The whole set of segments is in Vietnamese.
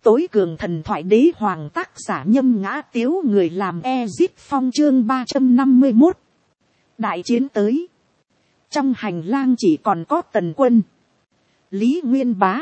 tối cường thần thoại đế hoàng, tác giả Nhâm Ngã Tiếu, người làm Ezip Phong, chương 351. Đại chiến tới. Trong hành lang chỉ còn có Tần Quân, Lý Nguyên Bá,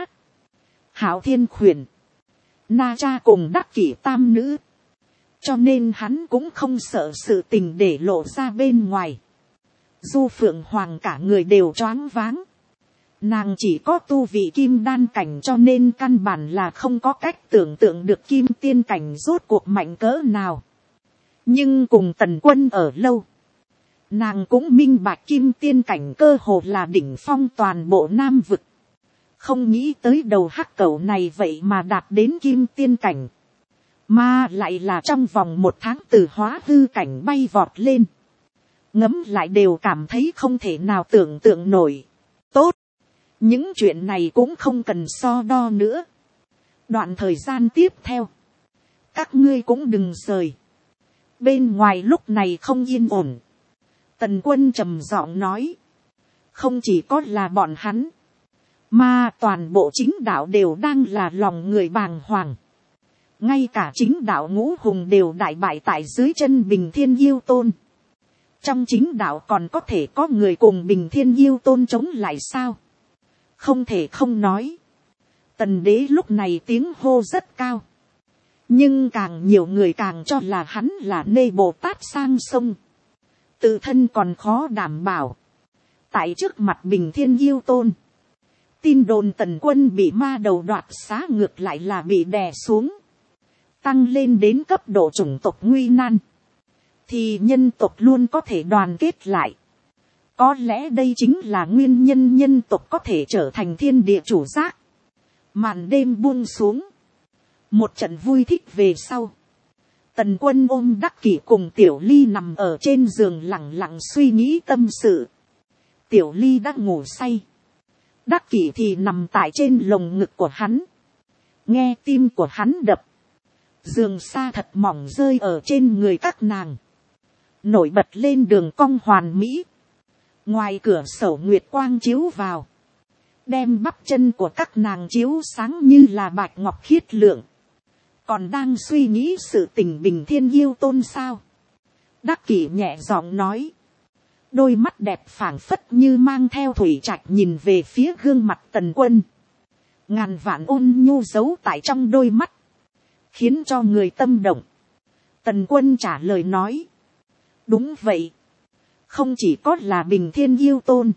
Hạo Thiên Khuyển, Na Cha cùng Đắc Kỷ tam nữ. Cho nên hắn cũng không sợ sự tình để lộ ra bên ngoài. Du Phượng Hoàng cả người đều choáng váng. Nàng chỉ có tu vị kim đan cảnh, cho nên căn bản là không có cách tưởng tượng được kim tiên cảnh rốt cuộc mạnh cỡ nào. Nhưng cùng Tần Quân ở lâu, nàng cũng minh bạch kim tiên cảnh cơ hồ là đỉnh phong toàn bộ Nam vực. Không nghĩ tới đầu hắc cẩu này vậy mà đạt đến kim tiên cảnh, mà lại là trong vòng 1 tháng từ hóa hư cảnh bay vọt lên. Ngẫm lại đều cảm thấy không thể nào tưởng tượng nổi. Tốt, những chuyện này cũng không cần so đo nữa. Đoạn thời gian tiếp theo, các ngươi cũng đừng rời. Bên ngoài lúc này không yên ổn. Tần Quân trầm giọng nói, không chỉ có là bọn hắn, mà toàn bộ chính đạo đều đang là lòng người bàng hoàng. Ngay cả chính đạo ngũ hùng đều đại bại tại dưới chân Bình Thiên Yêu Tôn. Trong chính đạo còn có thể có người cùng Bình Thiên Yêu Tôn chống lại sao? Không thể không nói. Tần đế lúc này tiếng hô rất cao. Nhưng càng nhiều người càng cho là hắn là nê Bồ Tát sang sông. Tự thân còn khó đảm bảo. Tại trước mặt Bình Thiên Yêu Tôn, tin đồn Tần Quân bị ma đầu đoạt xá ngược lại là bị đè xuống, tăng lên đến cấp độ chủng tộc nguy nan, thì nhân tộc luôn có thể đoàn kết lại. Có lẽ đây chính là nguyên nhân nhân tộc có thể trở thành thiên địa chủ giác. Màn đêm buông xuống, một trận vui thích về sau, Tần Quân ôm Đắc Kỷ cùng Tiểu Ly nằm ở trên giường lặng lặng suy nghĩ tâm sự. Tiểu Ly đã ngủ say, Đắc Kỷ thì nằm tại trên lồng ngực của hắn, nghe tim của hắn đập. Giường sa thật mỏng rơi ở trên người các nàng, nổi bật lên đường cong hoàn mỹ. Ngoài cửa sổ nguyệt quang chiếu vào, đem bắp chân của các nàng chiếu sáng như là bạch ngọc khiết lượng. Còn đang suy nghĩ sự tình Bình Thiên Yêu Tôn sao? Đắc Kỷ nhẹ giọng nói, đôi mắt đẹp phảng phất như mang theo thủy trạch nhìn về phía gương mặt Tần Quân. Ngàn vạn ôn nhu giấu tại trong đôi mắt, khiến cho người tâm động. Tần Quân trả lời nói, đúng vậy, không chỉ có là Bình Thiên Yêu Tôn,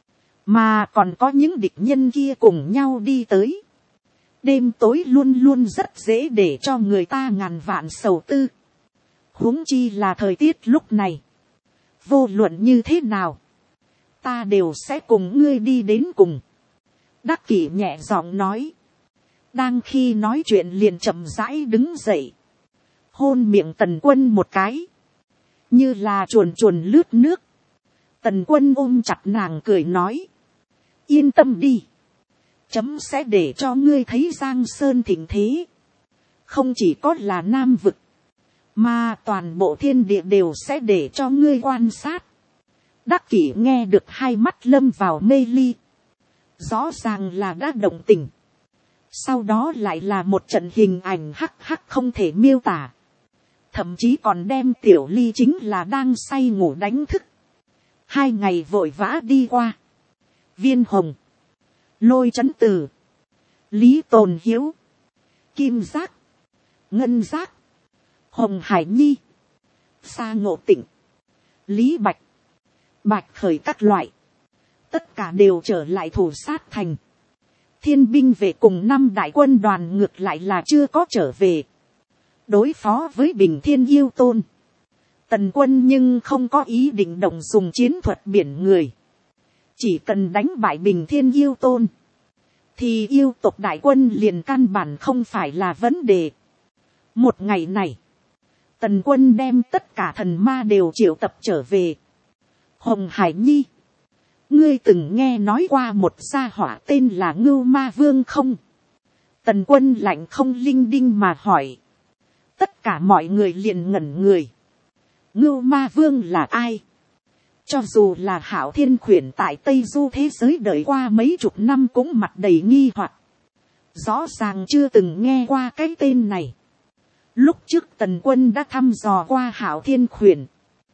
mà còn có những địch nhân kia cùng nhau đi tới. Đêm tối luôn luôn rất dễ để cho người ta ngàn vạn sầu tư. Huống chi là thời tiết lúc này. Vô luận như thế nào, ta đều sẽ cùng ngươi đi đến cùng. Đắc Kỷ nhẹ giọng nói. Đang khi nói chuyện liền chậm rãi đứng dậy, hôn miệng Tần Quân một cái, như là chuồn chuồn lướt nước. Tần Quân ôm chặt nàng cười nói, yên tâm đi, chấm sẽ để cho ngươi thấy Giang Sơn thịnh thế. Không chỉ có là Nam vực, mà toàn bộ thiên địa đều sẽ để cho ngươi quan sát. Đắc Kỷ nghe được hai mắt lâm vào mê ly, rõ ràng là đã động tình. Sau đó lại là một trận hình ảnh hắc hắc không thể miêu tả. Thậm chí còn đem Tiểu Ly chính là đang say ngủ đánh thức. 2 ngày vội vã đi qua. Viên Hồng, Lôi Chấn Từ, Lý Tồn Hiếu, Kim Giác, Ngân Giác, Hồng Hải Nhi, Sa Ngộ Tịnh, Lý Bạch, Bạch Khởi các loại. Tất cả đều trở lại thủ sát thành. Thiên binh về cùng 5 đại quân đoàn ngược lại là chưa có trở về. Đối phó với Bình Thiên Yêu Tôn, Tần Quân nhưng không có ý định động dùng chiến thuật biển người. Chỉ cần đánh bại Bình Thiên Yêu Tôn, thì yêu tộc đại quân liền căn bản không phải là vấn đề. Một ngày này, Tần Quân đem tất cả thần ma đều triệu tập trở về. Hồng Hải Nhi, ngươi từng nghe nói qua một gia hỏa tên là Ngưu Ma Vương không? Tần Quân lạnh không linh đinh mà hỏi. Tất cả mọi người liền ngẩn người. Ngưu Ma Vương là ai? Cho dù là Hạo Thiên Khuyển tại Tây Du thế giới đợi qua mấy chục năm cũng mặt đầy nghi hoặc. rõ ràng chưa từng nghe qua cái tên này. Lúc trước Tần Quân đã thăm dò qua Hạo Thiên Khuyển.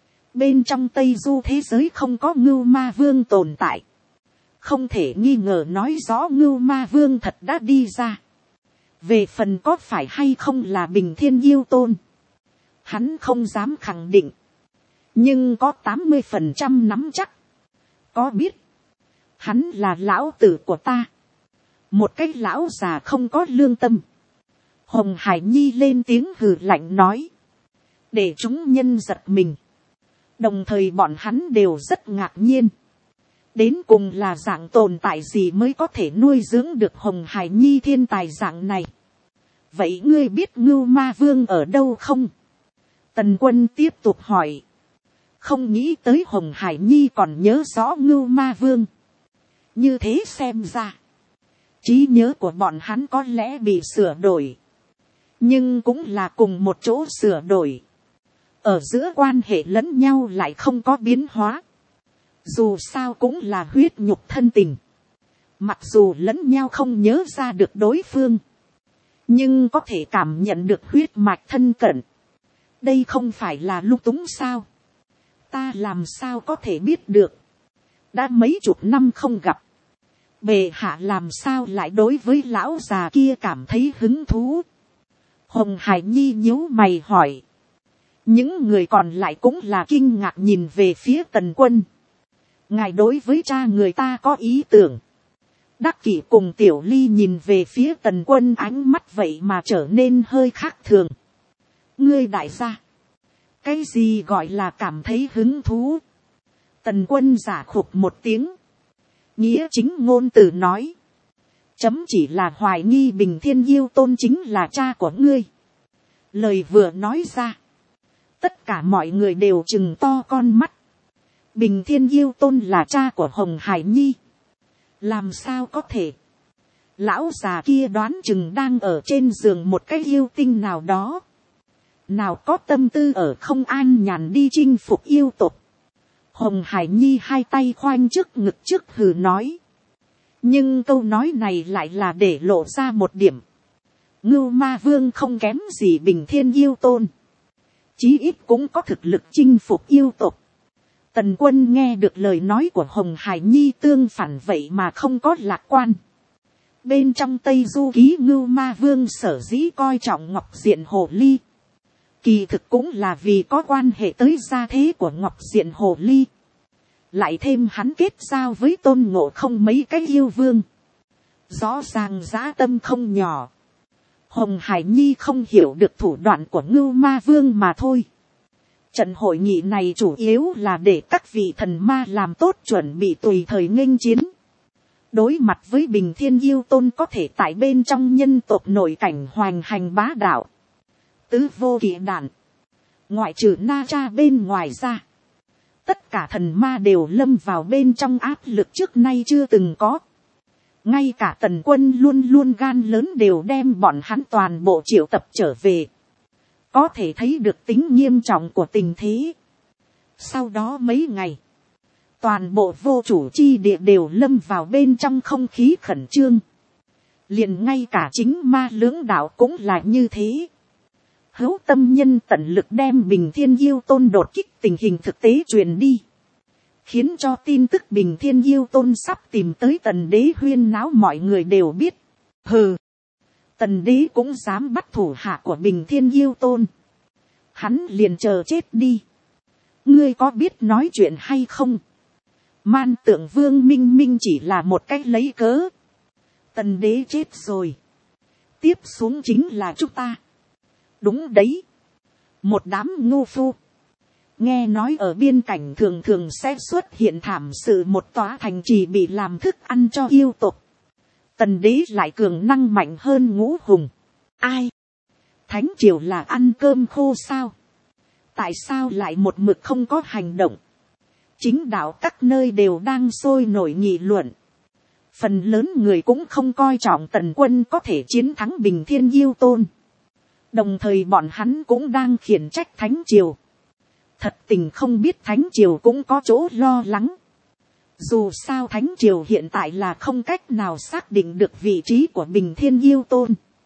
Bên trong Tây Du thế giới không có Ngưu Ma Vương tồn tại. Không thể nghi ngờ nói rõ Ngưu Ma Vương thật đã đi ra. Về phần có phải hay không là Bình Thiên Yêu Tôn, hắn không dám khẳng định. Nhưng có 80% nắm chắc. Có biết, hắn là lão tử của ta. Một cái lão già không có lương tâm. Hồng Hải Nhi lên tiếng hừ lạnh nói. Để chúng nhân giật mình. Đồng thời bọn hắn đều rất ngạc nhiên. Đến cùng là dạng tồn tại gì mới có thể nuôi dưỡng được Hồng Hải Nhi thiên tài dạng này. Vậy ngươi biết Ngưu Ma Vương ở đâu không? Tần Quân tiếp tục hỏi. Không nghĩ tới Hồng Hải Nhi còn nhớ rõ Ngưu Ma Vương. Như thế xem ra, trí nhớ của bọn hắn có lẽ bị sửa đổi. Nhưng cũng là cùng một chỗ sửa đổi. Ở giữa quan hệ lẫn nhau lại không có biến hóa. Dù sao cũng là huyết nhục thân tình. Mặc dù lẫn nhau không nhớ ra được đối phương, nhưng có thể cảm nhận được huyết mạch thân cận. Đây không phải là lung túng sao? Ta làm sao có thể biết được? Đã mấy chục năm không gặp. Bệ hạ làm sao lại đối với lão già kia cảm thấy hứng thú? Hồng Hải Nhi nhíu mày hỏi. Những người còn lại cũng là kinh ngạc nhìn về phía Tần Quân. Ngài đối với cha người ta có ý tưởng. Đắc Kỷ cùng Tiểu Ly nhìn về phía Tần Quân, ánh mắt vậy mà trở nên hơi khác thường. Ngươi đại gia, cái gì gọi là cảm thấy hứng thú? Tần Quân giả khục một tiếng. Nghĩa chính ngôn từ nói. Chấm chỉ là hoài nghi Bình Thiên Yêu Tôn chính là cha của ngươi. Lời vừa nói ra, tất cả mọi người đều trừng to con mắt. Bình Thiên Yêu Tôn là cha của Hồng Hải Nhi. Làm sao có thể? Lão già kia đoán chừng đang ở trên giường một cái yêu tinh nào đó. Nào có tâm tư ở không an nhàn đi chinh phục yêu tộc. Hồng Hải Nhi hai tay khoanh trước ngực trước hừ nói. Nhưng câu nói này lại là để lộ ra một điểm. Ngưu Ma Vương không kém gì Bình Thiên Yêu Tôn. Chí ít cũng có thực lực chinh phục yêu tộc. Tần Quân nghe được lời nói của Hồng Hải Nhi tương phản vậy mà không có lạc quan. Bên trong Tây Du ký Ngưu Ma Vương sở dĩ coi trọng Ngọc Diện Hồ Ly. Kỳ thực cũng là vì có quan hệ tới gia thế của Ngọc Diện Hồ Ly. Lại thêm hắn kết giao với Tôn Ngộ Không mấy cái yêu vương. Rõ ràng dã tâm không nhỏ. Hồng Hải Nhi không hiểu được thủ đoạn của Ngưu Ma Vương mà thôi. Trận hội nghị này chủ yếu là để các vị thần ma làm tốt chuẩn bị tùy thời nghênh chiến. Đối mặt với Bình Thiên Yêu Tôn có thể tại bên trong nhân tộc nội cảnh hoành hành bá đạo. Tứ vô kỵ đản. Ngoại trừ Na Cha bên ngoài ra. Tất cả thần ma đều lâm vào bên trong áp lực trước nay chưa từng có. Ngay cả Tần Quân luôn luôn gan lớn đều đem bọn hắn toàn bộ triệu tập trở về. Có thể thấy được tính nghiêm trọng của tình thế. Sau đó mấy ngày, toàn bộ vô chủ chi địa đều lâm vào bên trong không khí khẩn trương. Liền ngay cả chính ma lưỡng đạo cũng là như thế. Hữu tâm nhân tận lực đem Bình Thiên Yêu Tôn đột kích tình hình thực tế truyền đi. Khiến cho tin tức Bình Thiên Yêu Tôn sắp tìm tới Tần Đế huyên náo mọi người đều biết. Hừ. Tần Đế cũng dám bắt thủ hạ của Bình Thiên Yêu Tôn. Hắn liền chờ chết đi. Ngươi có biết nói chuyện hay không? Man Tượng Vương minh minh chỉ là một cách lấy cớ. Tần Đế chết rồi. Tiếp xuống chính là chúng ta. Đúng đấy. Một đám ngu phu. Nghe nói ở biên cảnh thường thường sẽ xuất hiện thảm sự một tòa thành trì bị làm thức ăn cho yêu tộc. Tần Đế lại cường năng mạnh hơn Ngũ Hùng. Ai? Thánh triều là ăn cơm khô sao? Tại sao lại một mực không có hành động? Chính đạo các nơi đều đang sôi nổi nghị luận. Phần lớn người cũng không coi trọng Tần Quân có thể chiến thắng Bình Thiên Yêu Tôn. Đồng thời bọn hắn cũng đang khiển trách Thánh triều. Thật tình không biết Thánh triều cũng có chỗ lo lắng. Dù sao thánh triều hiện tại là không cách nào xác định được vị trí của Bình Thiên Yêu Tôn.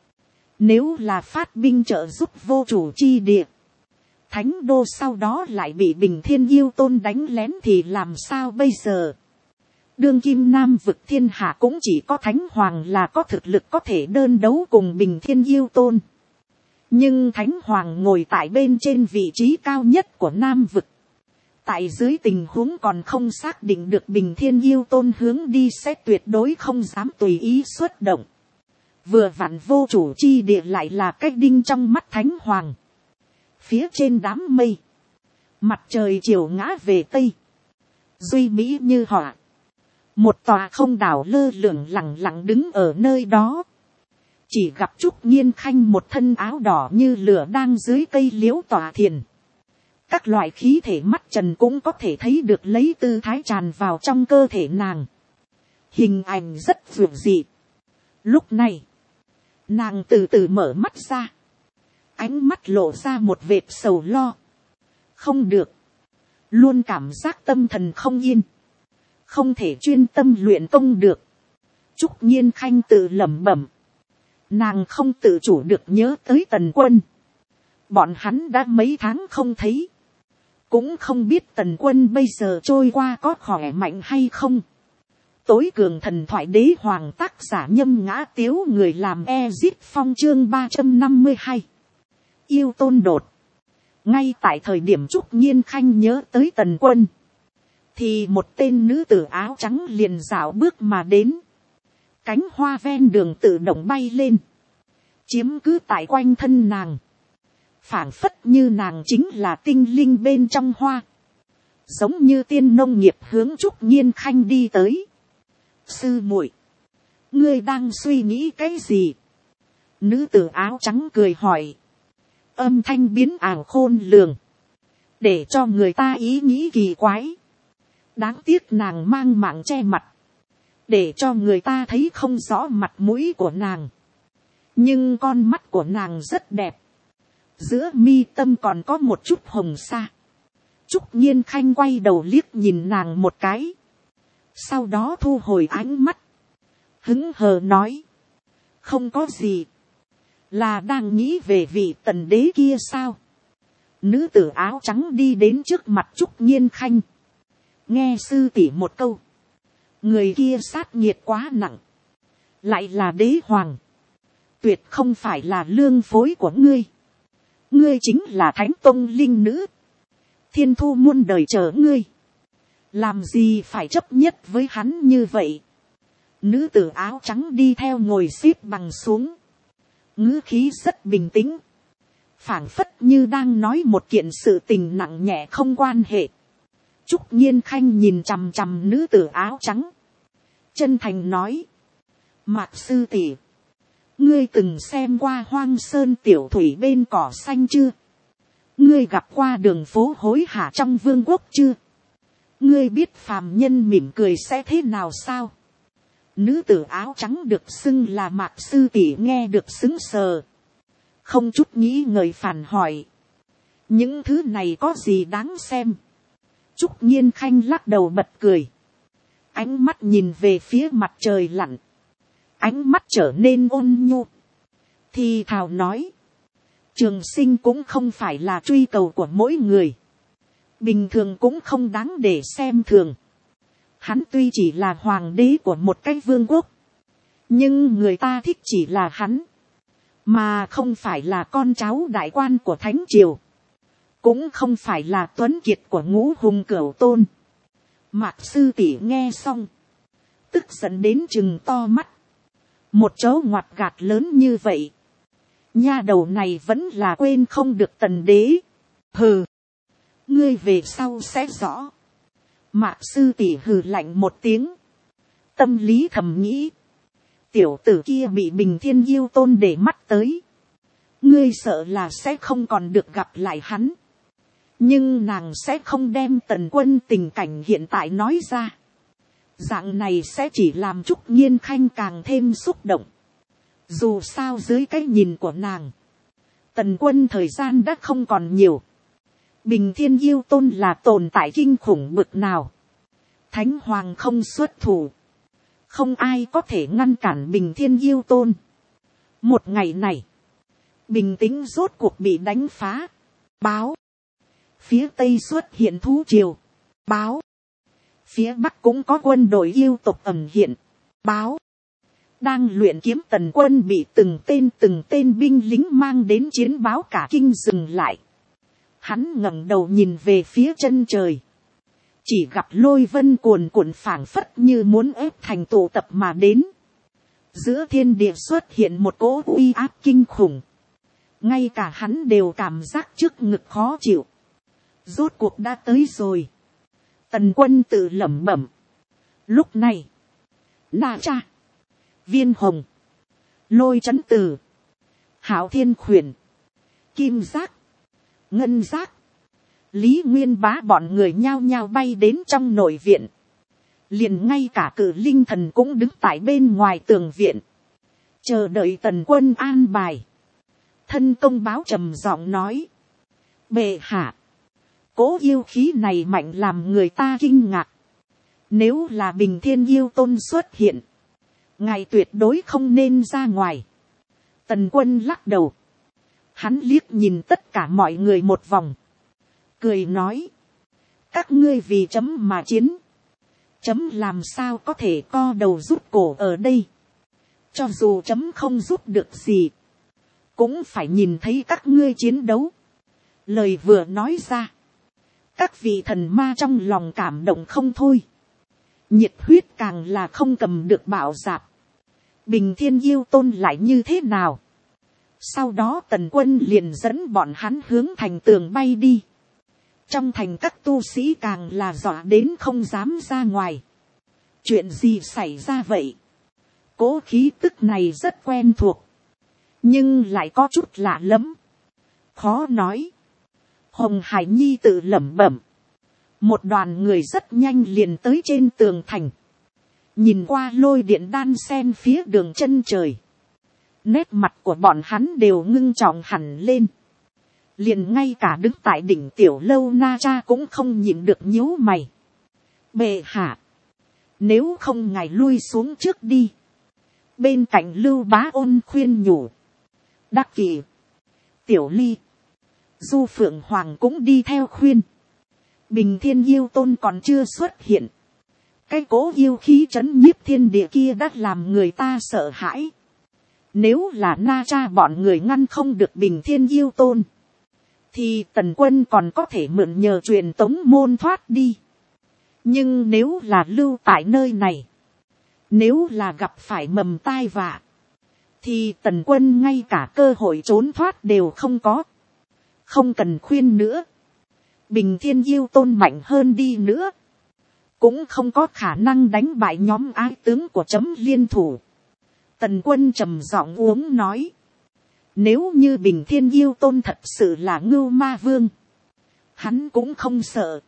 Nếu là phát binh trợ giúp vô chủ chi địa, thánh đô sau đó lại bị Bình Thiên Yêu Tôn đánh lén thì làm sao bây giờ? Đương kim Nam vực thiên hạ cũng chỉ có Thánh Hoàng là có thực lực có thể đơn đấu cùng Bình Thiên Yêu Tôn. Nhưng Thánh Hoàng ngồi tại bên trên vị trí cao nhất của Nam vực. Tại dưới tình huống còn không xác định được Bình Thiên Yêu Tôn hướng đi sẽ tuyệt đối không dám tùy ý xuất động. Vừa vặn vô chủ chi địa lại là cái đinh trong mắt Thánh Hoàng. Phía trên đám mây, mặt trời chiều ngã về tây, duy mỹ như họa. Một tòa không đảo lơ lửng lẳng lặng đứng ở nơi đó. Chỉ gặp Trúc Nhiên Khanh một thân áo đỏ như lửa đang dưới cây liễu tỏa thiền. Các loại khí thể mắt trần cũng có thể thấy được lấy tư thái tràn vào trong cơ thể nàng. Hình ảnh rất vượt dị. Lúc này, nàng từ từ mở mắt ra. Ánh mắt lộ ra một vệt sầu lo. Không được. Luôn cảm giác tâm thần không yên. Không thể chuyên tâm luyện công được. Trúc Nhiên Khanh tự lẩm bẩm. Nàng không tự chủ được nhớ tới Tần Quân. Bọn hắn đã mấy tháng không thấy. Cũng không biết Tần Quân bây giờ trôi qua có khỏe mạnh hay không. Tối cường thần thoại đế hoàng tác giả Nhâm Ngã Tiếu, người làm Ezip Phong chương 352. Yêu Tôn đột. Ngay tại thời điểm Trúc Nhiên Khanh nhớ tới Tần Quân, thì một tên nữ tử áo trắng liền dạo bước mà đến. Cánh hoa ven đường tự động bay lên, chiếm cứ tại quanh thân nàng. Phảng phất như nàng chính là tinh linh bên trong hoa. Giống như tiên nông nghiệp hướng Trúc Nhiên Khanh đi tới. Sư muội, ngươi đang suy nghĩ cái gì? Nữ tử áo trắng cười hỏi. Âm thanh biến ảo khôn lường, để cho người ta ý nghĩ kỳ quái. Đáng tiếc nàng mang mạng che mặt, để cho người ta thấy không rõ mặt mũi của nàng. Nhưng con mắt của nàng rất đẹp. Giữa mi tâm còn có một chút hồng sa. Trúc Nhiên Khanh quay đầu liếc nhìn nàng một cái. Sau đó thu hồi ánh mắt. Hứng hờ nói. Không có gì. Là đang nghĩ về vị Tần đế kia sao? Nữ tử áo trắng đi đến trước mặt Trúc Nhiên Khanh. Nghe sư tỷ một câu. Người kia sát nhiệt quá nặng. Lại là đế hoàng. Tuyệt không phải là lương phối của ngươi. Ngươi chính là Thánh Tông linh nữ. Thiên thu muôn đời chờ ngươi. Làm gì phải chấp nhất với hắn như vậy? Nữ tử áo trắng đi theo ngồi xếp bằng xuống. Ngữ khí rất bình tĩnh. Phảng phất như đang nói một kiện sự tình nặng nhẹ không quan hệ. Trúc Nhiên Khanh nhìn chằm chằm nữ tử áo trắng. Chân thành nói. Mạc sư tỷ, ngươi từng xem qua Hoang Sơn tiểu thủy bên cỏ xanh chưa? Ngươi gặp qua đường phố hối hả trong vương quốc chưa? Ngươi biết phàm nhân mỉm cười sẽ thế nào sao? Nữ tử áo trắng được xưng là Mạc sư tỷ nghe được xứng sờ. Không chút nghĩ ngợi phản hỏi. Những thứ này có gì đáng xem? Trúc Nhiên Khanh lắc đầu bật cười. Ánh mắt nhìn về phía mặt trời lặn. Ánh mắt trở nên ôn nhu. Thì thào nói. Trường sinh cũng không phải là truy cầu của mỗi người. Bình thường cũng không đáng để xem thường. Hắn tuy chỉ là hoàng đế của một cái vương quốc. Nhưng người ta thích chỉ là hắn. Mà không phải là con cháu đại quan của Thánh Triều. Cũng không phải là tuấn kiệt của Ngũ Hùng Cửu Tôn. Mạc sư tỷ nghe xong. Tức giận đến chừng to mắt. Một chỗ ngoặt gạt lớn như vậy. Nha đầu này vẫn là quên không được Tần đế. Hừ. Ngươi về sau sẽ rõ. Mạc sư tỷ hừ lạnh một tiếng. Tâm lý thầm nghĩ. Tiểu tử kia bị Bình Thiên Yêu Tôn để mắt tới. Ngươi sợ là sẽ không còn được gặp lại hắn. Nhưng nàng sẽ không đem Tần Quân tình cảnh hiện tại nói ra. Dạng này sẽ chỉ làm Trúc Nhiên Khanh càng thêm xúc động. Dù sao dưới cái nhìn của nàng, Tần Quân thời gian đã không còn nhiều. Bình Thiên Yêu Tôn là tồn tại kinh khủng bực nào. Thánh Hoàng không xuất thủ, không ai có thể ngăn cản Bình Thiên Yêu Tôn. Một ngày này, bình tĩnh rốt cuộc bị đánh phá. Báo, phía Tây xuất hiện thú triều. Báo, phía Bắc cũng có quân đội yêu tộc ẩn hiện. Báo, đang luyện kiếm Tần Quân bị từng tên binh lính mang đến chiến báo cả kinh dừng lại. Hắn ngẩng đầu nhìn về phía chân trời, chỉ gặp lôi vân cuồn cuộn phảng phất như muốn ép thành tụ tập mà đến. Giữa thiên địa xuất hiện một cỗ uy áp kinh khủng, ngay cả hắn đều cảm giác trước ngực khó chịu. Rốt cuộc đã tới rồi, Tần Quân tự lẩm bẩm. Lúc này, Na Cha, Viên Hồng, Lôi Chấn Tử, Hạo Thiên Khuyển, Kim Giác, Ngân Giác, Lý Nguyên Bá bọn người nhao nhao bay đến trong nội viện. Liền ngay cả Cử Linh Thần cũng đứng tại bên ngoài tường viện, chờ đợi Tần Quân an bài. Thân công báo trầm giọng nói: bệ hạ, cố yêu khí này mạnh làm người ta kinh ngạc. Nếu là Bình Thiên Yêu Tôn xuất hiện, ngài tuyệt đối không nên ra ngoài. Tần Quân lắc đầu. Hắn liếc nhìn tất cả mọi người một vòng, cười nói: các ngươi vì chấm mà chiến, chấm làm sao có thể co đầu rút cổ ở đây. Cho dù chấm không giúp được gì, cũng phải nhìn thấy các ngươi chiến đấu. Lời vừa nói ra, các vị thần ma trong lòng cảm động không thôi, nhiệt huyết càng là không cầm được bạo dạp. Bình Thiên Yêu Tôn lại như thế nào? Sau đó Tần Quân liền dẫn bọn hắn hướng thành tường bay đi. Trong thành các tu sĩ càng là dọa đến không dám ra ngoài. Chuyện gì xảy ra vậy? Cố khí tức này rất quen thuộc, nhưng lại có chút lạ lẫm, khó nói. Hồng Hải Nhi tự lẩm bẩm. Một đoàn người rất nhanh liền tới trên tường thành. Nhìn qua lôi điện đan sen phía đường chân trời, nét mặt của bọn hắn đều ngưng trọng hẳn lên. Liền ngay cả đứng tại đỉnh tiểu lâu Na Cha cũng không nhịn được nhíu mày. Bệ hạ, nếu không ngài lui xuống trước đi. Bên cạnh Lưu Bá Ôn khuyên nhủ. Đắc Kỷ, Tiểu Ly, Du Phượng Hoàng cũng đi theo khuyên. Bình Thiên Yêu Tôn còn chưa xuất hiện, cái cố yêu khí trấn nhiếp thiên địa kia đã làm người ta sợ hãi. Nếu là Na Cha bọn người ngăn không được Bình Thiên Yêu Tôn, thì Tần Quân còn có thể mượn nhờ truyền tống môn thoát đi. Nhưng nếu là lưu tại nơi này, nếu là gặp phải mầm tai vạ, thì Tần Quân ngay cả cơ hội trốn thoát đều không có. Không cần khuyên nữa, Bình Thiên Yêu Tôn mạnh hơn đi nữa, cũng không có khả năng đánh bại nhóm ái tướng của chấm liên thủ. Tần Quân trầm giọng uống nói. Nếu như Bình Thiên Yêu Tôn thật sự là Ngưu Ma Vương, hắn cũng không sợ.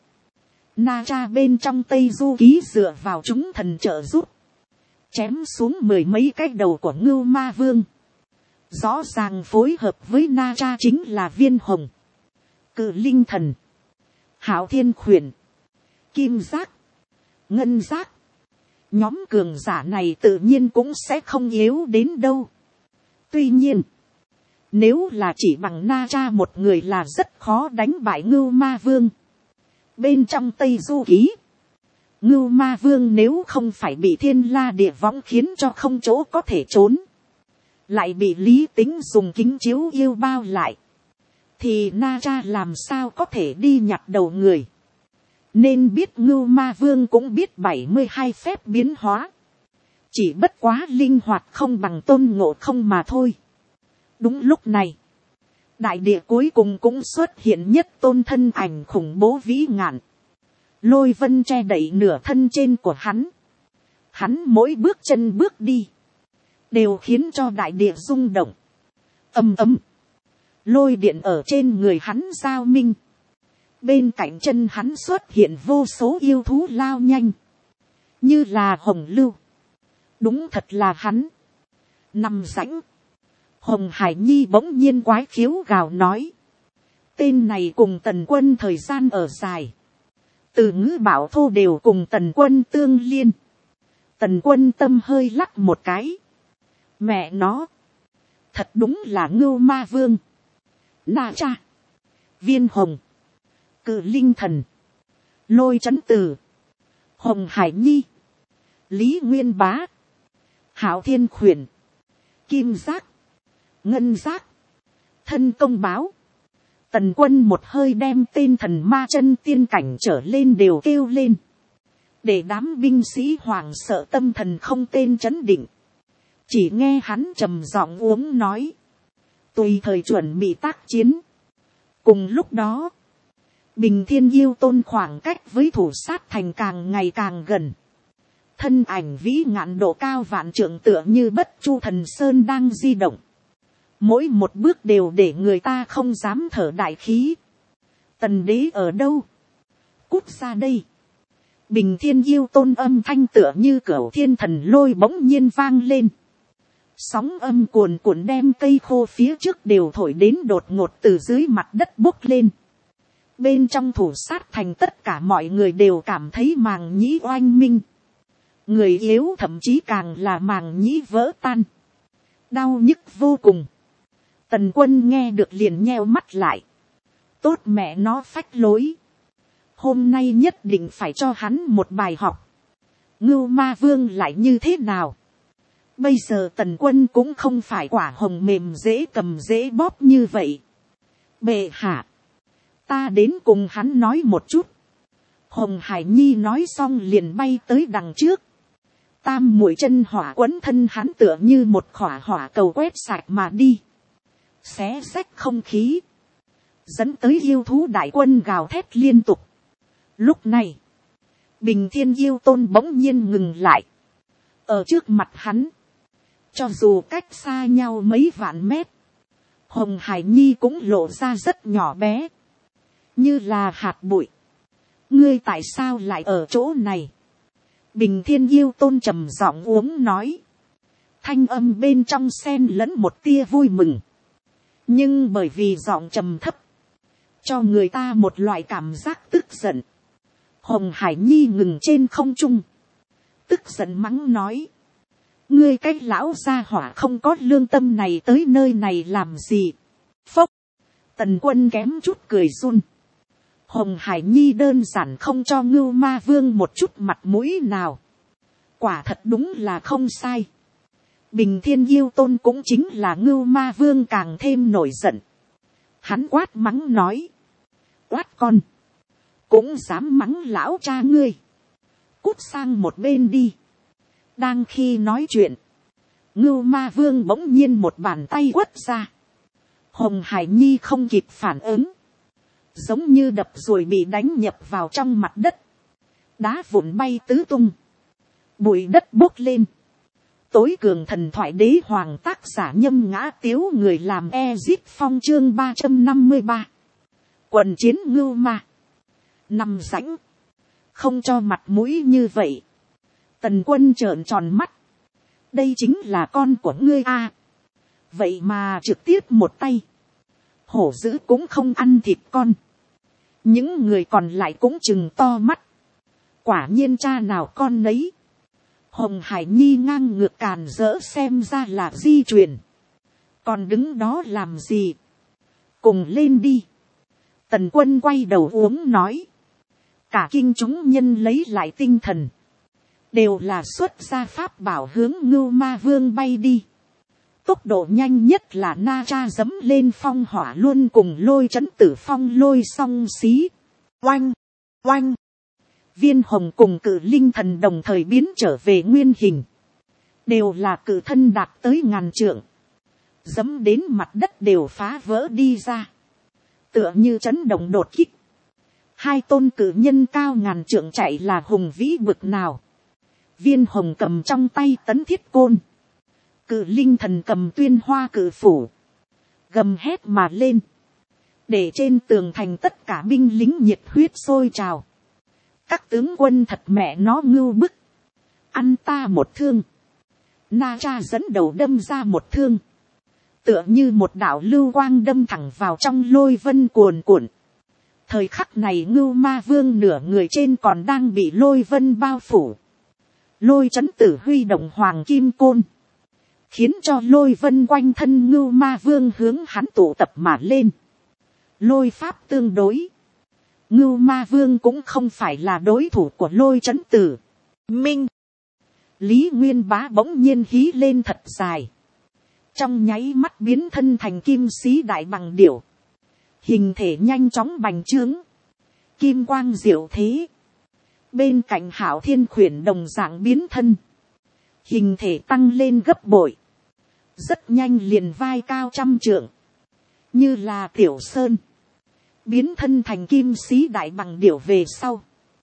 Na Cha bên trong Tây Du Ký dựa vào chúng thần trợ giúp, chém xuống 10 mấy cái đầu của Ngưu Ma Vương. Rõ ràng phối hợp với Na Cha chính là Viên Hồng, Cự Linh Thần, Hạo Thiên Khuyển, Kim Giác, Ngân Giác. Nhóm cường giả này tự nhiên cũng sẽ không yếu đến đâu. Tuy nhiên, nếu là chỉ bằng Na Cha một người là rất khó đánh bại Ngưu Ma Vương. Bên trong Tây Du Ký, Ngưu Ma Vương nếu không phải bị Thiên La Địa Võng khiến cho không chỗ có thể trốn, lại bị Lý Tính dùng kính chiếu yêu bao lại, thì Na Cha làm sao có thể đi nhặt đầu người. Nên biết Ngưu Ma Vương cũng biết 72 phép biến hóa, chỉ bất quá linh hoạt không bằng Tôn Ngộ Không mà thôi. Đúng lúc này, đại địa cuối cùng cũng xuất hiện nhất tôn thân ảnh khủng bố vĩ ngạn. Lôi vân che đậy nửa thân trên của hắn. Hắn mỗi bước chân bước đi, đều khiến cho đại địa rung động. Ầm ầm, lôi điện ở trên người hắn giao minh. Bên cạnh chân hắn xuất hiện vô số yêu thú lao nhanh, như là hồng lưu. Đúng thật là hắn. Nằm rãnh, Hồng Hải Nhi bỗng nhiên quái khiếu gào nói. Tên này cùng Tần Quân thời gian ở dài, từ ngữ bảo thô đều cùng tần quân tương liên. Tần quân tâm hơi lắc một cái. Mẹ nó, thật đúng là Ngưu Ma Vương, Na Cha, Viên Hồng, Cự Linh Thần, Lôi Chấn Tử, Hồng Hải Nhi, Lý Nguyên Bá, Hảo Thiên Khuyển, Kim Giác, Ngân Giác, Thân Công Báo. Tần quân một hơi đem tên thần ma chân tiên cảnh trở lên đều kêu lên. Để đám binh sĩ hoảng sợ tâm thần không tên chấn định. Chỉ nghe hắn trầm giọng uống nói. Tùy thời chuẩn bị tác chiến. Cùng lúc đó, Bình Thiên Yêu Tôn khoảng cách với thủ sát thành càng ngày càng gần. Thân ảnh vĩ ngạn độ cao vạn trượng tựa như Bất Chu Thần Sơn đang di động. Mỗi một bước đều để người ta không dám thở đại khí. Tần đế ở đâu? Cút ra đây. Bình Thiên Yêu Tôn âm thanh tựa như cửu thiên thần lôi bỗng nhiên vang lên. Sóng âm cuồn cuộn đem cây khô phía trước đều thổi đến đột ngột từ dưới mặt đất bốc lên. Bên trong thủ sát thành tất cả mọi người đều cảm thấy màng nhĩ oanh minh. Người yếu thậm chí càng là màng nhĩ vỡ tan. Đau nhức vô cùng. Tần quân nghe được liền nheo mắt lại. Tốt mẹ nó phách lối. Hôm nay nhất định phải cho hắn một bài học. Ngưu Ma Vương lại như thế nào? Bây giờ tần quân cũng không phải quả hồng mềm dễ cầm dễ bóp như vậy. Bệ hạ, ta đến cùng hắn nói một chút. Hồng Hải Nhi nói xong liền bay tới đằng trước. Tam mũi chân hỏa quấn thân hắn tựa như một khỏa hỏa cầu quét sạch mà đi. Xé xách không khí. Dẫn tới yêu thú đại quân gào thét liên tục. Lúc này, Bình Thiên Yêu Tôn bỗng nhiên ngừng lại. Ở trước mặt hắn, cho dù cách xa nhau mấy vạn mét, Hồng Hải Nhi cũng lộ ra rất nhỏ bé. Như là hạt bụi. Ngươi tại sao lại ở chỗ này? Bình Thiên Yêu Tôn trầm giọng uống nói. Thanh âm bên trong xen lẫn một tia vui mừng. Nhưng bởi vì giọng trầm thấp, cho người ta một loại cảm giác tức giận. Hồng Hải Nhi ngừng trên không trung. Tức giận mắng nói. Ngươi cái lão gia hỏa không có lương tâm này tới nơi này làm gì? Phốc. Tần quân kém chút cười run. Hồng Hải Nhi đơn giản không cho Ngưu Ma Vương một chút mặt mũi nào. Quả thật đúng là không sai. Bình Thiên Yêu Tôn cũng chính là Ngưu Ma Vương càng thêm nổi giận. Hắn quát mắng nói. Quát con. Cũng dám mắng lão cha ngươi. Cút sang một bên đi. Đang khi nói chuyện, Ngưu Ma Vương bỗng nhiên một bàn tay quất ra. Hồng Hải Nhi không kịp phản ứng. Giống như đập rồi bị đánh nhập vào trong mặt đất. Đá vụn bay tứ tung. Bụi đất bốc lên. Tối cường thần thoại đế hoàng tác giả Nhâm Ngã Tiếu người làm Ezip Phong chương 353. Quần chiến Ngưu Ma. Nằm rãnh. Không cho mặt mũi như vậy. Tần quân trợn tròn mắt. Đây chính là con của ngươi à. Vậy mà trực tiếp một tay. Hổ dữ cũng không ăn thịt con. Những người còn lại cũng chừng to mắt. Quả nhiên cha nào con nấy. Hồng Hải Nhi ngang ngược càn rỡ xem ra là di truyền. Còn đứng đó làm gì? Cùng lên đi. Tần quân quay đầu uống nói. Cả kinh chúng nhân lấy lại tinh thần. Đều là xuất ra pháp bảo hướng Ngưu Ma Vương bay đi. Tốc độ nhanh nhất là Na Cha dẫm lên phong hỏa luôn cùng Lôi Chấn Tử phong lôi song xí. Oanh, oanh. Viên Hồng cùng Cự Linh Thần đồng thời biến trở về nguyên hình. Đều là cự thân đạt tới ngàn trượng. Dẫm đến mặt đất đều phá vỡ đi ra. Tựa như chấn động đột kích. Hai tôn cự nhân cao ngàn trượng chạy là hùng vĩ bực nào. Viên Hồng cầm trong tay tấn thiết côn. Cự Linh Thần cầm tuyên hoa cự phủ. Gầm hét mà lên. Để trên tường thành tất cả binh lính nhiệt huyết sôi trào. Các tướng quân thật mẹ nó ngưu bức. Ăn ta một thương. Na Cha dẫn đầu đâm ra một thương. Tựa như một đạo lưu quang đâm thẳng vào trong lôi vân cuồn cuộn. Thời khắc này Ngưu Ma Vương nửa người trên còn đang bị lôi vân bao phủ. Lôi chấn tử huy động hoàng kim côn, khiến cho lôi vân quanh thân Ngưu Ma Vương hướng hắn tụ tập mà lên. Lôi pháp tương đối, Ngưu Ma Vương cũng không phải là đối thủ của lôi chấn tử. Minh, Lý Nguyên Bá bỗng nhiên hí lên thật dài, trong nháy mắt biến thân thành kim sĩ đại bằng điểu, hình thể nhanh chóng bành trướng, kim quang diệu thế. Bên cạnh Hạo Thiên khuyển đồng dạng biến thân, hình thể tăng lên gấp bội, rất nhanh liền vai cao 100 trượng, như là Tiểu Sơn. Biến thân thành kim sĩ đại bằng điểu về sau,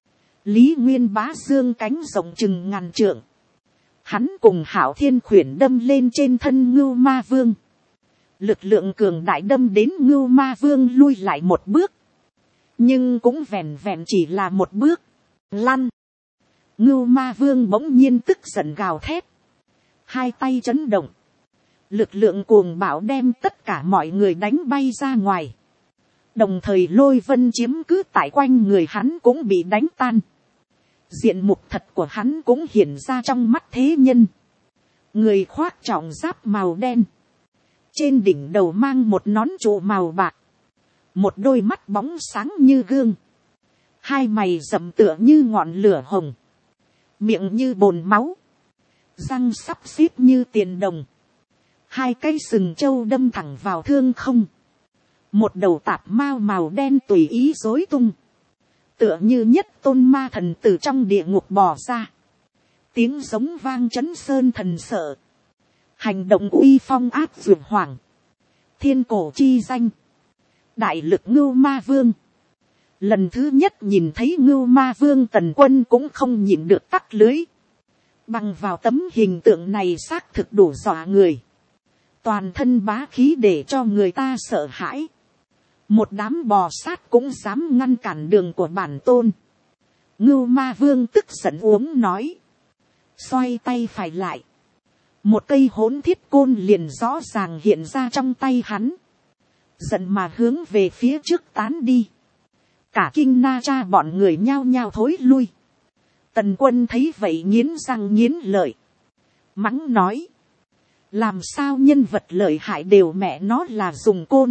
Lý Nguyên Bá dương cánh rộng chừng ngàn trượng, hắn cùng Hạo Thiên khuyển đâm lên trên thân Ngưu Ma Vương. Lực lượng cường đại đâm đến Ngưu Ma Vương lui lại một bước, nhưng cũng vẹn vẹn chỉ là một bước. Lăn. Ngưu Ma Vương bỗng nhiên tức giận gào thét, hai tay chấn động, lực lượng cuồng bạo đem tất cả mọi người đánh bay ra ngoài. Đồng thời lôi vân chiếm cứ tại quanh người hắn cũng bị đánh tan. Diện mục thật của hắn cũng hiện ra trong mắt thế nhân. Người khoác trọng giáp màu đen, trên đỉnh đầu mang một nón trụ màu bạc, một đôi mắt bóng sáng như gương, hai mày rậm tựa như ngọn lửa hồng, miệng như bồn máu, răng sắp xếp như tiền đồng, hai cái sừng trâu đâm thẳng vào thương không, một đầu tạp mao màu đen tùy ý rối tung, tựa như nhất tôn ma thần từ trong địa ngục bò ra, tiếng giống vang chấn sơn thần sợ, hành động uy phong áp dược hoàng, thiên cổ chi danh, đại lực Ngưu Ma Vương. Lần thứ nhất nhìn thấy Ngưu Ma Vương, Tần Quân cũng không nhịn được tắt lưới. Bằng vào tấm hình tượng này xác thực đủ dọa người, toàn thân bá khí để cho người ta sợ hãi. Một đám bò sát cũng dám ngăn cản đường của bản tôn. Ngưu Ma Vương tức giận uống nói, xoay tay phải lại, một cây hỗn thiết côn liền rõ ràng hiện ra trong tay hắn, giận mà hướng về phía trước tán đi. Cả kinh Na Cha bọn người nhao nhao thối lui. Tần Quân thấy vậy nghiến răng nghiến lợi, mắng nói, làm sao nhân vật lợi hại đều mẹ nó là dùng côn.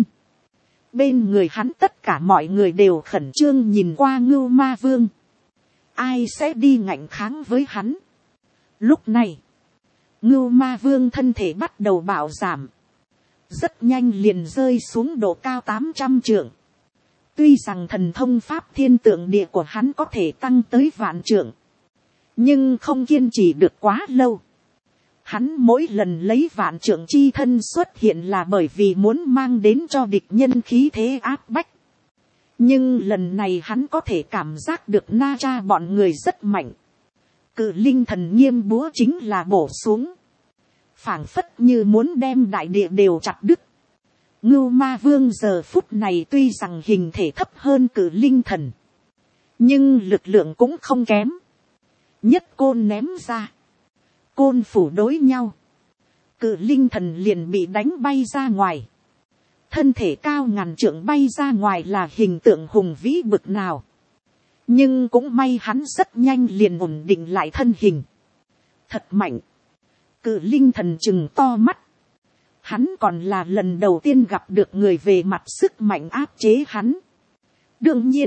Bên người hắn tất cả mọi người đều khẩn trương nhìn qua Ngưu Ma Vương, ai sẽ đi ngạnh kháng với hắn. Lúc này Ngưu Ma Vương thân thể bắt đầu bạo giảm, rất nhanh liền rơi xuống độ cao 800 trượng. Tuy rằng thần thông pháp thiên tượng địa của hắn có thể tăng tới vạn trượng, nhưng không kiên trì được quá lâu. Hắn mỗi lần lấy vạn trượng chi thân xuất hiện là bởi vì muốn mang đến cho địch nhân khí thế áp bách. Nhưng lần này hắn có thể cảm giác được Na Cha bọn người rất mạnh. Cự linh thần nghiêm búa chính là bổ xuống, phảng phất như muốn đem đại địa đều chặt đứt. Ngưu Ma Vương giờ phút này tuy rằng hình thể thấp hơn cự linh thần, nhưng lực lượng cũng không kém. Nhất côn ném ra, côn phủ đối nhau, cự linh thần liền bị đánh bay ra ngoài. Thân thể cao ngàn trượng bay ra ngoài là hình tượng hùng vĩ bực nào. Nhưng cũng may hắn rất nhanh liền ổn định lại thân hình. Thật mạnh. Cự linh thần chừng to mắt. Hắn còn là lần đầu tiên gặp được người về mặt sức mạnh áp chế hắn. Đương nhiên,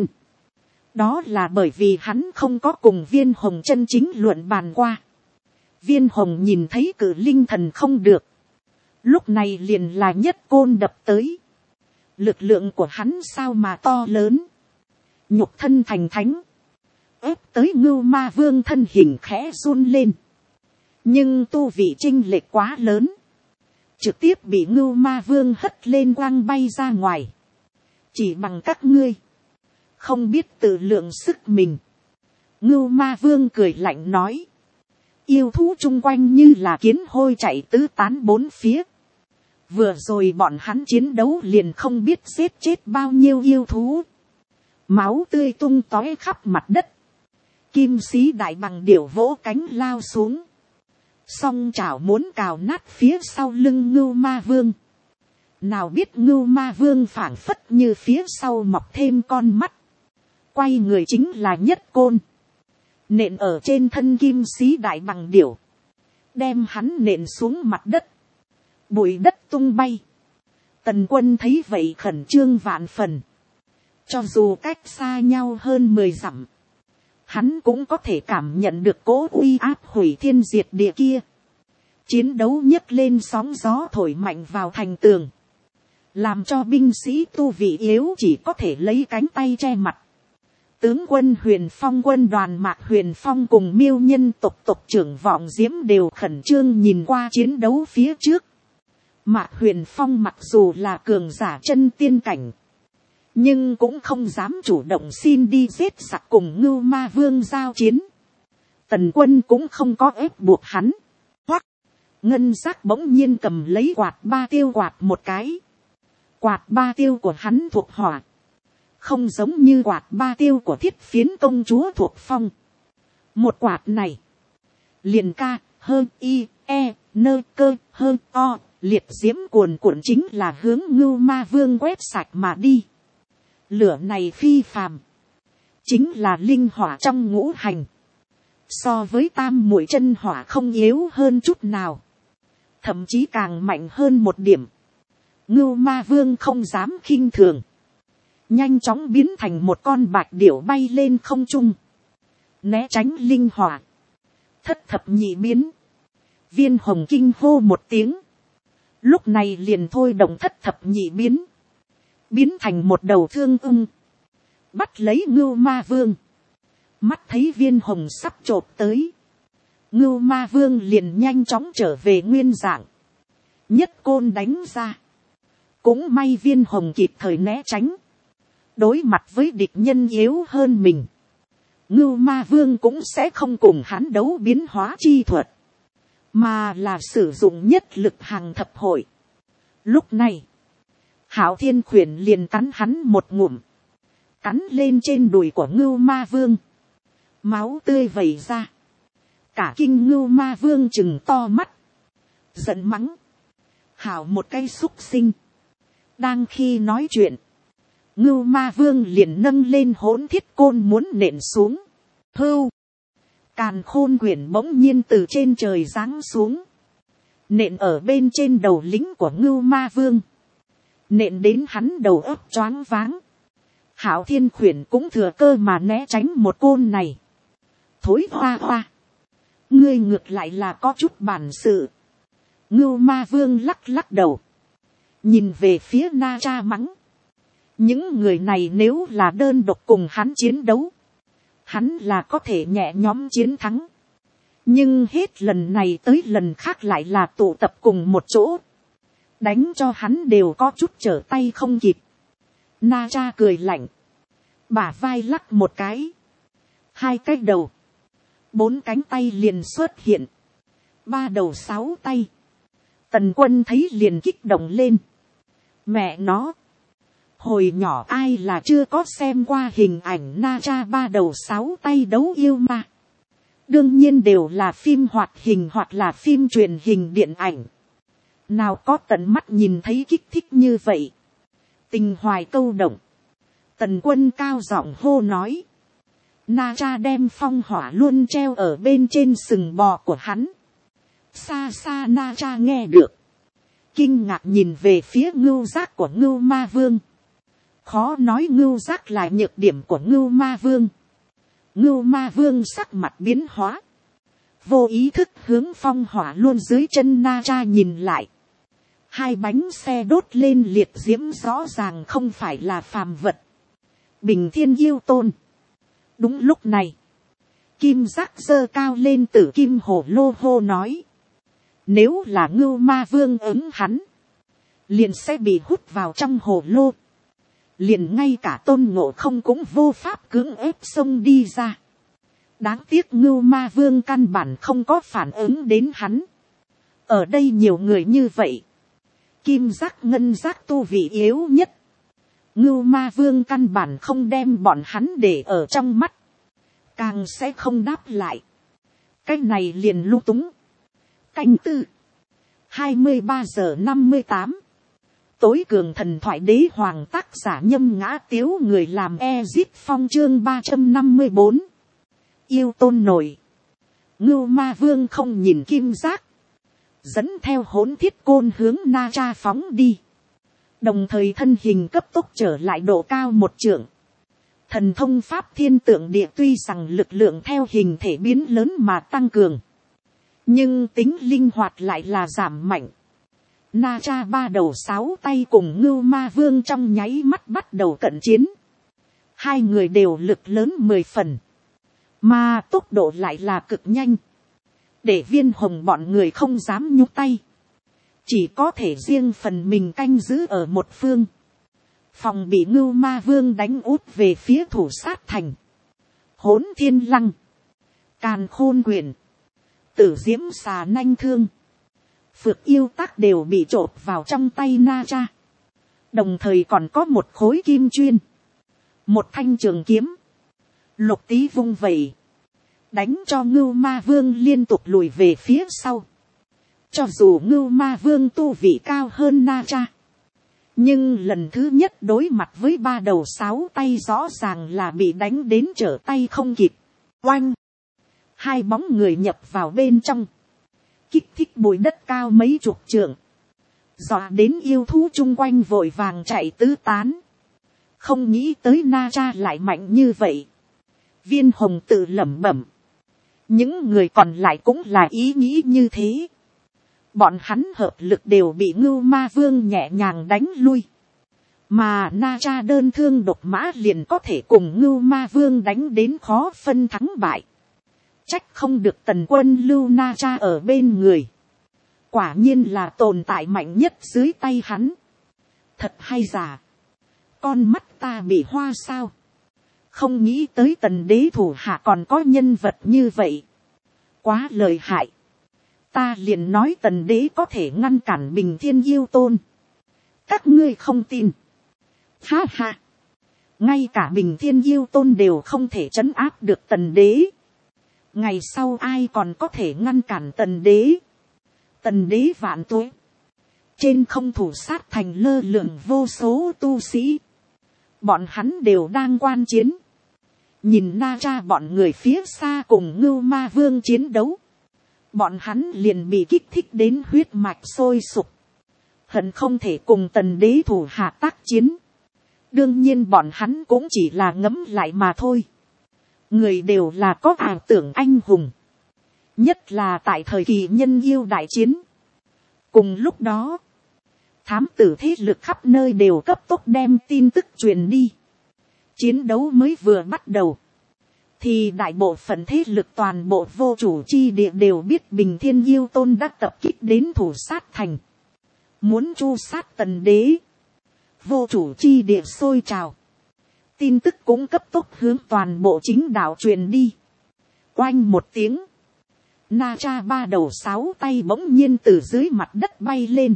đó là bởi vì hắn không có cùng Viên Hồng chân chính luận bàn qua. Viên Hồng nhìn thấy cự linh thần không được, lúc này liền là nhất côn đập tới. Lực lượng của hắn sao mà to lớn, nhục thân thành thánh, ép tới Ngưu Ma Vương thân hình khẽ run lên. Nhưng tu vị chênh lệch quá lớn, trực tiếp bị Ngưu Ma Vương hất lên quăng bay ra ngoài. Chỉ bằng các ngươi không biết tự lượng sức mình. Ngưu Ma Vương cười lạnh nói, yêu thú chung quanh như là kiến hôi chạy tứ tán bốn phía. Vừa rồi bọn hắn chiến đấu liền không biết giết chết bao nhiêu yêu thú. Máu tươi tung tóe khắp mặt đất. Kim sĩ đại bằng điểu vỗ cánh lao xuống, song chảo muốn cào nát phía sau lưng Ngưu Ma Vương. Nào biết Ngưu Ma Vương phảng phất như phía sau mọc thêm con mắt, quay người chính là nhất côn, nện ở trên thân kim sĩ đại bằng điểu, đem hắn nện xuống mặt đất, bụi đất tung bay. Tần Quân thấy vậy khẩn trương vạn phần, cho dù cách xa nhau hơn 10 dặm, hắn cũng có thể cảm nhận được cỗ uy áp hủy thiên diệt địa kia. Chiến đấu nhấc lên sóng gió thổi mạnh vào thành tường, làm cho binh sĩ tu vị yếu chỉ có thể lấy cánh tay che mặt. Tướng quân Huyền Phong quân đoàn Mạc Huyền Phong cùng Miêu nhân tộc tộc trưởng Vọng Diễm đều khẩn trương nhìn qua chiến đấu phía trước. Mạc Huyền Phong mặc dù là cường giả chân tiên cảnh, nhưng cũng không dám chủ động xin đi giết giặc cùng Ngưu Ma Vương giao chiến. Tần Quân cũng không có ép buộc hắn. Hoắc, ngân giác bỗng nhiên cầm lấy quạt ba tiêu quạt một cái. Quạt ba tiêu của hắn thuộc hỏa, không giống như quạt ba tiêu của Thiết Phiến công chúa thuộc phong. Một quạt này, liền ca, hơn y, e, nơ cơ, hơn o, liệt diễm cuồn cuộn chính là hướng Ngưu Ma Vương quét sạch mà đi. Lửa này phi phàm, chính là linh hỏa trong ngũ hành, so với tam muội chân hỏa không yếu hơn chút nào, thậm chí càng mạnh hơn một điểm. Ngưu Ma Vương không dám khinh thường, nhanh chóng biến thành một con bạch điểu bay lên không trung, né tránh linh hỏa. Thất thập nhị biến, Viên Hồng kinh hô một tiếng, lúc này liền thôi động thất thập nhị biến, biến thành một đầu thương ưng, bắt lấy Ngưu Ma Vương. Mắt thấy Viên Hồng sắp chộp tới, Ngưu Ma Vương liền nhanh chóng trở về nguyên dạng, nhất côn đánh ra. Cũng may Viên Hồng kịp thời né tránh, đối mặt với địch nhân yếu hơn mình, Ngưu Ma Vương cũng sẽ không cùng hắn đấu biến hóa chi thuật, mà là sử dụng nhất lực hàng thập hội. Lúc này, Hạo Thiên Khuyển liền cắn hắn một ngụm, cắn lên trên đùi của Ngưu Ma Vương, máu tươi vẩy ra. Cả kinh Ngưu Ma Vương chừng to mắt, giận mắng: Hảo một cái xúc sinh. Đang khi nói chuyện, Ngưu Ma Vương liền nâng lên hỗn thiết côn muốn nện xuống. Hưu, càn khôn quyển bỗng nhiên từ trên trời giáng xuống, nện ở bên trên đầu lính của Ngưu Ma Vương, nện đến hắn đầu óc choáng váng. Hạo Thiên Khuyển cũng thừa cơ mà né tránh một côn này. Thối hoa hoa, ngươi ngược lại là có chút bản sự. Ngưu Ma Vương lắc lắc đầu, nhìn về phía Na Tra mắng: những người này nếu là đơn độc cùng hắn chiến đấu, hắn là có thể nhẹ nhõm chiến thắng. Nhưng hết lần này tới lần khác lại là tụ tập cùng một chỗ, đánh cho hắn đều có chút trở tay không kịp. Na Tra cười lạnh, bả vai lắc một cái, hai cái đầu, bốn cánh tay liền xuất hiện, ba đầu sáu tay. Tần Quân thấy liền kích động lên. Mẹ nó, hồi nhỏ ai là chưa có xem qua hình ảnh Na Tra ba đầu sáu tay đấu yêu ma. Đương nhiên đều là phim hoạt hình hoặc là phim truyền hình điện ảnh. Nào có tận mắt nhìn thấy kích thích như vậy. Tình hoài câu động. Tần Quân cao giọng hô nói: Na Tra đem phong hỏa luôn treo ở bên trên sừng bò của hắn. Xa xa Na Tra nghe được, kinh ngạc nhìn về phía Ngưu Giác của Ngưu Ma Vương. Khó nói Ngưu Giác là nhược điểm của Ngưu Ma Vương. Ngưu Ma Vương sắc mặt biến hóa, vô ý thức hướng phong hỏa luôn dưới chân Na Tra nhìn lại. Hai bánh xe đốt lên liệt diễm rõ ràng không phải là phàm vật, bình thiên yêu tôn. Đúng lúc này, Kim Giác giơ cao lên tử kim hổ lô hô nói: nếu là Ngưu Ma Vương ứng hắn, liền sẽ bị hút vào trong hồ lô. Liền ngay cả Tôn Ngộ Không cũng vô pháp cưỡng ép xông đi ra. Đáng tiếc Ngưu Ma Vương căn bản không có phản ứng đến hắn. Ở đây nhiều người như vậy, Kim Giác ngân giác tu vị yếu nhất, Ngưu Ma Vương căn bản không đem bọn hắn để ở trong mắt, càng sẽ không đáp lại. Cái này liền lung túng. Canh tư 23:58 Tối cường thần thoại đế hoàng tác giả Nhâm Ngã Tiếu, người làm Ezip Phong chương 354. Yêu tôn nổi. Ngưu Ma Vương không nhìn kim giác, dẫn theo hỗn thiết côn hướng Na Tra phóng đi. Đồng thời thân hình cấp tốc trở lại độ cao 1 trượng. Thần thông pháp thiên tượng địa tuy rằng lực lượng theo hình thể biến lớn mà tăng cường, nhưng tính linh hoạt lại là giảm mạnh. Na Tra 3 đầu 6 tay cùng Ngưu Ma Vương trong nháy mắt bắt đầu cận chiến. Hai người đều lực lớn 10 phần, mà tốc độ lại là cực nhanh, để Viên Hồng bọn người không dám nhúc tay, chỉ có thể riêng phần mình canh giữ ở một phương, phòng bị Ngưu Ma Vương đánh út về phía Thủ Sát Thành. Hỗn Thiên Lăng, Càn Khôn Quyển, Tử Diễm Xà Nanh Thương, Phược Yêu Tác đều bị trộp vào trong tay Na Tra. Đồng thời còn có một khối kim chuyên, một thanh trường kiếm. Lục Tý vung vẩy, đánh cho Ngưu Ma Vương liên tục lùi về phía sau. Cho dù Ngưu Ma Vương tu vị cao hơn Na Tra, nhưng lần thứ nhất đối mặt với 3 đầu 6 tay rõ ràng là bị đánh đến trở tay không kịp. Oanh! Hai bóng người nhập vào bên trong, kích thích bụi đất cao mấy chục trượng, dọa đến yêu thú chung quanh vội vàng chạy tứ tán. Không nghĩ tới Na Tra lại mạnh như vậy. Viên Hồng tự lẩm bẩm. Những người còn lại cũng là ý nghĩ như thế. Bọn hắn hợp lực đều bị Ngưu Ma Vương nhẹ nhàng đánh lui. Mà Na Tra đơn thương độc mã liền có thể cùng Ngưu Ma Vương đánh đến khó phân thắng bại. Trách không được Tần Quân lưu Na Tra ở bên người. Quả nhiên là tồn tại mạnh nhất dưới tay hắn. Thật hay giả. Con mắt ta bị hoa sao? Không nghĩ tới Tần đế thủ hạ còn có nhân vật như vậy. Quá lợi hại. Ta liền nói Tần đế có thể ngăn cản Bình Thiên Yêu Tôn. Các ngươi không tin. Ha ha. Ngay cả Bình Thiên Yêu Tôn đều không thể trấn áp được Tần đế. Ngày sau ai còn có thể ngăn cản Tần đế? Tần đế vạn tuế. Trên không Thủ Sát Thành lơ lửng vô số tu sĩ. Bọn hắn đều đang quan chiến. Nhìn Na Tra bọn người phía xa cùng Ngưu Ma Vương chiến đấu. Bọn hắn liền bị kích thích đến huyết mạch sôi sục. Hận không thể cùng Tần đế thủ hạ tác chiến. Đương nhiên bọn hắn cũng chỉ là ngẫm lại mà thôi. Người đều là có ảo tưởng anh hùng. Nhất là tại thời kỳ nhân yêu đại chiến. Cùng lúc đó, thám tử thế lực khắp nơi đều cấp tốc đem tin tức truyền đi. Chiến đấu mới vừa bắt đầu, thì đại bộ phận thế lực toàn bộ vô chủ chi địa đều biết Bình Thiên Yêu Tôn đã tập kích đến Thủ Sát Thành. Muốn tru sát Tần đế. Vô chủ chi địa sôi trào. Tin tức cũng cấp tốc hướng toàn bộ chính đạo truyền đi. Oanh một tiếng. Na Tra 3 đầu 6 tay bỗng nhiên từ dưới mặt đất bay lên.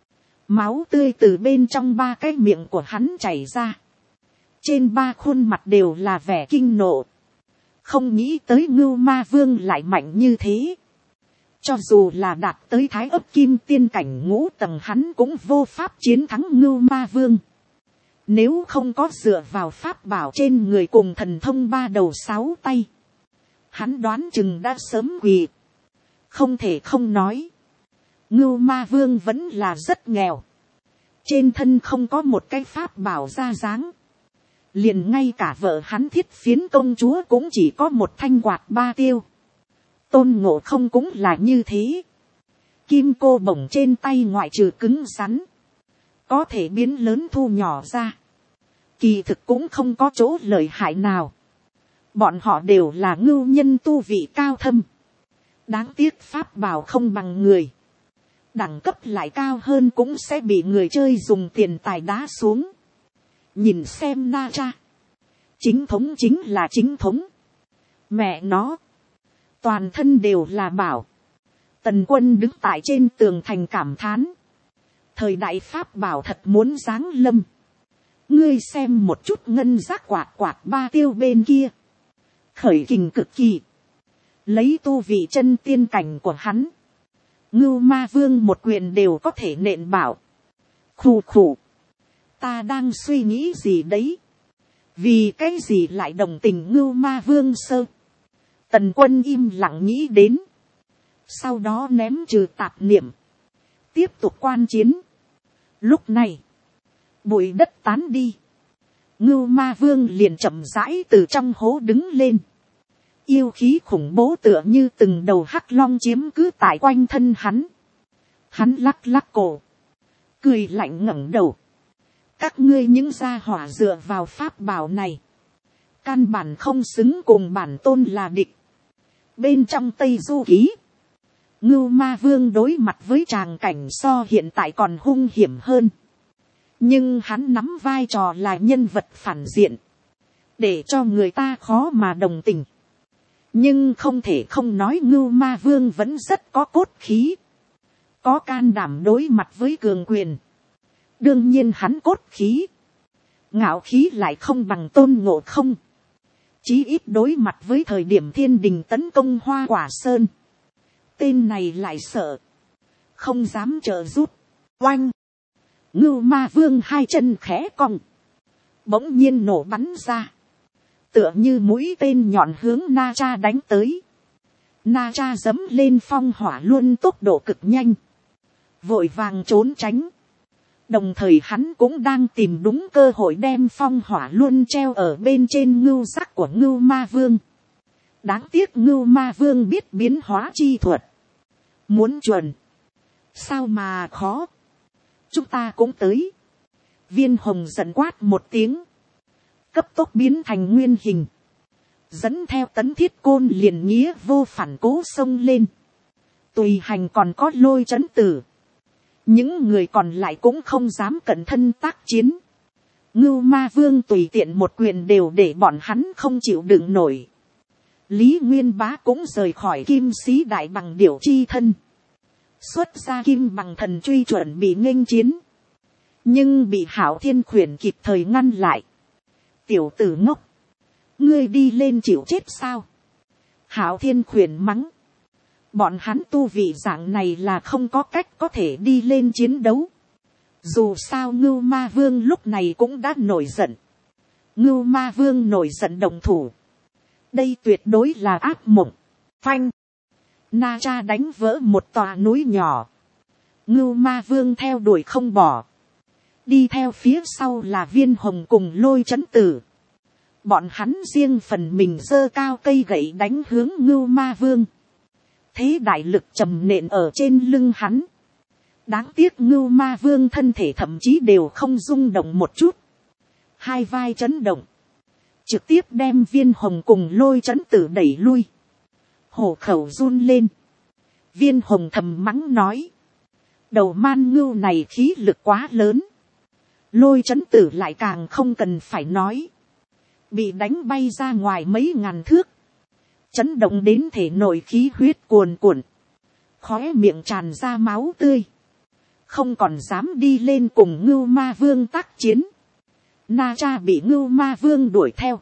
Máu tươi từ bên trong 3 cái miệng của hắn chảy ra. Trên 3 khuôn mặt đều là vẻ kinh nộ. Không nghĩ tới Ngưu Ma Vương lại mạnh như thế. Cho dù là đạt tới Thái Ấp Kim Tiên cảnh ngũ tầng hắn cũng vô pháp chiến thắng Ngưu Ma Vương. Nếu không có dựa vào pháp bảo trên người cùng thần thông 3 đầu 6 tay, hắn đoán chừng đã sớm quỳ. Không thể không nói, Ngưu Ma Vương vẫn là rất nghèo. Trên thân không có một cái pháp bảo ra dáng. Liền ngay cả vợ hắn Thiết Phiến công chúa cũng chỉ có một thanh quạt 3 tiêu. Tôn Ngộ Không cũng là như thế. Kim cô bổng trên tay ngoại trừ cứng rắn, có thể biến lớn thu nhỏ ra. Kỳ thực cũng không có chỗ lợi hại nào. Bọn họ đều là ngưu nhân tu vị cao thâm. Đáng tiếc pháp bảo không bằng người. Đẳng cấp lại cao hơn cũng sẽ bị người chơi dùng tiền tài đá xuống. Nhìn xem Na Tra. Chính thống chính là chính thống. Mẹ nó. Toàn thân đều là bảo. Tần Quân đứng tại trên tường thành cảm thán. Thời đại pháp bảo thật muốn giáng lâm. Ngươi xem một chút ngân giác quạt 3 tiêu bên kia. Khởi kình cực kỳ. Lấy tu vị chân tiên cảnh của hắn. Ngưu Ma Vương một quyền đều có thể nện bảo. Khù khù. Ta đang suy nghĩ gì đấy. Vì cái gì lại đồng tình Ngưu Ma Vương sơ. Tần Quân im lặng nghĩ đến. Sau đó ném trừ tạp niệm. Tiếp tục quan chiến. Lúc này. Bụi đất tán đi. Ngưu Ma Vương liền chậm rãi từ trong hố đứng lên. Yêu khí khủng bố tựa như từng đầu hắc long chiếm cứ tại quanh thân hắn. Hắn lắc lắc cổ. Cười lạnh ngẩng đầu. Các ngươi những gia hỏa dựa vào pháp bảo này. Căn bản không xứng cùng bản tôn là địch. Bên trong Tây Du Ký. Ngưu Ma Vương đối mặt với tràng cảnh so hiện tại còn hung hiểm hơn. Nhưng hắn nắm vai trò là nhân vật phản diện. Để cho người ta khó mà đồng tình. Nhưng không thể không nói Ngưu Ma Vương vẫn rất có cốt khí. Có can đảm đối mặt với cường quyền. Đương nhiên hắn cốt khí. Ngạo khí lại không bằng Tôn Ngộ Không. Chí ít đối mặt với thời điểm thiên đình tấn công Hoa Quả Sơn. Tên này lại sợ. Không dám trợ giúp. Oanh. Ngưu Ma Vương hai chân khẽ cong. Bỗng nhiên nổ bắn ra. Tựa như mũi tên nhọn hướng Na Cha đánh tới. Na Cha giẫm lên phong hỏa luôn tốc độ cực nhanh. Vội vàng trốn tránh. Đồng thời hắn cũng đang tìm đúng cơ hội đem phong hỏa luôn treo ở bên trên ngưu sắc của Ngưu Ma Vương. Đáng tiếc Ngưu Ma Vương biết biến hóa chi thuật. Muốn chuẩn. Sao mà khó. Chúng ta cũng tới. Viên Hồng giận quát một tiếng. Cấp tốc biến thành nguyên hình. Dẫn theo Tấn Thiết Côn liền nghĩa vô phản cố xông lên. Tùy hành còn có Lôi Chấn Tử. Những người còn lại cũng không dám cẩn thân tác chiến. Ngưu Ma Vương tùy tiện một quyền đều để bọn hắn không chịu đựng nổi. Lý Nguyên Bá cũng rời khỏi Kim Sĩ Đại Bằng Điểu chi thân. Xuất ra Kim Bằng Thần truy chuẩn bị nghênh chiến. Nhưng bị Hảo Thiên Khuyển kịp thời ngăn lại. Tiểu tử ngốc. Ngươi đi lên chịu chết sao? Hảo Thiên Khuyển mắng. Bọn hắn tu vị dạng này là không có cách có thể đi lên chiến đấu. Dù sao Ngưu Ma Vương lúc này cũng đã nổi giận. Ngưu Ma Vương nổi giận đồng thủ. Đây tuyệt đối là ác mộng. Phanh. Na Cha đánh vỡ một tòa núi nhỏ. Ngưu Ma Vương theo đuổi không bỏ. Đi theo phía sau là Viên Hồng cùng Lôi Chấn Tử. Bọn hắn riêng phần mình giơ cao cây gậy đánh hướng Ngưu Ma Vương. Thế đại lực trầm nện ở trên lưng hắn. Đáng tiếc Ngưu Ma Vương thân thể thậm chí đều không rung động một chút. Hai vai chấn động. Trực tiếp đem Viên Hồng cùng Lôi Chấn Tử đẩy lui. Hổ khẩu run lên. Viên Hồng thầm mắng nói. Đầu man ngưu này khí lực quá lớn. Lôi Chấn Tử lại càng không cần phải nói. Bị đánh bay ra ngoài mấy ngàn thước. Chấn động đến thể nội khí huyết cuồn cuộn. Khóe miệng tràn ra máu tươi. Không còn dám đi lên cùng Ngưu Ma Vương tác chiến. Na Cha bị Ngưu Ma Vương đuổi theo.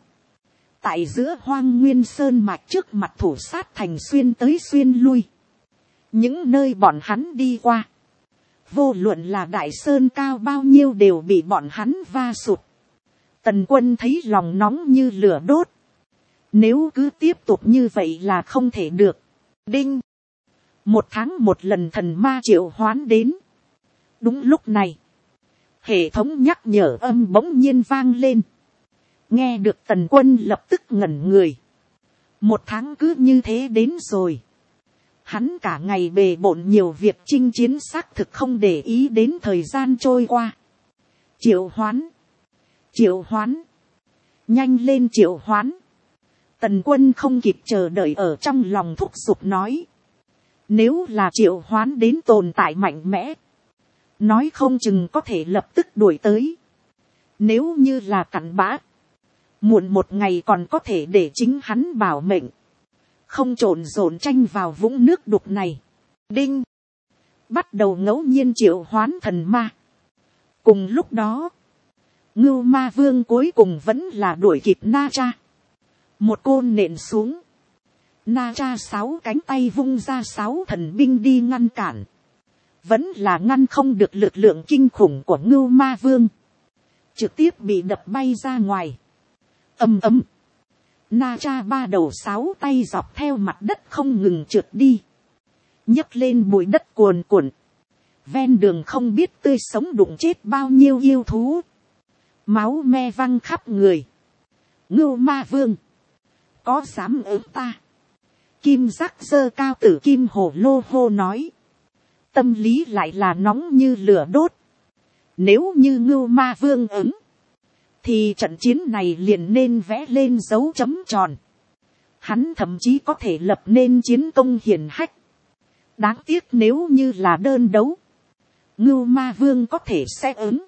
Tại giữa Hoang Nguyên Sơn mạch trước mặt thủ sát thành xuyên tới xuyên lui. Những nơi bọn hắn đi qua. Vô luận là đại sơn cao bao nhiêu đều bị bọn hắn va sụt. Tần Quân thấy lòng nóng như lửa đốt. Nếu cứ tiếp tục như vậy là không thể được. Đinh. 1 tháng một lần thần ma triệu hoán đến. Đúng lúc này. Hệ thống nhắc nhở âm bỗng nhiên vang lên. Nghe được Tần Quân lập tức ngẩn người. 1 tháng cứ như thế đến rồi. Hắn cả ngày bề bộn nhiều việc chinh chiến xác thực không để ý đến thời gian trôi qua. Triệu hoán. Triệu hoán. Nhanh lên triệu hoán. Tần Quân không kịp chờ đợi ở trong lòng thúc giục nói. Nếu là triệu hoán đến tồn tại mạnh mẽ. Nói không chừng có thể lập tức đuổi tới. Nếu như là cặn bã. Muộn một ngày còn có thể để chính hắn bảo mệnh. Không trộn rộn tranh vào vũng nước đục này. Đinh. Bắt đầu ngẫu nhiên triệu hoán thần ma. Cùng lúc đó. Ngưu Ma Vương cuối cùng vẫn là đuổi kịp Na Cha. Một côn nện xuống. Na Cha 6 cánh tay vung ra 6 thần binh đi ngăn cản. vẫn là ngăn không được lực lượng kinh khủng của Ngưu Ma Vương, trực tiếp bị đập bay ra ngoài. Ầm ầm, Na Cha ba đầu sáu tay dọc theo mặt đất không ngừng trượt đi, nhấc lên bụi đất cuồn cuộn. Ven đường không biết tươi sống đụng chết bao nhiêu yêu thú, máu me văng khắp người. Ngưu Ma Vương, có dám ứng ta? Kim giác giơ cao tử kim hổ lô hô nói, tâm lý lại là nóng như lửa đốt. Nếu như Ngưu Ma Vương ứng, thì trận chiến này liền nên vẽ lên dấu chấm tròn. Hắn thậm chí có thể lập nên chiến công hiển hách. Đáng tiếc nếu như là đơn đấu, Ngưu Ma Vương có thể sẽ ứng.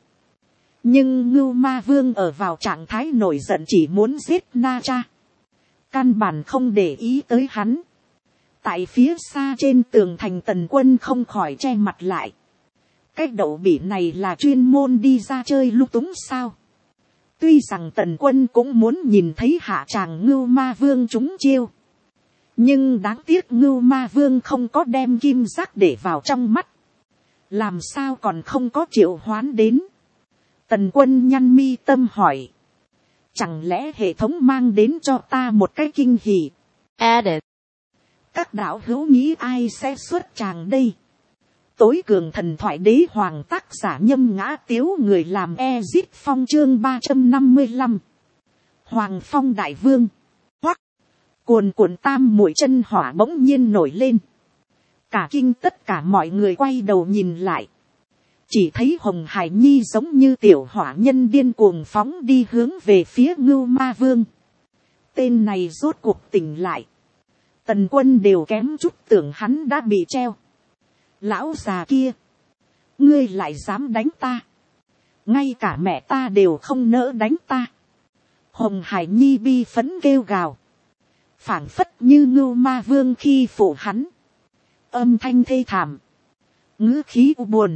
Nhưng Ngưu Ma Vương ở vào trạng thái nổi giận chỉ muốn giết Na Cha, căn bản không để ý tới hắn. Tại phía xa trên tường thành, Tần Quân không khỏi che mặt lại. Cái đậu bỉ này là chuyên môn đi ra chơi lung túng sao? Tuy rằng Tần Quân cũng muốn nhìn thấy hạ tràng Ngưu Ma Vương trúng chiêu, nhưng đáng tiếc Ngưu Ma Vương không có đem kim giác để vào trong mắt, làm sao còn không có triệu hoán đến. Tần Quân nhăn mi tâm hỏi, chẳng lẽ hệ thống mang đến cho ta một cái kinh hỉ? Edit. Các đạo hữu nghĩ ai sẽ xuất tràng đây? Tối cường thần thoại đế hoàng, tác giả Nhâm Ngã Tiếu, người làm Ezip Phong, chương 355. Hoàng Phong Đại Vương. Hoắc. Cuồn cuộn tam muội chân hỏa bỗng nhiên nổi lên. Cả kinh tất cả mọi người quay đầu nhìn lại. Chỉ thấy Hồng Hải Nhi giống như tiểu hỏa nhân điên cuồng phóng đi hướng về phía Ngưu Ma Vương. Tên này rốt cuộc tỉnh lại. Tần Quân đều kém chút tưởng hắn đã bị treo. Lão già kia, ngươi lại dám đánh ta? Ngay cả mẹ ta đều không nỡ đánh ta. Hồng Hải Nhi bi phấn kêu gào, phảng phất như Ngưu Ma Vương khi phụ hắn. Âm thanh thê thảm, ngữ khí u buồn,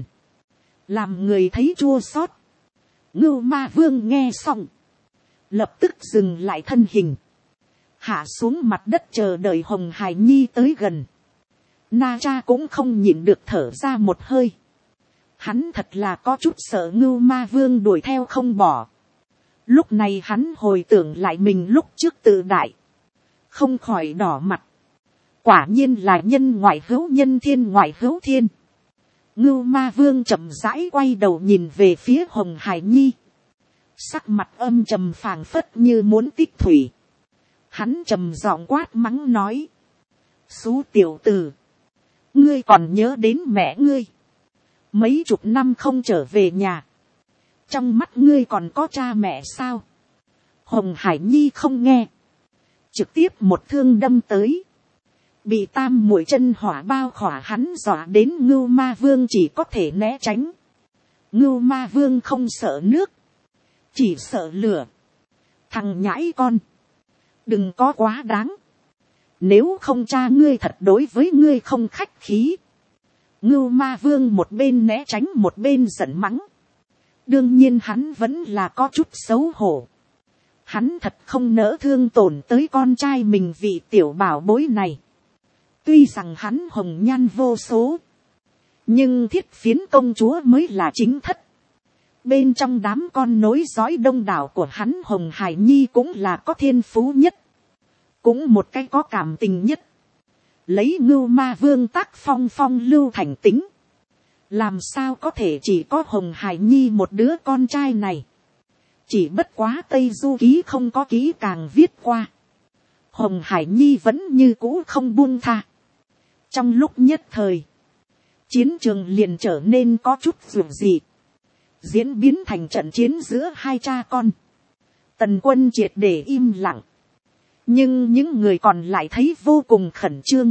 làm người thấy chua xót. Ngưu Ma Vương nghe xong, lập tức dừng lại thân hình, hạ xuống mặt đất chờ đợi Hồng Hải Nhi tới gần. Na Cha cũng không nhịn được thở ra một hơi. Hắn thật là có chút sợ Ngưu Ma Vương đuổi theo không bỏ. Lúc này hắn hồi tưởng lại mình lúc trước tự đại, không khỏi đỏ mặt. Quả nhiên là nhân ngoại hữu nhân, thiên ngoại hữu thiên. Ngưu Ma Vương chậm rãi quay đầu nhìn về phía Hồng Hải Nhi, sắc mặt âm trầm phảng phất như muốn tích thủy. Hắn trầm giọng quát mắng nói, xú tiểu tử, ngươi còn nhớ đến mẹ ngươi? Mấy chục năm không trở về nhà, trong mắt ngươi còn có cha mẹ sao? Hồng Hải Nhi không nghe, trực tiếp một thương đâm tới. Bị tam muội chân hỏa bao khỏa, hắn dọa đến Ngưu Ma Vương chỉ có thể né tránh. Ngưu Ma Vương không sợ nước, chỉ sợ lửa. Thằng nhãi con, đừng có quá đáng. Nếu không cha ngươi thật đối với ngươi không khách khí. Ngưu Ma Vương một bên né tránh một bên giận mắng. Đương nhiên hắn vẫn là có chút xấu hổ. Hắn thật không nỡ thương tổn tới con trai mình vị tiểu bảo bối này. Tuy rằng hắn hồng nhan vô số, nhưng Thiết Phiến công chúa mới là chính thất. Bên trong đám con nối dõi đông đảo của hắn, Hồng Hải Nhi cũng là có thiên phú nhất, cũng một cái có cảm tình nhất. Lấy Ngưu Ma Vương tác phong phong lưu thành tính, làm sao có thể chỉ có Hồng Hải Nhi một đứa con trai này. Chỉ bất quá Tây Du Ký không có ký càng viết qua, Hồng Hải Nhi vẫn như cũ không buông tha. Trong lúc nhất thời, chiến trường liền trở nên có chút dường dị, diễn biến thành trận chiến giữa hai cha con. Tần Quân triệt để im lặng, nhưng những người còn lại thấy vô cùng khẩn trương.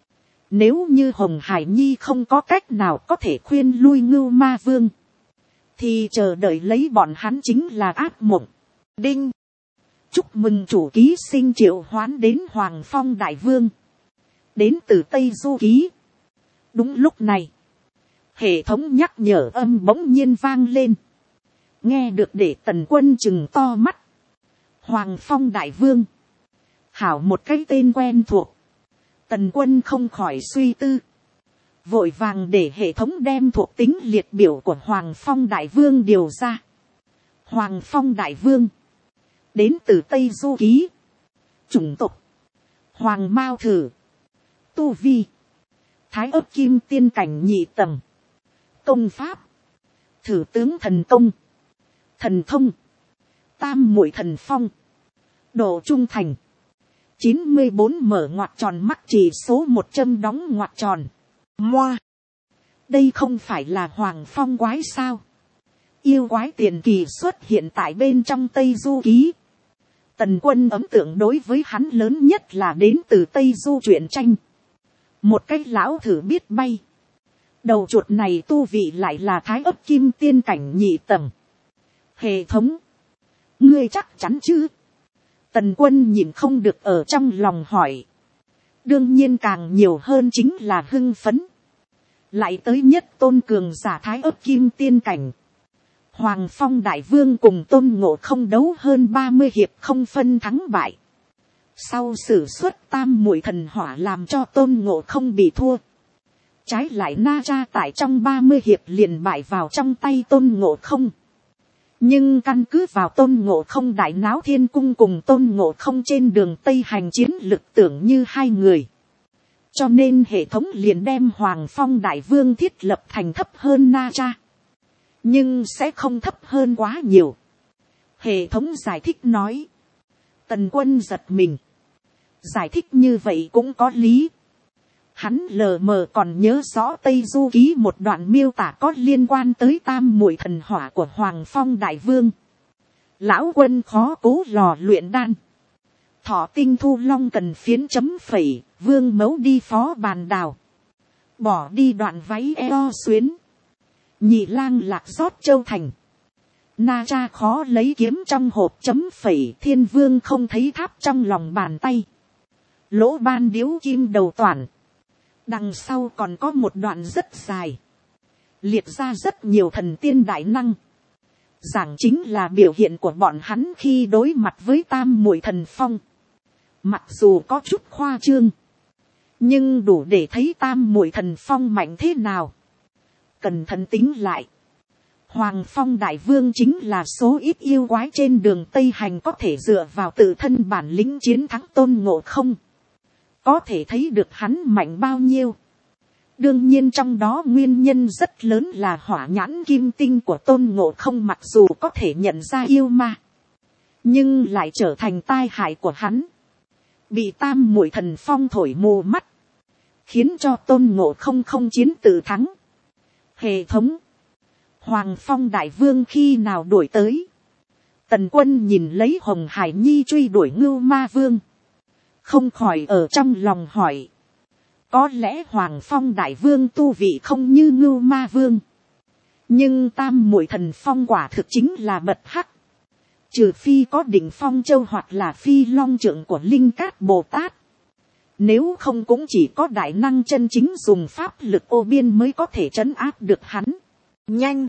Nếu như Hồng Hải Nhi không có cách nào có thể khuyên lui Ngưu Ma Vương, thì chờ đợi lấy bọn hắn chính là ác mộng. Đinh, chúc mừng chủ ký sinh triệu hoán đến Hoàng Phong Đại Vương, đến từ Tây Du Ký. Đúng lúc này, hệ thống nhắc nhở âm bỗng nhiên vang lên, nghe được để Tần Quân chừng to mắt. Hoàng Phong Đại Vương, hảo một cái tên quen thuộc. Tần Quân không khỏi suy tư, vội vàng để hệ thống đem thuộc tính liệt biểu của Hoàng Phong Đại Vương điều ra. Hoàng Phong Đại Vương, đến từ Tây Du Ký, chủng tộc Hoàng Mao Thử, tu vi Thái Ấp Kim Tiên cảnh nhị tầng, công pháp Thử Tướng Thần Công, thần thông Tam Muội Thần Phong, độ trung thành 94, mở ngoặc tròn, mắc chỉ số 100 đóng ngoặc tròn. Moa, đây không phải là Hoàng Phong quái sao? Yêu quái tiền kỳ xuất hiện tại bên trong Tây Du Ký. Tần Quân ấn tượng đối với hắn lớn nhất là đến từ Tây Du truyện tranh. Một cái lão thử biết bay. Đầu chuột này tu vị lại là Thái Ấp Kim Tiên cảnh nhị tầng. Hệ thống, ngươi chắc chắn chứ? Tần Quân nhìn không được ở trong lòng hỏi. Đương nhiên càng nhiều hơn chính là hưng phấn. Lại tới nhất tôn cường giả Thái Ấp Kim Tiên cảnh. Hoàng Phong Đại Vương cùng Tôn Ngộ Không đấu hơn 30 hiệp không phân thắng bại. Sau sử xuất Tam Muội Thần Hỏa làm cho Tôn Ngộ Không bị thua. Trái lại Na Tra tại trong 30 hiệp liền bại vào trong tay Tôn Ngộ Không. Nhưng căn cứ vào Tôn Ngộ Không đại náo thiên cung cùng Tôn Ngộ Không trên đường Tây hành chiến lực tưởng như hai người. Cho nên hệ thống liền đem Hoàng Phong Đại Vương thiết lập thành thấp hơn Na Tra. Nhưng sẽ không thấp hơn quá nhiều. Hệ thống giải thích nói. Tần Quân giật mình. Giải thích như vậy cũng có lý. Hắn lờ mờ còn nhớ rõ Tây Du Ký một đoạn miêu tả có liên quan tới Tam Muội Thần Hỏa của Hoàng Phong Đại Vương. Lão quân khó cố lò luyện đan. Thọ tinh thu long cần phiến chấm phẩy, vương mẫu đi phó bàn đào. Bỏ đi đoạn váy eo xuyến. Nhị lang lạc rót châu thành. Na Tra khó lấy kiếm trong hộp chấm phẩy, thiên vương không thấy tháp trong lòng bàn tay. Lỗ ban điếu kim đầu toàn. Đằng sau còn có một đoạn rất dài. Liệt ra rất nhiều thần tiên đại năng. Giảng chính là biểu hiện của bọn hắn khi đối mặt với Tam Muội Thần Phong. Mặc dù có chút khoa trương. Nhưng đủ để thấy Tam Muội Thần Phong mạnh thế nào. Cẩn thận tính lại. Hoàng Phong Đại Vương chính là số ít yêu quái trên đường Tây hành có thể dựa vào tự thân bản lĩnh chiến thắng Tôn Ngộ Không. Có thể thấy được hắn mạnh bao nhiêu. Đương nhiên trong đó nguyên nhân rất lớn là hỏa nhãn kim tinh của Tôn Ngộ Không, mặc dù có thể nhận ra yêu ma. Nhưng lại trở thành tai hại của hắn. Bị Tam Muội Thần Phong thổi mù mắt. Khiến cho Tôn Ngộ Không không chiến tự thắng. Hệ thống. Hoàng Phong Đại Vương khi nào đuổi tới? Tần Quân nhìn lấy Hồng Hải Nhi truy đuổi Ngưu Ma Vương. Không khỏi ở trong lòng hỏi. Có lẽ Hoàng Phong Đại Vương tu vị không như Ngưu Ma Vương. Nhưng Tam Muội Thần Phong quả thực chính là bật hắc. Trừ phi có đỉnh Phong Châu hoặc là Phi Long Trượng của Linh Cát Bồ Tát. Nếu không cũng chỉ có đại năng chân chính dùng pháp lực ô biên mới có thể trấn áp được hắn. Nhanh!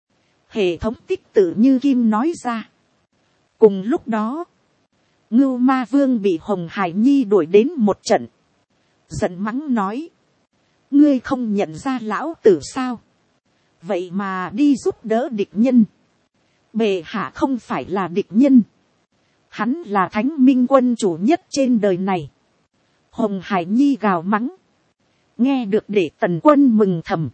Hệ thống tích tự như kim nói ra. Cùng lúc đó, Ngưu Ma Vương bị Hồng Hải Nhi đuổi đến một trận. Giận mắng nói. Ngươi không nhận ra lão tử sao? Vậy mà đi giúp đỡ địch nhân. Bệ hạ không phải là địch nhân. Hắn là thánh minh quân chủ nhất trên đời này. Hồng Hải Nhi gào mắng. Nghe được để Tần Quân mừng thầm.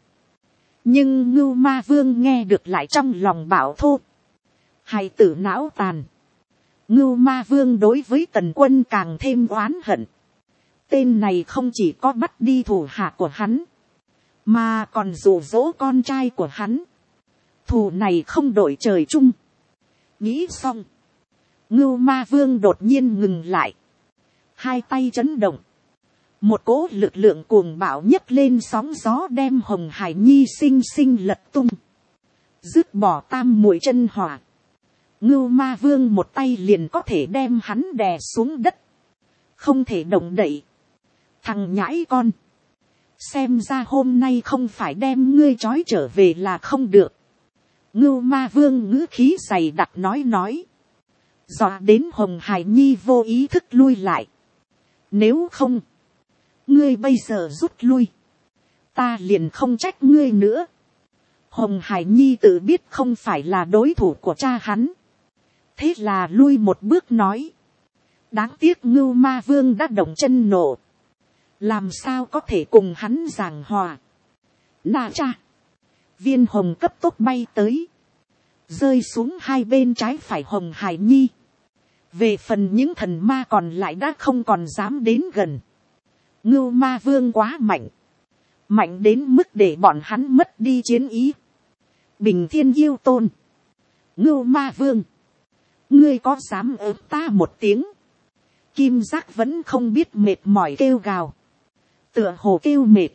Nhưng Ngưu Ma Vương nghe được lại trong lòng bảo thô. Hài tử não tàn. Ngưu Ma Vương đối với Tần Quân càng thêm oán hận. Tên này không chỉ có bắt đi thủ hạ của hắn. Mà còn dụ dỗ con trai của hắn. Thù này không đổi trời chung. Nghĩ xong. Ngưu Ma Vương đột nhiên ngừng lại. Hai tay chấn động. Một cỗ lực lượng cuồng bạo nhấc lên sóng gió đem Hồng Hải Nhi xinh xinh lật tung. Dứt bỏ Tam Muội chân hỏa. Ngưu Ma Vương một tay liền có thể đem hắn đè xuống đất. Không thể động đậy. Thằng nhãi con. Xem ra hôm nay không phải đem ngươi trói trở về là không được. Ngưu Ma Vương ngữ khí dày đặc nói. Dọa đến Hồng Hải Nhi vô ý thức lui lại. Nếu không. Ngươi bây giờ rút lui. ta liền không trách ngươi nữa. Hồng Hải Nhi tự biết không phải là đối thủ của cha hắn, thế là lui một bước nói, đáng tiếc Ngưu Ma Vương đã động chân nộ, làm sao có thể cùng hắn giảng hòa. Na cha, viên hồng cấp tốc bay tới, rơi xuống hai bên trái phải Hồng Hải Nhi. Về phần những thần ma còn lại đã không còn dám đến gần. Ngưu Ma Vương quá mạnh, mạnh đến mức để bọn hắn mất đi chiến ý. Bình Thiên Yêu Tôn, Ngưu Ma Vương, ngươi có dám ớt ta một tiếng? Kim Giác vẫn không biết mệt mỏi kêu gào, tựa hồ kêu mệt.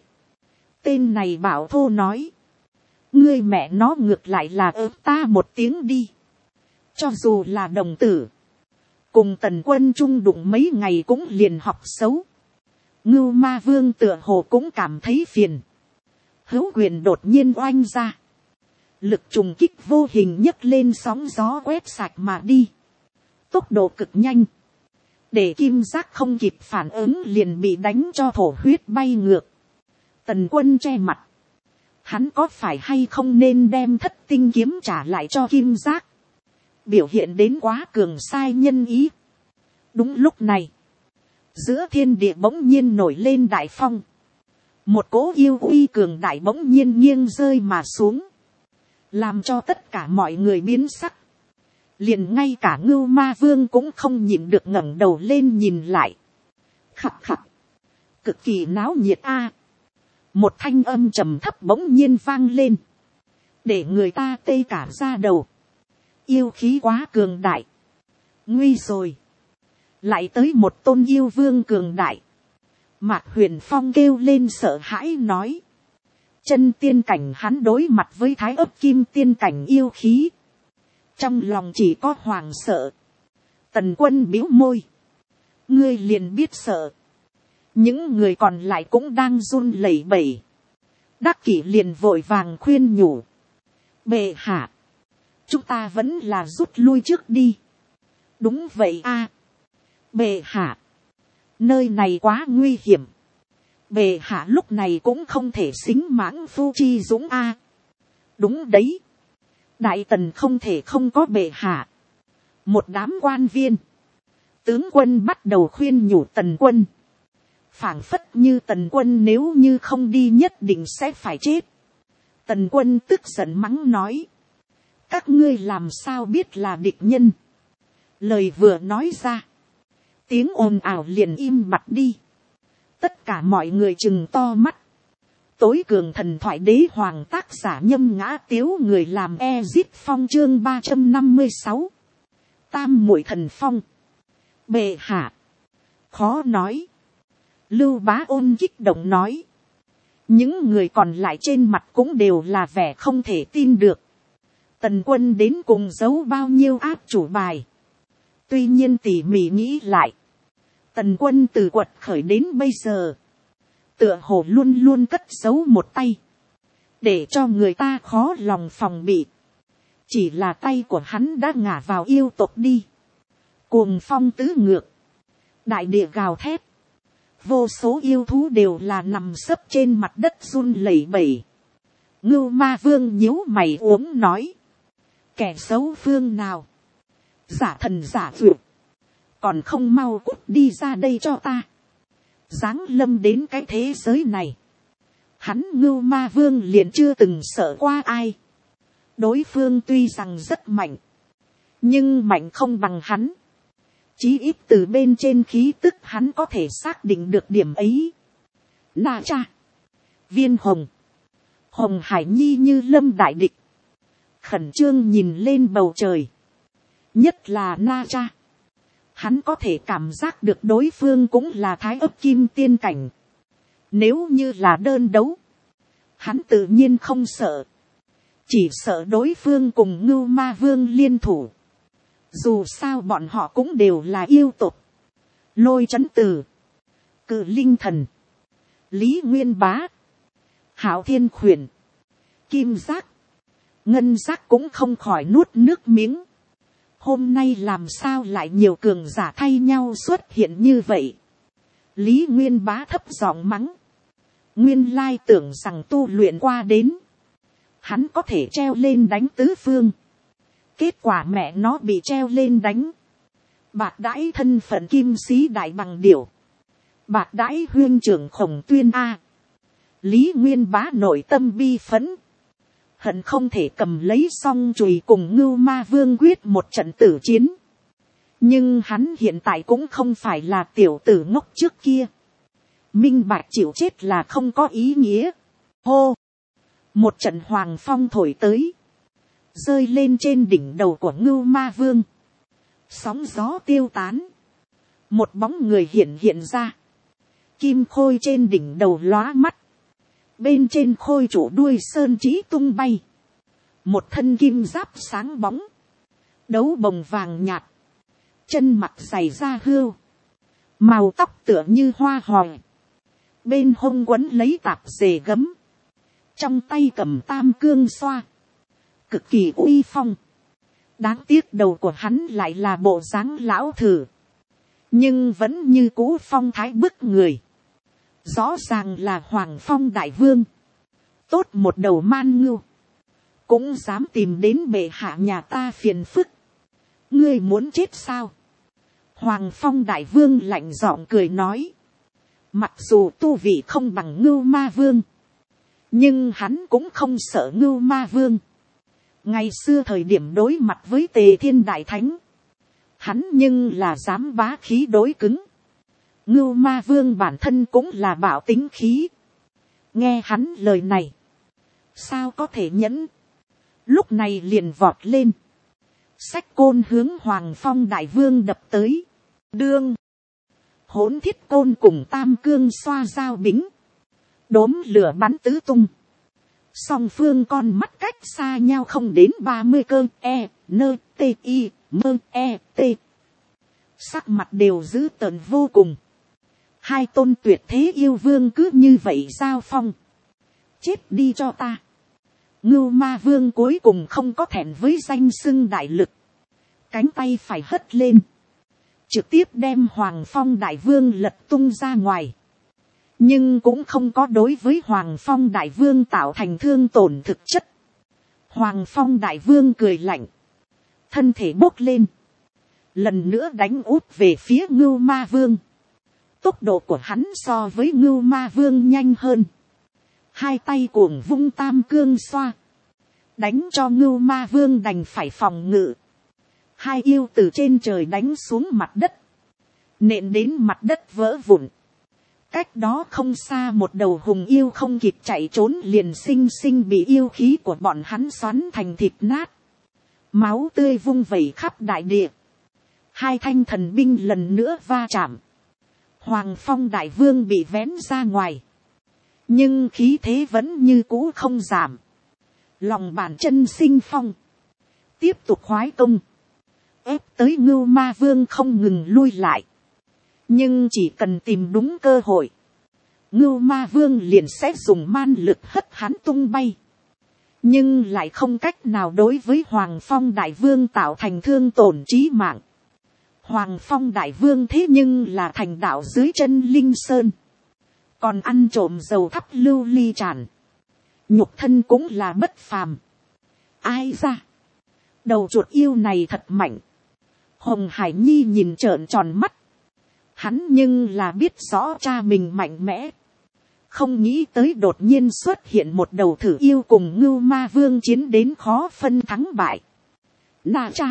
Tên này bảo thô nói, ngươi mẹ nó ngược lại là ớt ta một tiếng đi. Cho dù là đồng tử, cùng Tần Quân chung đụng mấy ngày cũng liền học xấu. Ngưu Ma Vương tựa hồ cũng cảm thấy phiền. Hữu quyền đột nhiên oanh ra, lực trùng kích vô hình nhấc lên sóng gió quét sạch mà đi, tốc độ cực nhanh, để Kim Giác không kịp phản ứng liền bị đánh cho thổ huyết bay ngược. Tần Quân che mặt, hắn có phải hay không nên đem thất tinh kiếm trả lại cho Kim Giác, biểu hiện đến quá cường sai nhân ý. Đúng lúc này, giữa thiên địa bỗng nhiên nổi lên đại phong, một cỗ yêu uy cường đại bỗng nhiên nghiêng rơi mà xuống, làm cho tất cả mọi người biến sắc. Liền ngay cả Ngưu Ma Vương cũng không nhịn được ngẩng đầu lên nhìn lại. Khặt khặt, cực kỳ náo nhiệt a. Một thanh âm trầm thấp bỗng nhiên vang lên, để người ta tê cả da đầu. Yêu khí quá cường đại, nguy rồi, lại tới một tôn yêu vương cường đại. Mạc Huyền Phong kêu lên sợ hãi nói, chân tiên cảnh hắn đối mặt với thái ấp kim tiên cảnh yêu khí, trong lòng chỉ có hoàng sợ. Tần Quân bĩu môi, ngươi liền biết sợ. Những người còn lại cũng đang run lẩy bẩy. Đắc Kỷ liền vội vàng khuyên nhủ, bệ hạ, chúng ta vẫn là rút lui trước đi. Đúng vậy a, bệ hạ, nơi này quá nguy hiểm. Bệ hạ lúc này cũng không thể xính mãng phu chi dũng a. Đúng đấy, đại tần không thể không có bệ hạ. Một đám quan viên, tướng quân bắt đầu khuyên nhủ Tần Quân, phảng phất như Tần Quân nếu như không đi nhất định sẽ phải chết. Tần Quân tức giận mắng nói, các ngươi làm sao biết là địch nhân. Lời vừa nói ra, tiếng ồn ào liền im bặt đi. Tất cả mọi người trừng to mắt. Tối cường thần thoại đế hoàng tác giả Nhâm Ngã Tiếu, người làm Ezip Phong, chương 356. Tam muội thần phong. Bệ hạ, khó nói. Lưu Bá Ôn kích động nói. Những người còn lại trên mặt cũng đều là vẻ không thể tin được. Tần Quân đến cùng giấu bao nhiêu áp chủ bài. Tuy nhiên tỉ mỉ nghĩ lại, Tần Quân từ quật khởi đến bây giờ, tựa hồ luôn luôn cất giấu một tay, để cho người ta khó lòng phòng bị. Chỉ là tay của hắn đã ngả vào yêu tộc đi. Cuồng phong tứ ngược, đại địa gào thét, vô số yêu thú đều là nằm sấp trên mặt đất run lẩy bẩy. Ngưu Ma Vương nhíu mày uống nói, kẻ xấu phương nào, giả thần giả vượt, còn không mau cút đi ra đây cho ta. Giáng lâm đến cái thế giới này, hắn Ngưu Ma Vương liền chưa từng sợ qua ai. Đối phương tuy rằng rất mạnh, nhưng mạnh không bằng hắn. Chí ít từ bên trên khí tức hắn có thể xác định được điểm ấy. Na cha, viên hồng, Hồng Hải Nhi như lâm đại địch, khẩn trương nhìn lên bầu trời. Nhất là Na cha, hắn có thể cảm giác được đối phương cũng là thái ấp kim tiên cảnh. Nếu như là đơn đấu, hắn tự nhiên không sợ, chỉ sợ đối phương cùng Ngưu Ma Vương liên thủ. Dù sao bọn họ cũng đều là yêu tộc. Lôi Chấn Từ, Cự Linh Thần, Lý Nguyên Bá, Hạo Thiên Khuyển, Kim Giác, Ngân Giác cũng không khỏi nuốt nước miếng. Hôm nay làm sao lại nhiều cường giả thay nhau xuất hiện như vậy. Lý Nguyên Bá thấp giọng mắng, Nguyên lai tưởng rằng tu luyện qua đến, hắn có thể treo lên đánh tứ phương. Kết quả mẹ nó bị treo lên đánh. Bạc đãi thân phận kim sĩ đại bằng điểu. Bạc đãi huyên trưởng Khổng Tuyên A. Lý Nguyên Bá nội tâm bi phẫn. Hận không thể cầm lấy song chùy cùng Ngưu Ma Vương quyết một trận tử chiến. Nhưng hắn hiện tại cũng không phải là tiểu tử ngốc trước kia. Minh bạch chịu chết là không có ý nghĩa. Hô! Một trận hoàng phong thổi tới. Rơi lên trên đỉnh đầu của Ngưu Ma Vương. Sóng gió tiêu tán. Một bóng người hiện ra. Kim khôi trên đỉnh đầu lóa mắt. Bên trên khôi chủ đuôi sơn chỉ tung bay. Một thân kim giáp sáng bóng. Đấu bồng vàng nhạt. Chân mặc giày da hươu. Màu tóc tựa như hoa hòe. Bên hông quấn lấy tạp dề gấm. Trong tay cầm tam cương xoa. Cực kỳ uy phong. Đáng tiếc đầu của hắn lại là bộ dáng lão thử. Nhưng vẫn như cũ phong thái bức người. Rõ ràng là Hoàng Phong đại vương. Tốt một đầu man ngưu. Cũng dám tìm đến bệ hạ nhà ta phiền phức. Ngươi muốn chết sao? Hoàng Phong đại vương lạnh giọng cười nói. Mặc dù tu vị không bằng Ngưu Ma Vương. Nhưng hắn cũng không sợ Ngưu Ma Vương. Ngày xưa thời điểm đối mặt với Tề Thiên Đại Thánh. Hắn nhưng là dám bá khí đối cứng. Ngưu Ma Vương bản thân cũng là bạo tính khí. Nghe hắn lời này. Sao có thể nhẫn. Lúc này liền vọt lên. Xách côn hướng Hoàng Phong đại vương đập tới. Đương. Hỗn thiết côn cùng tam cương xoa giao bính. Đốm lửa bắn tứ tung. Song phương con mắt cách xa nhau không đến 30 cơ t. Sắc mặt đều dữ tợn vô cùng. Hai tôn tuyệt thế yêu vương cứ như vậy giao phong. Chết đi cho ta. Ngưu Ma Vương cuối cùng không có thẹn với danh xưng đại lực. Cánh tay phải hất lên. Trực tiếp đem Hoàng Phong đại vương lật tung ra ngoài. Nhưng cũng không có đối với Hoàng Phong đại vương tạo thành thương tổn thực chất. Hoàng Phong đại vương cười lạnh. Thân thể bốc lên. Lần nữa đánh úp về phía Ngưu Ma Vương. Tốc độ của hắn so với Ngưu Ma Vương nhanh hơn. Hai tay cuồng vung tam cương xoa. Đánh cho Ngưu Ma Vương đành phải phòng ngự. Hai yêu từ trên trời đánh xuống mặt đất. Nện đến mặt đất vỡ vụn. Cách đó không xa một đầu hùng yêu không kịp chạy trốn liền xinh xinh bị yêu khí của bọn hắn xoắn thành thịt nát. Máu tươi vung vẩy khắp đại địa. Hai thanh thần binh lần nữa va chạm. Hoàng Phong đại vương bị vén ra ngoài. Nhưng khí thế vẫn như cũ không giảm. Lòng bàn chân sinh phong. Tiếp tục khoái công. Ép tới Ngưu Ma Vương không ngừng lui lại. Nhưng chỉ cần tìm đúng cơ hội. Ngưu Ma Vương liền sẽ dùng man lực hất hắn tung bay. Nhưng lại không cách nào đối với Hoàng Phong đại vương tạo thành thương tổn chí mạng. Hoàng Phong đại vương thế nhưng là thành đạo dưới chân Linh Sơn. Còn ăn trộm dầu thắp lưu ly tràn. Nhục thân cũng là bất phàm. Ai ra? Đầu chuột yêu này thật mạnh. Hồng Hải Nhi nhìn trợn tròn mắt. Hắn nhưng là biết rõ cha mình mạnh mẽ. Không nghĩ tới đột nhiên xuất hiện một đầu thử yêu cùng Ngưu Ma Vương chiến đến khó phân thắng bại. Na cha!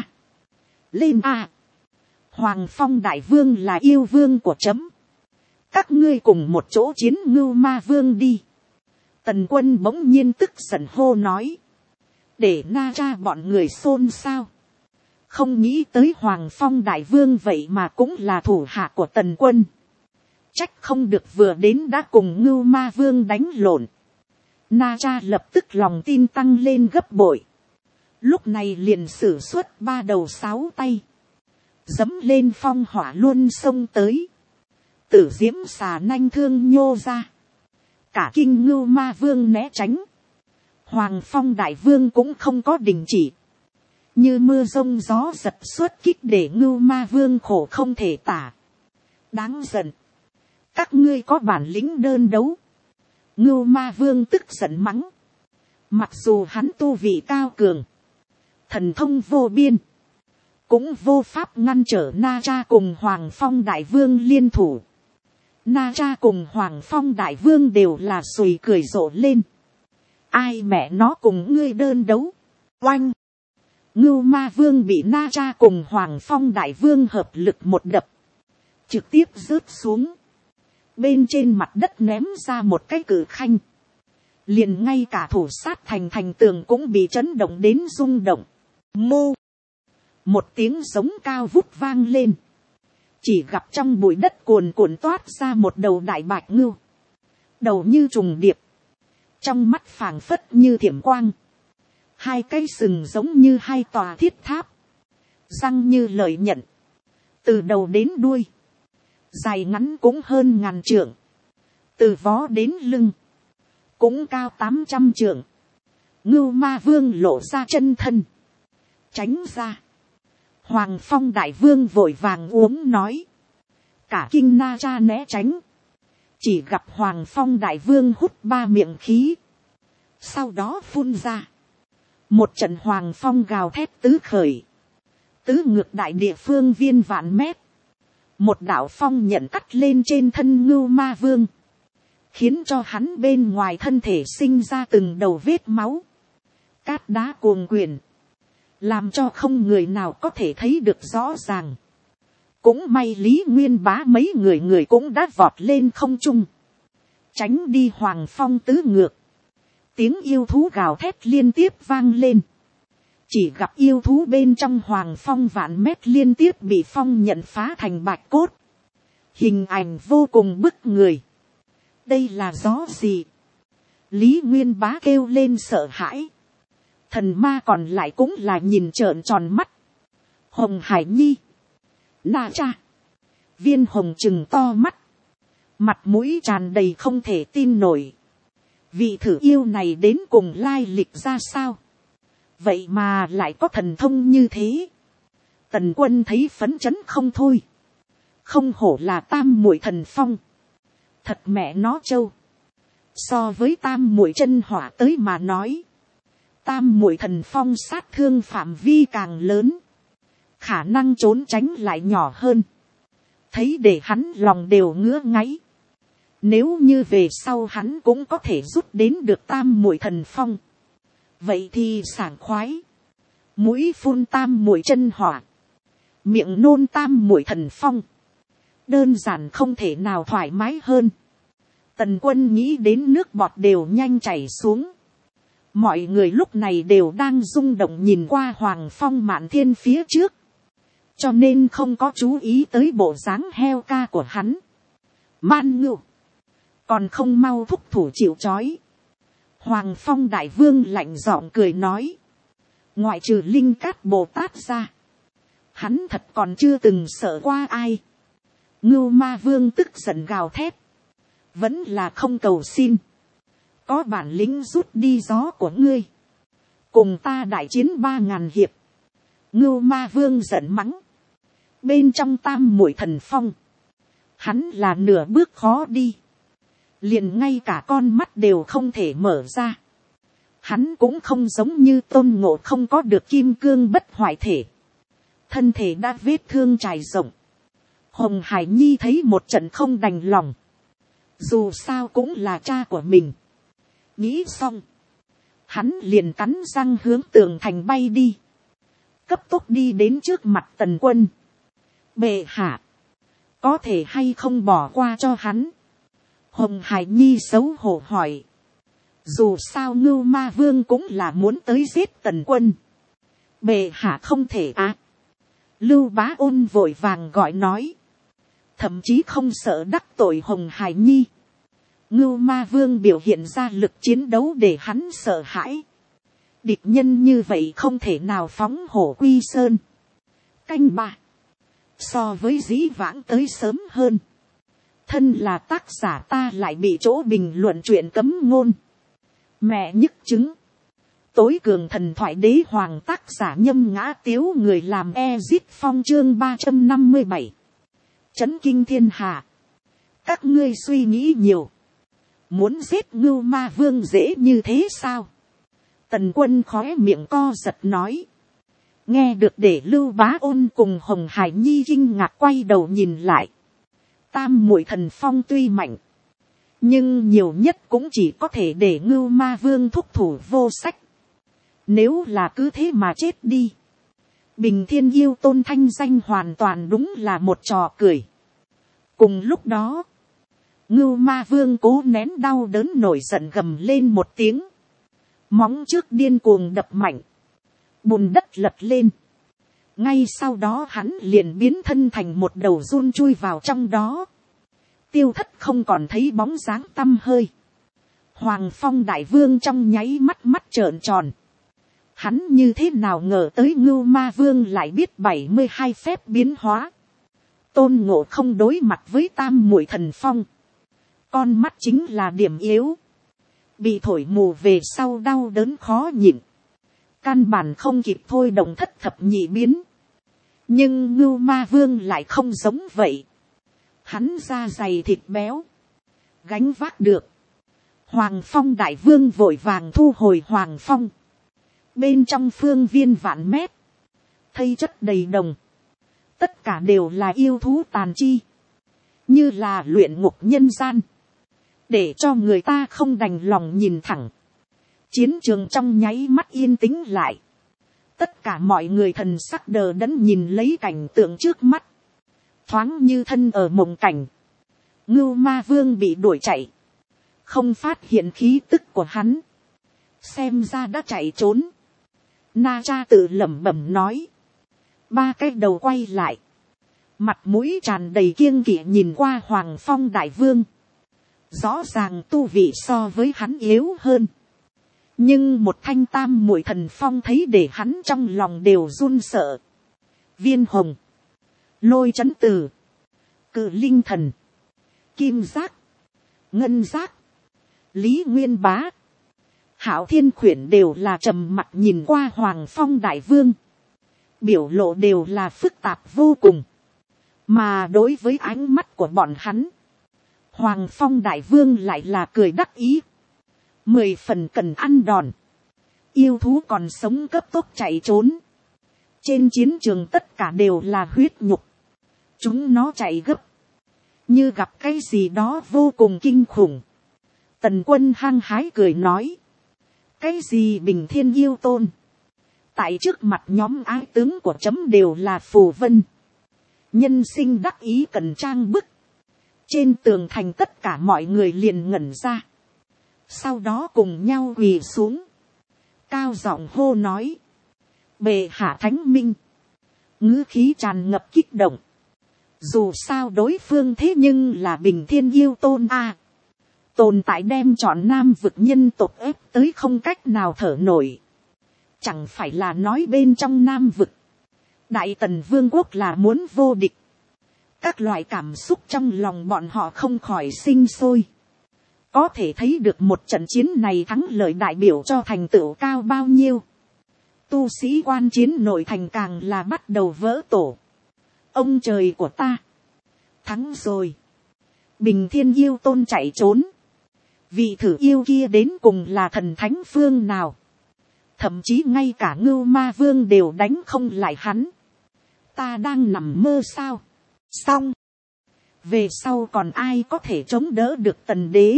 Lên a! Hoàng Phong đại vương là yêu vương của chấm. Các ngươi cùng một chỗ chiến Ngưu Ma Vương đi. Tần Quân bỗng nhiên tức giận hô nói. Để Na cha bọn người xôn xao. Không nghĩ tới Hoàng Phong đại vương vậy mà cũng là thủ hạ của Tần Quân. Trách không được vừa đến đã cùng Ngưu Ma Vương đánh lộn. Na cha lập tức lòng tin tăng lên gấp bội. Lúc này liền sử xuất 3 đầu 6 tay. Dẫm lên phong hỏa luôn xông tới. Tử diễm xà nanh thương nhô ra. Cả kinh Ngưu Ma Vương né tránh. Hoàng Phong đại vương cũng không có đình chỉ. Như mưa rông gió giật xuất kích để Ngưu Ma Vương khổ không thể tả. Đáng giận. Các ngươi có bản lĩnh đơn đấu. Ngưu Ma Vương tức giận mắng. Mặc dù hắn tu vị cao cường, thần thông vô biên, cũng vô pháp ngăn trở Na Tra cùng Hoàng Phong Đại Vương liên thủ. Na Tra cùng Hoàng Phong Đại Vương đều là sùi cười rộ lên. Ai mẹ nó cùng ngươi đơn đấu. Oanh. Ngưu Ma Vương bị Na Tra cùng Hoàng Phong Đại Vương hợp lực một đập, trực tiếp rớt xuống. Bên trên mặt đất ném ra một cái cự khanh. Liền ngay cả thủ sát thành tường cũng bị chấn động đến rung động. Mô. Một tiếng giống cao vút vang lên. Chỉ gặp trong bụi đất cuồn cuộn toát ra một đầu đại bạch ngưu. Đầu như trùng điệp. Trong mắt phảng phất như thiểm quang. Hai cái sừng giống như hai tòa thiết tháp. Răng như lợi nhận. Từ đầu đến đuôi. Dài ngắn cũng hơn 1000 trượng. Từ vó đến lưng. Cũng cao 800 trượng. Ngưu Ma Vương lộ ra chân thân. Tránh ra. Hoàng Phong Đại Vương vội vàng uống nói. Cả kinh Na Tra né tránh. Chỉ gặp Hoàng Phong Đại Vương hút 3 miệng khí. Sau đó phun ra. Một trận Hoàng Phong gào thét tứ khởi. Tứ ngược đại địa phương viên vạn mét. Một đạo phong nhận cắt lên trên thân Ngưu Ma Vương. Khiến cho hắn bên ngoài thân thể sinh ra từng đầu vết máu. Cát đá cuồng quyển. Làm cho không người nào có thể thấy được rõ ràng. Cũng may Lý Nguyên Bá mấy người cũng đã vọt lên không trung. Tránh đi Hoàng Phong tứ ngược. Tiếng yêu thú gào thét liên tiếp vang lên. Chỉ gặp yêu thú bên trong Hoàng Phong vạn mét liên tiếp bị phong nhận phá thành bạch cốt. Hình ảnh vô cùng bức người. Đây là gió gì? Lý Nguyên Bá kêu lên sợ hãi. Thần ma còn lại cũng là nhìn trợn tròn mắt. Hồng Hải Nhi. Na Tra. Viên Hồng trừng to mắt. Mặt mũi tràn đầy không thể tin nổi. Vị thử yêu này đến cùng lai lịch ra sao? Vậy mà lại có thần thông như thế. Tần Quân thấy phấn chấn không thôi. Không hổ là tam muội thần phong. Thật mẹ nó trâu. So với tam muội chân hỏa tới mà nói. Tam muội thần phong sát thương phạm vi càng lớn. Khả năng trốn tránh lại nhỏ hơn. Thấy để hắn lòng đều ngứa ngáy. Nếu như về sau hắn cũng có thể rút đến được tam muội thần phong. Vậy thì sảng khoái. Mũi phun tam muội chân hỏa. Miệng nôn tam muội thần phong. Đơn giản không thể nào thoải mái hơn. Tần Quân nghĩ đến nước bọt đều nhanh chảy xuống. Mọi người lúc này đều đang rung động nhìn qua Hoàng Phong Mạn Thiên phía trước. Cho nên không có chú ý tới bộ dáng heo ca của hắn. Man Ngưu. Còn không mau thúc thủ chịu trói. Hoàng Phong Đại Vương lạnh giọng cười nói. Ngoại trừ Linh Cát Bồ Tát ra. Hắn thật còn chưa từng sợ qua ai. Ngưu Ma Vương tức giận gào thét. Vẫn là không cầu xin. Có bản lĩnh rút đi gió của ngươi. Cùng ta đại chiến 3000 hiệp. Ngưu Ma Vương giận mắng. Bên trong tam muội thần phong. Hắn là nửa bước khó đi. Liền ngay cả con mắt đều không thể mở ra. Hắn cũng không giống như Tôn Ngộ không có được kim cương bất hoại thể. Thân thể đã vết thương trải rộng. Hồng Hải Nhi thấy một trận không đành lòng. Dù sao cũng là cha của mình. Nghĩ xong. Hắn liền cắn răng hướng tường thành bay đi. Cấp tốc đi đến trước mặt Tần Quân. Bệ hạ. Có thể hay không bỏ qua cho hắn. Hồng Hải Nhi xấu hổ hỏi. Dù sao Ngưu Ma Vương cũng là muốn tới giết Tần Quân. Bệ hạ không thể á. Lưu Bá Ôn vội vàng gọi nói. Thậm chí không sợ đắc tội Hồng Hải Nhi. Ngưu Ma Vương biểu hiện ra lực chiến đấu để hắn sợ hãi. Địch nhân như vậy không thể nào phóng hổ quy sơn. Canh 3. So với dĩ vãng tới sớm hơn. Thân là tác giả ta lại bị chỗ bình luận chuyện cấm ngôn. Mẹ nhức chứng. Tối cường thần thoại đế hoàng tác giả Nhâm Ngã Tiếu người làm Ezit Phong chương 357. Chấn kinh thiên hạ. Các ngươi suy nghĩ nhiều. muốn giết ngưu ma vương dễ như thế sao? Tần Quân khóe miệng co giật nói. Nghe được để Lưu Bá Ôn cùng Hồng Hải Nhi kinh ngạc quay đầu nhìn lại. Tam muội thần phong tuy mạnh, nhưng nhiều nhất cũng chỉ có thể để ngưu ma vương thúc thủ vô sách. Nếu là cứ thế mà chết đi, Bình Thiên Yêu Tôn thanh danh hoàn toàn đúng là một trò cười. Cùng lúc đó, ngưu ma vương cố nén đau đớn nổi giận gầm lên một tiếng. Móng trước điên cuồng đập mạnh, bùn đất lật lên. Ngay sau đó hắn liền biến thân thành một đầu giun chui vào trong đó. Tiêu thất không còn thấy bóng dáng tăm hơi. Hoàng Phong đại vương trong nháy mắt mắt trợn tròn. Hắn như thế nào ngờ tới ngưu ma vương lại biết 72 phép biến hóa. Tôn Ngộ không đối mặt với tam muội thần phong. Con mắt chính là điểm yếu. Bị thổi mù về sau đau đớn khó nhịn. Căn bản không kịp thôi động thất thập nhị biến. Nhưng ngưu ma vương lại không giống vậy. Hắn da dày thịt béo, gánh vác được. Hoàng Phong đại vương vội vàng thu hồi Hoàng Phong. Bên trong phương viên vạn mét, thây chất đầy đồng. Tất cả đều là yêu thú tàn chi, như là luyện ngục nhân gian, để cho người ta không đành lòng nhìn thẳng. Chiến trường trong nháy mắt yên tĩnh lại. Tất cả mọi người thần sắc đờ đẫn nhìn lấy cảnh tượng trước mắt. Thoáng như thân ở mộng cảnh. Ngưu ma vương bị đuổi chạy, không phát hiện khí tức của hắn, xem ra đã chạy trốn. Na Cha tự lẩm bẩm nói. Ba cái đầu quay lại, mặt mũi tràn đầy kiêng kỵ nhìn qua Hoàng Phong đại vương. Rõ ràng tu vị so với hắn yếu hơn, nhưng một thanh tam muội thần phong thấy để hắn trong lòng đều run sợ. Viên hồng, lôi chấn tử, cự linh thần, kim giác, ngân giác, lý nguyên bá, hạo thiên khuyển đều là trầm mặt nhìn qua Hoàng Phong đại vương. Biểu lộ đều là phức tạp vô cùng. Mà đối với ánh mắt của bọn hắn, Hoàng Phong đại vương lại là cười đắc ý. 10 phần cần ăn đòn. Yêu thú còn sống cấp tốc chạy trốn. Trên chiến trường tất cả đều là huyết nhục. Chúng nó chạy gấp, như gặp cái gì đó vô cùng kinh khủng. Tần Quân hăng hái cười nói. Cái gì Bình Thiên Yêu Tôn? Tại trước mặt nhóm ái tướng của chấm đều là phù vân. Nhân sinh đắc ý cần trang bức. Trên tường thành tất cả mọi người liền ngẩn ra. Sau đó cùng nhau quỳ xuống. Cao giọng hô nói. Bệ hạ thánh minh. Ngữ khí tràn ngập kích động. Dù sao đối phương thế nhưng là Bình Thiên Yêu Tôn a. Tồn tại đem chọn nam vực nhân tộc ép tới không cách nào thở nổi. Chẳng phải là nói bên trong nam vực, Đại Tần Vương quốc là muốn vô địch. Các loại cảm xúc trong lòng bọn họ không khỏi sinh sôi. Có thể thấy được một trận chiến này thắng lợi đại biểu cho thành tựu cao bao nhiêu. Tu sĩ quan chiến nội thành càng là bắt đầu vỡ tổ. Ông trời của ta, thắng rồi. Bình Thiên Yêu Tôn chạy trốn. Vị thử yêu kia đến cùng là thần thánh phương nào? Thậm chí ngay cả Ngưu Ma Vương đều đánh không lại hắn. Ta đang nằm mơ sao? Xong. Về sau còn ai có thể chống đỡ được Tần đế?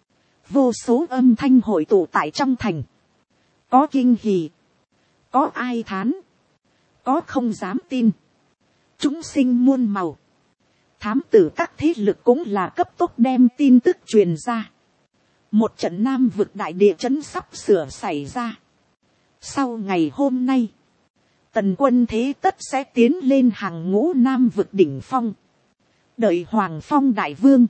Vô số âm thanh hội tụ tại trong thành. Có kinh hỉ, có ai thán, có không dám tin. Chúng sinh muôn màu. Thám tử các thế lực cũng là cấp tốc đem tin tức truyền ra. Một trận nam vực đại địa chấn sắp sửa xảy ra. Sau ngày hôm nay, Tần Quân thế tất sẽ tiến lên hàng ngũ nam vực đỉnh phong. Đợi Hoàng Phong đại vương,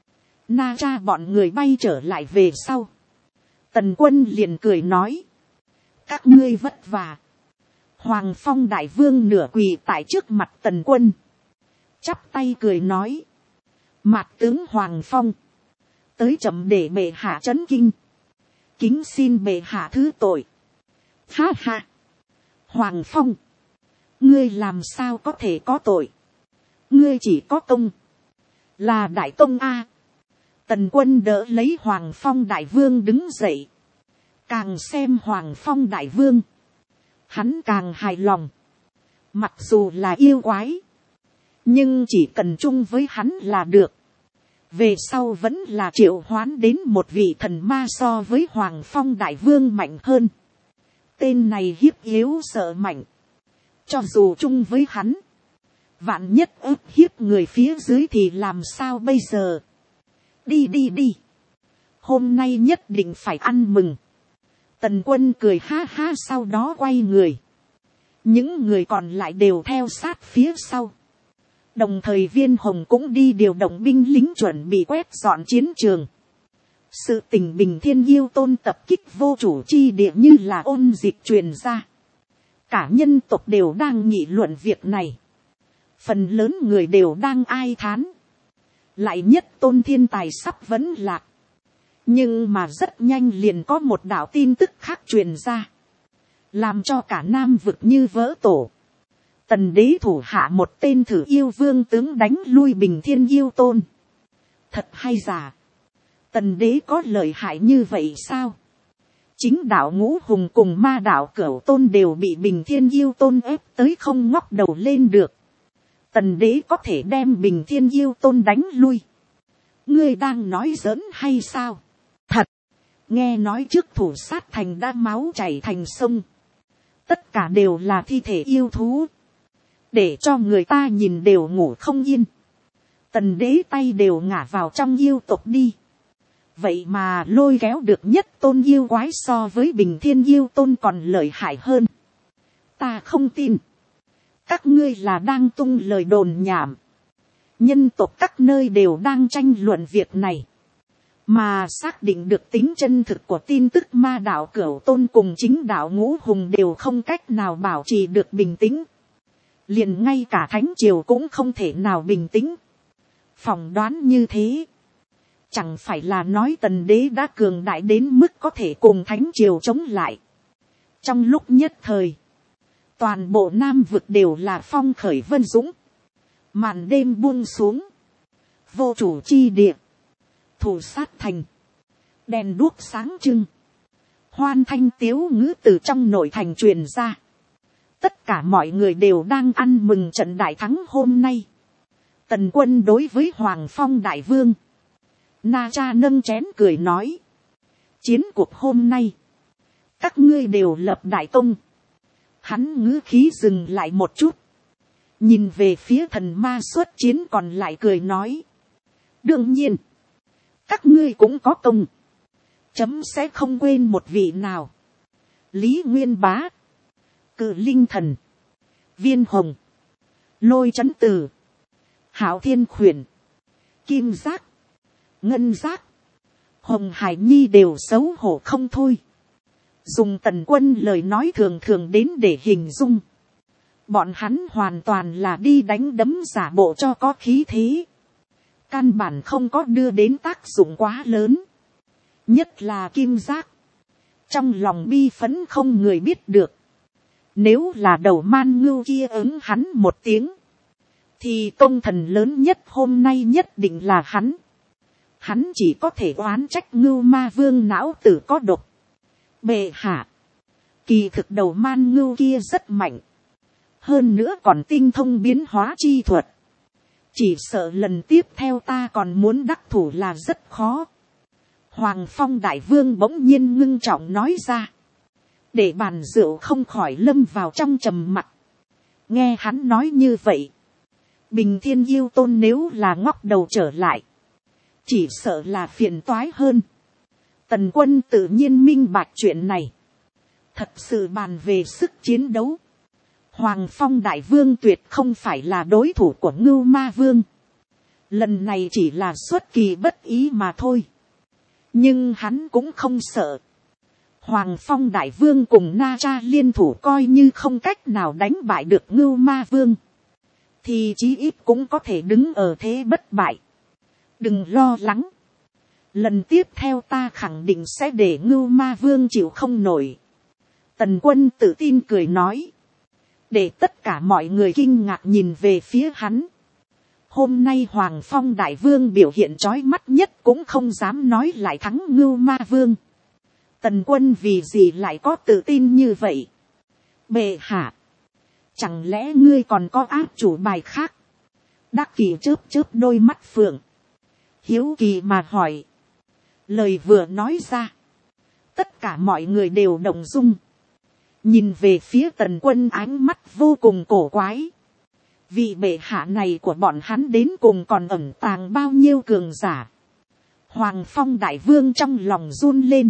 Na Cha bọn người bay trở lại về sau. Tần Quân liền cười nói. Các ngươi vất vả. Hoàng Phong đại vương nửa quỳ tại trước mặt Tần Quân. Chắp tay cười nói. Mạt tướng Hoàng Phong. Tới chậm để bệ hạ chấn kinh. Kính xin bệ hạ thứ tội. Ha ha. Hoàng Phong. Ngươi làm sao có thể có tội. Ngươi chỉ có công. Là đại công a. Tần quân đỡ lấy Hoàng Phong đại vương đứng dậy. Càng xem Hoàng Phong đại vương, hắn càng hài lòng. Mặc dù là yêu quái, nhưng chỉ cần chung với hắn là được. Về sau vẫn là triệu hoán đến một vị thần ma so với Hoàng Phong đại vương mạnh hơn. Tên này hiếp yếu sợ mạnh. Cho dù chung với hắn, vạn nhất ức hiếp người phía dưới thì làm sao bây giờ. Đi đi đi. Hôm nay nhất định phải ăn mừng. Tần quân cười ha ha, sau đó quay người. Những người còn lại đều theo sát phía sau. Đồng thời Viên Hồng cũng đi điều động binh lính chuẩn bị quét dọn chiến trường. Sự tình Bình Thiên Yêu Tôn tập kích vô chủ chi địa như là ôn dịch truyền ra. Cả nhân tộc đều đang nghị luận việc này. Phần lớn người đều đang ai thán. Lại nhất tôn thiên tài sắp vẫn lạc. Nhưng mà rất nhanh liền có một đạo tin tức khác truyền ra. Làm cho cả Nam vực như vỡ tổ. Tần đế thủ hạ một tên thử yêu vương tướng đánh lui Bình Thiên Yêu Tôn. Thật hay giả? Tần đế có lợi hại như vậy sao? Chính đạo Ngũ Hùng cùng ma đạo Cửu Tôn đều bị Bình Thiên Yêu Tôn ép tới không ngóc đầu lên được. Tần đế có thể đem Bình Thiên Yêu Tôn đánh lui. Ngươi đang nói giỡn hay sao? Thật. Nghe nói trước thủ sát thành đã máu chảy thành sông. Tất cả đều là thi thể yêu thú. Để cho người ta nhìn đều ngủ không yên. Tần đế tay đều ngả vào trong yêu tộc đi. Vậy mà lôi kéo được nhất tôn yêu quái so với Bình Thiên Yêu Tôn còn lợi hại hơn. Ta không tin. Các ngươi là đang tung lời đồn nhảm. Nhân tộc các nơi đều đang tranh luận việc này. Mà xác định được tính chân thực của tin tức ma đạo Cửu Tôn cùng chính đạo Ngũ Hùng đều không cách nào bảo trì được bình tĩnh. Liền ngay cả Thánh Triều cũng không thể nào bình tĩnh. Phỏng đoán như thế. Chẳng phải là nói Tần đế đã cường đại đến mức có thể cùng Thánh Triều chống lại. Trong lúc nhất thời, toàn bộ Nam vực đều là phong khởi vân dũng. Màn đêm buông xuống. Vô chủ chi địa. Thủ sát thành. Đèn đuốc sáng trưng. Hoan thanh tiếu ngữ từ trong nội thành truyền ra. Tất cả mọi người đều đang ăn mừng trận đại thắng hôm nay. Tần quân đối với Hoàng Phong đại vương. Na Cha nâng chén cười nói. Chiến cuộc hôm nay. Các ngươi đều lập đại công. Hắn ngữ khí dừng lại một chút. Nhìn về phía thần ma xuất chiến còn lại cười nói. Đương nhiên. Các ngươi cũng có công. Chấm sẽ không quên một vị nào. Lý Nguyên Bá. Cự Linh Thần. Viên Hồng. Lôi Chấn Tử. Hảo Thiên Khuyển. Kim Giác. Ngân Giác. Hồng Hải Nhi đều xấu hổ không thôi. Dùng Tần quân lời nói thường thường đến để hình dung. Bọn hắn hoàn toàn là đi đánh đấm giả bộ cho có khí thế. Căn bản không có đưa đến tác dụng quá lớn. Nhất là Kim Giác. Trong lòng bi phấn không người biết được. Nếu là đầu man ngưu kia ứng hắn một tiếng. Thì công thần lớn nhất hôm nay nhất định là hắn. Hắn chỉ có thể oán trách ngưu ma vương não tử có độc. Bệ hạ. Kỳ thực đầu man ngưu kia rất mạnh. Hơn nữa còn tinh thông biến hóa chi thuật. Chỉ sợ lần tiếp theo ta còn muốn đắc thủ là rất khó. Hoàng Phong đại vương bỗng nhiên ngưng trọng nói ra. Để bàn rượu không khỏi lâm vào trong trầm mặc. Nghe hắn nói như vậy. Bình Thiên Yêu Tôn nếu là ngóc đầu trở lại. Chỉ sợ là phiền toái hơn. Tần quân tự nhiên minh bạch chuyện này. Thật sự bàn về sức chiến đấu. Hoàng Phong đại vương tuyệt không phải là đối thủ của Ngưu Ma Vương. Lần này chỉ là xuất kỳ bất ý mà thôi. Nhưng hắn cũng không sợ. Hoàng Phong đại vương cùng Na Cha liên thủ coi như không cách nào đánh bại được Ngưu Ma Vương. Thì chí ít cũng có thể đứng ở thế bất bại. Đừng lo lắng. Lần tiếp theo ta khẳng định sẽ để Ngưu Ma Vương chịu không nổi. Tần quân tự tin cười nói. Để tất cả mọi người kinh ngạc nhìn về phía hắn. Hôm nay Hoàng Phong Đại Vương biểu hiện chói mắt nhất cũng không dám nói lại thắng Ngưu Ma Vương. Tần Quân vì gì lại có tự tin như vậy? Bệ hạ, chẳng lẽ ngươi còn có áp chủ bài khác? Đắc Kỷ chớp chớp đôi mắt phượng, hiếu kỳ mà hỏi. Lời vừa nói ra, tất cả mọi người đều động dung, nhìn về phía Tần Quân ánh mắt vô cùng cổ quái. Vị bệ hạ này của bọn hắn đến cùng còn ẩn tàng bao nhiêu cường giả? Hoàng Phong Đại Vương trong lòng run lên.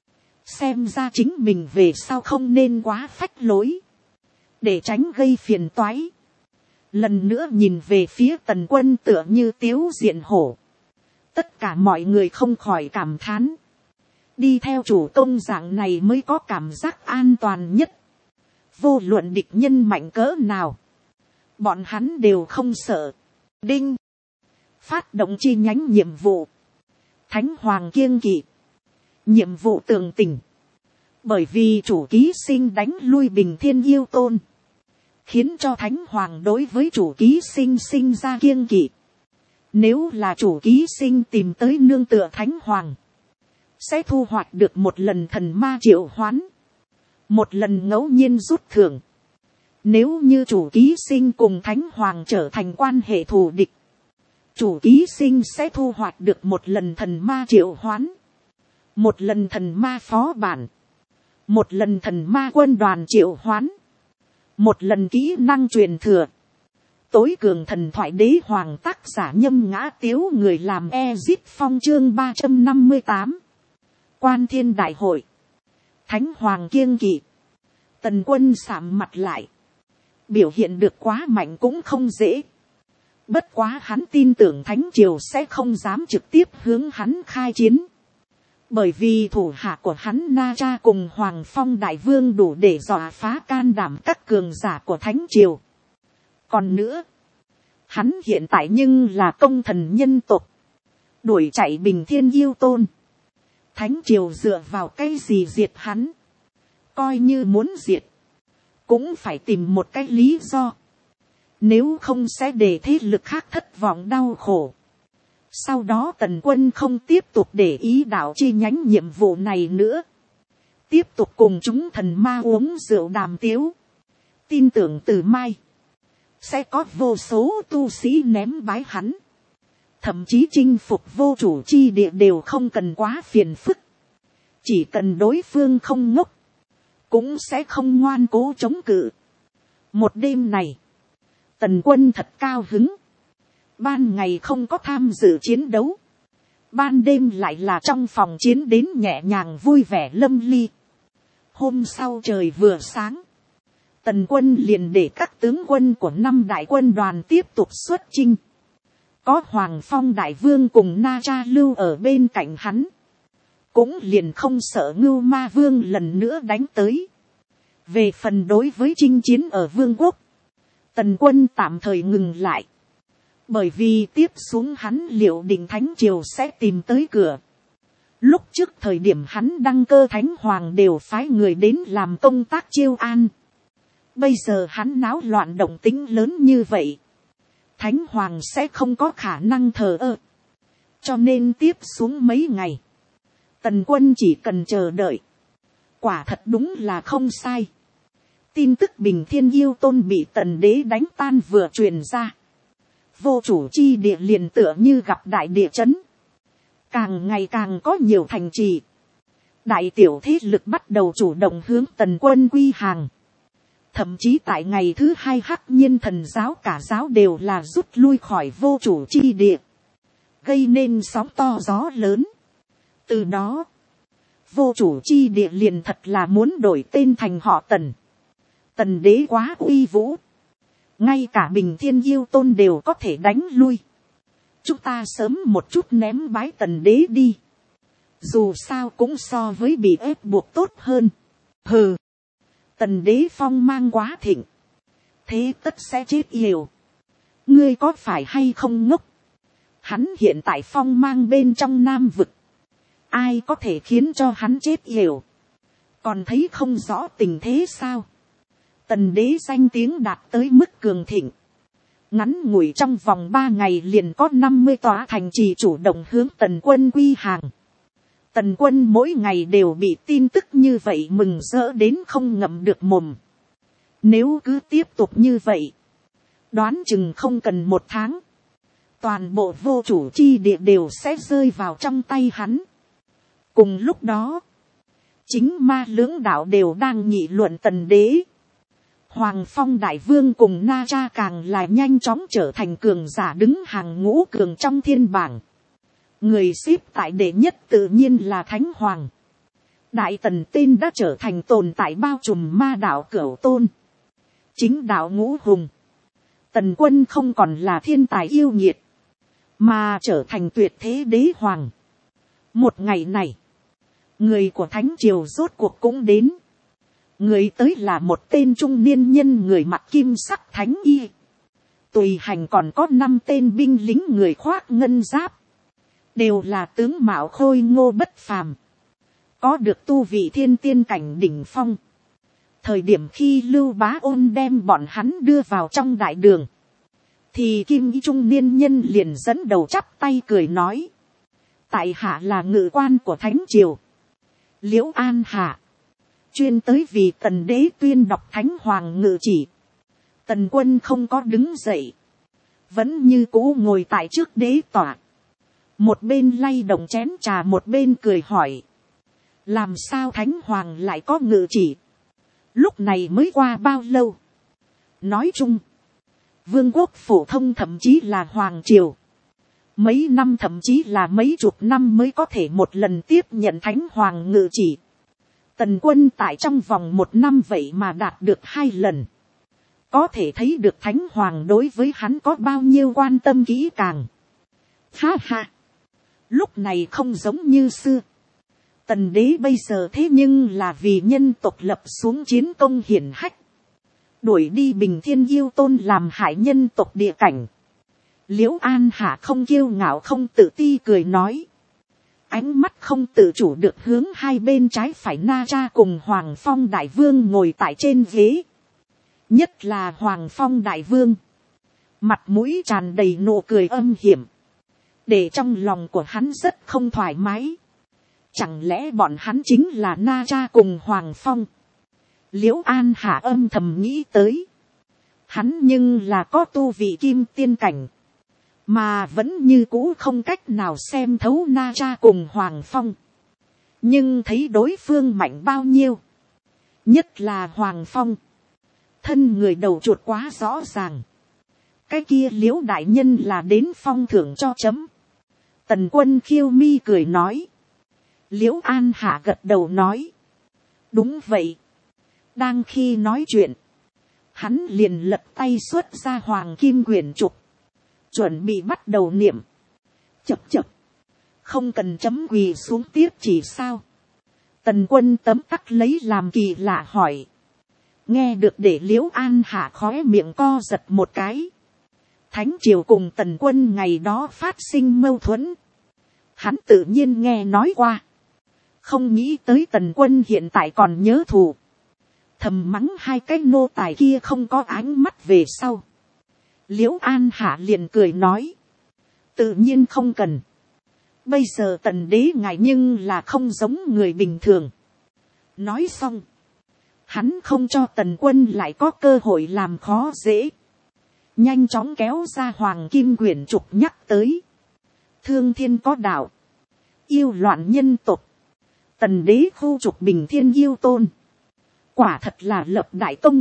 Xem ra chính mình về sau không nên quá phách lối, để tránh gây phiền toái. Lần nữa nhìn về phía Tần Quân tựa như tiếu diện hổ. Tất cả mọi người không khỏi cảm thán. Đi theo chủ công dạng này mới có cảm giác an toàn nhất. Vô luận địch nhân mạnh cỡ nào, bọn hắn đều không sợ. Đinh. Phát động chi nhánh nhiệm vụ. Thánh Hoàng kiêng kỵ. Nhiệm vụ tường tình. Bởi vì chủ ký sinh đánh lui Bình Thiên Yêu Tôn, khiến cho Thánh Hoàng đối với chủ ký sinh sinh ra kiêng kỵ. Nếu là chủ ký sinh tìm tới nương tựa Thánh Hoàng, sẽ thu hoạch được một lần thần ma triệu hoán, một lần ngẫu nhiên rút thưởng. Nếu như chủ ký sinh cùng Thánh Hoàng trở thành quan hệ thù địch, chủ ký sinh sẽ thu hoạch được một lần thần ma triệu hoán, một lần thần ma phó bản, một lần thần ma quân đoàn triệu hoán, một lần kỹ năng truyền thừa. Tối cường thần thoại đế hoàng tác giả Nhâm Ngã Tiếu, người làm Ezip Phong, chương 358. Quan Thiên Đại Hội. Thánh Hoàng kiêng kỵ. Tần Quân sạm mặt lại. Biểu hiện được quá mạnh cũng không dễ. Bất quá hắn tin tưởng Thánh Triều sẽ không dám trực tiếp hướng hắn khai chiến. Bởi vì thủ hạ của hắn Na Cha cùng Hoàng Phong Đại Vương đủ để dọa phá can đảm các cường giả của Thánh Triều. Còn nữa, hắn hiện tại nhưng là công thần nhân tộc, đuổi chạy Bình Thiên Yêu Tôn. Thánh Triều dựa vào cái gì diệt hắn? Coi như muốn diệt, cũng phải tìm một cái lý do. Nếu không sẽ để thế lực khác thất vọng đau khổ. Sau đó Tần Quân không tiếp tục để ý đạo chi nhánh nhiệm vụ này nữa. Tiếp tục cùng chúng thần ma uống rượu đàm tiếu. Tin tưởng từ mai sẽ có vô số tu sĩ ném bái hắn. Thậm chí chinh phục vô chủ chi địa đều không cần quá phiền phức. Chỉ cần đối phương không ngốc, cũng sẽ không ngoan cố chống cự. Một đêm này, Tần Quân thật cao hứng. Ban ngày không có tham dự chiến đấu, ban đêm lại là trong phòng chiến đến nhẹ nhàng vui vẻ lâm ly. Hôm sau trời vừa sáng, Tần Quân liền để các tướng quân của 5 đại quân đoàn tiếp tục xuất chinh. Có Hoàng Phong Đại Vương cùng Na Cha lưu ở bên cạnh hắn, cũng liền không sợ Ngưu Ma Vương lần nữa đánh tới. Về phần đối với chinh chiến ở Vương quốc, Tần Quân tạm thời ngừng lại. Bởi vì tiếp xuống hắn liệu định Thánh Triều sẽ tìm tới cửa. Lúc trước thời điểm hắn đăng cơ Thánh Hoàng đều phái người đến làm công tác chiêu an. Bây giờ hắn náo loạn động tĩnh lớn như vậy, Thánh Hoàng sẽ không có khả năng thờ ơ. Cho nên tiếp xuống mấy ngày, Tần Quân chỉ cần chờ đợi. Quả thật đúng là không sai. Tin tức Bình Thiên Yêu Tôn bị Tần Đế đánh tan vừa truyền ra, vô chủ chi địa liền tựa như gặp đại địa chấn. Càng ngày càng có nhiều thành trì, đại tiểu thế lực bắt đầu chủ động hướng Tần Quân quy hàng. Thậm chí tại ngày thứ 2 Hắc Nhiên Thần giáo cả giáo đều là rút lui khỏi vô chủ chi địa, gây nên sóng to gió lớn. Từ đó, vô chủ chi địa liền thật là muốn đổi tên thành họ Tần. Tần Đế quá uy vũ, ngay cả Bình Thiên Yêu Tôn đều có thể đánh lui. Chúng ta sớm một chút ném bái Tần Đế đi, dù sao cũng so với bị ép buộc tốt hơn. Hừ, Tần Đế phong mang quá thịnh, thế tất sẽ chết yểu. Ngươi có phải hay không ngốc? Hắn hiện tại phong mang bên trong Nam vực, ai có thể khiến cho hắn chết yểu? Còn thấy không rõ tình thế sao? Tần Đế danh tiếng đạt tới mức cường thịnh, Ngắn ngủi trong vòng 3 ngày liền có 50 tòa thành trì chủ động hướng tần quân quy hàng. Tần quân mỗi ngày đều bị tin tức như vậy mừng rỡ đến không ngậm được mồm. Nếu cứ tiếp tục như vậy, đoán chừng không cần 1 tháng, toàn bộ vô chủ chi địa đều sẽ rơi vào trong tay hắn. Cùng lúc đó, chính ma lưỡng đạo đều đang nghị luận tần đế. Hoàng Phong Đại Vương cùng Na Cha càng là nhanh chóng trở thành cường giả đứng hàng ngũ cường trong thiên bảng. Người xếp tại đệ nhất tự nhiên là Thánh Hoàng. Đại Tần tên đã trở thành tồn tại bao trùm ma đạo Cửu Tôn. Chính đạo ngũ hùng. Tần quân không còn là thiên tài yêu nghiệt, mà trở thành tuyệt thế đế hoàng. Một ngày này, người của Thánh Triều rốt cuộc cũng đến. Người tới là một tên trung niên nhân người mặc kim sắc thánh y. Tùy hành còn có 5 tên binh lính người khoác ngân giáp. Đều là tướng mạo khôi ngô bất phàm. Có được tu vị thiên tiên cảnh đỉnh phong. Thời điểm khi Lưu Bá Ôn đem bọn hắn đưa vào trong đại đường, thì kim y trung niên nhân liền dẫn đầu chắp tay cười nói: tại hạ là ngự quan của Thánh Triều, Liễu An Hạ, chuyên tới vì tần đế tuyên đọc Thánh Hoàng ngự chỉ. Tần quân không có đứng dậy, vẫn như cũ ngồi tại trước đế tọa, một bên lay động chén trà một bên cười hỏi: làm sao Thánh Hoàng lại có ngự chỉ? Lúc này mới qua bao lâu? Nói chung, vương quốc phổ thông thậm chí là hoàng triều, mấy năm thậm chí là mấy chục năm mới có thể một lần tiếp nhận Thánh Hoàng ngự chỉ. Tần quân tại trong vòng 1 năm vậy mà đạt được 2 lần. Có thể thấy được Thánh Hoàng đối với hắn có bao nhiêu quan tâm kỹ càng. Ha ha! Lúc này không giống như xưa. Tần đế bây giờ thế nhưng là vì nhân tộc lập xuống chiến công hiển hách, đuổi đi Bình Thiên Yêu Tôn làm hại nhân tộc địa cảnh. Liễu An Hạ không kiêu ngạo không tự ti cười nói, ánh mắt không tự chủ được hướng hai bên trái phải Na Cha cùng Hoàng Phong Đại Vương ngồi tại trên ghế. Nhất là Hoàng Phong Đại Vương, mặt mũi tràn đầy nụ cười âm hiểm, để trong lòng của hắn rất không thoải mái. Chẳng lẽ bọn hắn chính là Na Cha cùng Hoàng Phong? Liễu An Hạ âm thầm nghĩ tới. Hắn nhưng là có tu vị kim tiên cảnh, mà vẫn như cũ không cách nào xem thấu Na Cha cùng Hoàng Phong. Nhưng thấy đối phương mạnh bao nhiêu, nhất là Hoàng Phong, thân người đầu chuột quá rõ ràng. Cái kia Liễu đại nhân là đến phong thưởng cho chấm. Tần quân khiêu mi cười nói. Liễu An Hạ gật đầu nói, đúng vậy. Đang khi nói chuyện, hắn liền lật tay xuất ra hoàng kim quyển trục, chuẩn bị bắt đầu niệm. Chập chập, không cần chấm quỳ xuống tiếp chỉ sao? Tần quân tấm tắc lấy làm kỳ lạ hỏi. Nghe được để Liễu An Hạ khóe miệng co giật một cái. Thánh Triều cùng Tần quân ngày đó phát sinh mâu thuẫn, hắn tự nhiên nghe nói qua. Không nghĩ tới Tần quân hiện tại còn nhớ thù, thầm mắng hai cái nô tài kia không có ánh mắt về sau. Liễu An Hạ liền cười nói, tự nhiên không cần. Bây giờ Tần đế ngài nhưng là không giống người bình thường. Nói xong, hắn không cho Tần quân lại có cơ hội làm khó dễ, nhanh chóng kéo ra hoàng kim quyển trục nhắc tới. Thương thiên có đạo, yêu loạn nhân tộc, Tần đế khu trục Bình Thiên Yêu Tôn, quả thật là lập đại công.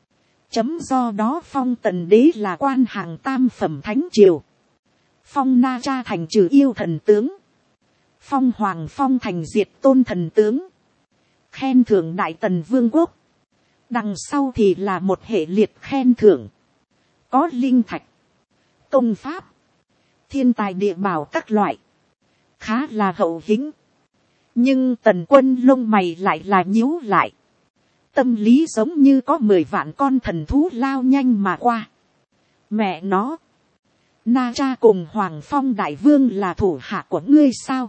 Chấm do đó phong Tần đế là quan hàng tam phẩm Thánh Triều, phong Na Cha thành trừ yêu thần tướng, phong Hoàng Phong thành diệt tôn thần tướng, khen thưởng Đại Tần Vương quốc. Đằng sau thì là một hệ liệt khen thưởng, có linh thạch, công pháp, thiên tài địa bảo các loại, khá là hậu hĩnh. Nhưng Tần quân lông mày lại là nhíu lại, tâm lý giống như có 10 vạn con thần thú lao nhanh mà qua. Mẹ nó, Na Cha cùng Hoàng Phong Đại Vương là thủ hạ của ngươi sao?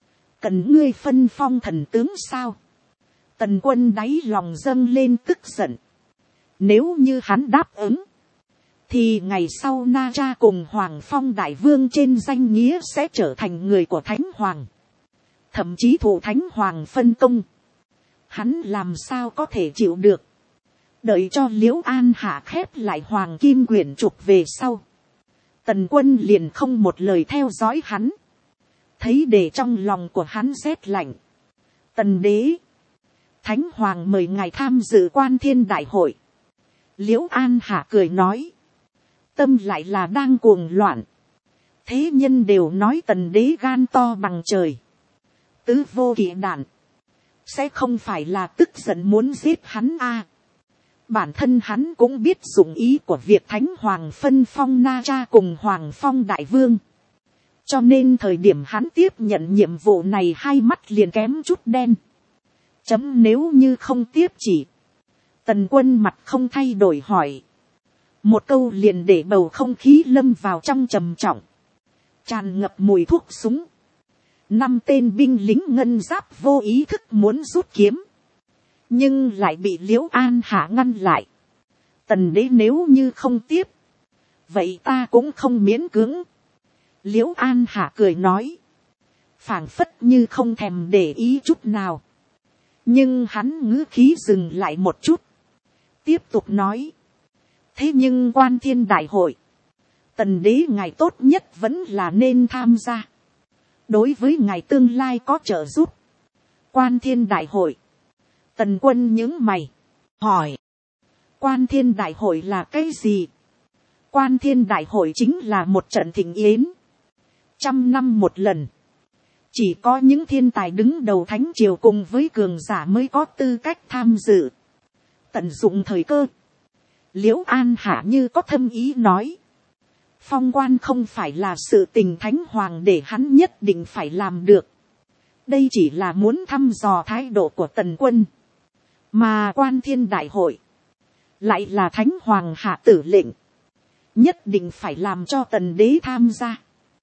Cần ngươi phân phong thần tướng sao? Tần quân đáy lòng dâng lên tức giận. Nếu như hắn đáp ứng, thì ngày sau Na Cha cùng Hoàng Phong Đại Vương trên danh nghĩa sẽ trở thành người của Thánh Hoàng. Thậm chí thụ Thánh Hoàng phân công. Hắn làm sao có thể chịu được. Đợi cho Liễu An Hạ khép lại Hoàng Kim quyển trục về sau. Tần Quân liền không một lời theo dõi hắn. Thấy để trong lòng của hắn rét lạnh. Tần đế. Thánh Hoàng mời ngài tham dự Quan Thiên Đại hội. Liễu An Hạ cười nói. Tâm lại là đang cuồng loạn. Thế nhân đều nói tần đế gan to bằng trời. Tứ vô kỵ đạn. Sẽ không phải là tức giận muốn giết hắn a. Bản thân hắn cũng biết dụng ý của việc Thánh Hoàng phân phong Na Cha cùng Hoàng Phong Đại Vương. Cho nên thời điểm hắn tiếp nhận nhiệm vụ này hai mắt liền kém chút đen. Chấm nếu như không tiếp chỉ. Tần Quân mặt không thay đổi hỏi. Một câu liền để bầu không khí lâm vào trong trầm trọng. Tràn ngập mùi thuốc súng. 5 tên binh lính ngân giáp vô ý thức muốn rút kiếm. Nhưng lại bị Liễu An Hạ ngăn lại. Tần đế nếu như không tiếp. Vậy ta cũng không miễn cưỡng. Liễu An Hạ cười nói. Phảng phất như không thèm để ý chút nào. Nhưng hắn ngữ khí dừng lại một chút. Tiếp tục nói. Thế nhưng Quan Thiên Đại hội. Tần đế ngài tốt nhất vẫn là nên tham gia. Đối với ngài tương lai có trợ giúp. Quan Thiên Đại hội. Tần Quân nhướng mày. Hỏi. Quan Thiên Đại hội là cái gì? Quan Thiên Đại hội chính là một trận thịnh yến. 100 năm một lần. Chỉ có những thiên tài đứng đầu thánh triều cùng với cường giả mới có tư cách tham dự. Tận dụng thời cơ. Liễu An Hạ như có thâm ý nói. Phong quan không phải là sự tình Thánh Hoàng để hắn nhất định phải làm được. Đây chỉ là muốn thăm dò thái độ của Tần Quân. Mà Quan Thiên Đại hội. Lại là Thánh Hoàng hạ tử lệnh. Nhất định phải làm cho Tần đế tham gia.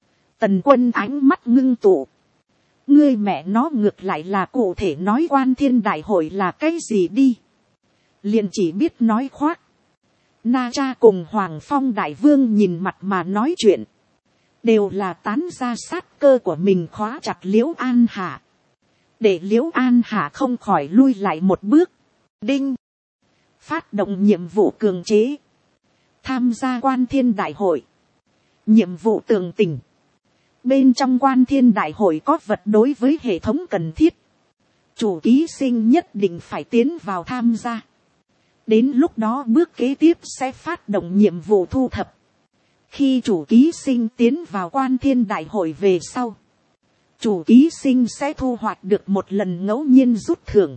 Tần Quân ánh mắt ngưng tụ. Ngươi mẹ nó ngược lại là cụ thể nói Quan Thiên Đại hội là cái gì đi. Liền chỉ biết nói khoác. Na Cha cùng Hoàng Phong Đại Vương nhìn mặt mà nói chuyện. Đều là tán ra sát cơ của mình khóa chặt Liễu An Hạ. Để Liễu An Hạ không khỏi lui lại một bước. Đinh. Phát động nhiệm vụ cường chế. Tham gia Quan Thiên Đại hội. Nhiệm vụ tường tình. Bên trong Quan Thiên Đại hội có vật đối với hệ thống cần thiết. Chủ ký sinh nhất định phải tiến vào tham gia. Đến lúc đó bước kế tiếp sẽ phát động nhiệm vụ thu thập. Khi chủ ký sinh tiến vào Quan Thiên Đại hội về sau. Chủ ký sinh sẽ thu hoạch được một lần ngẫu nhiên rút thưởng.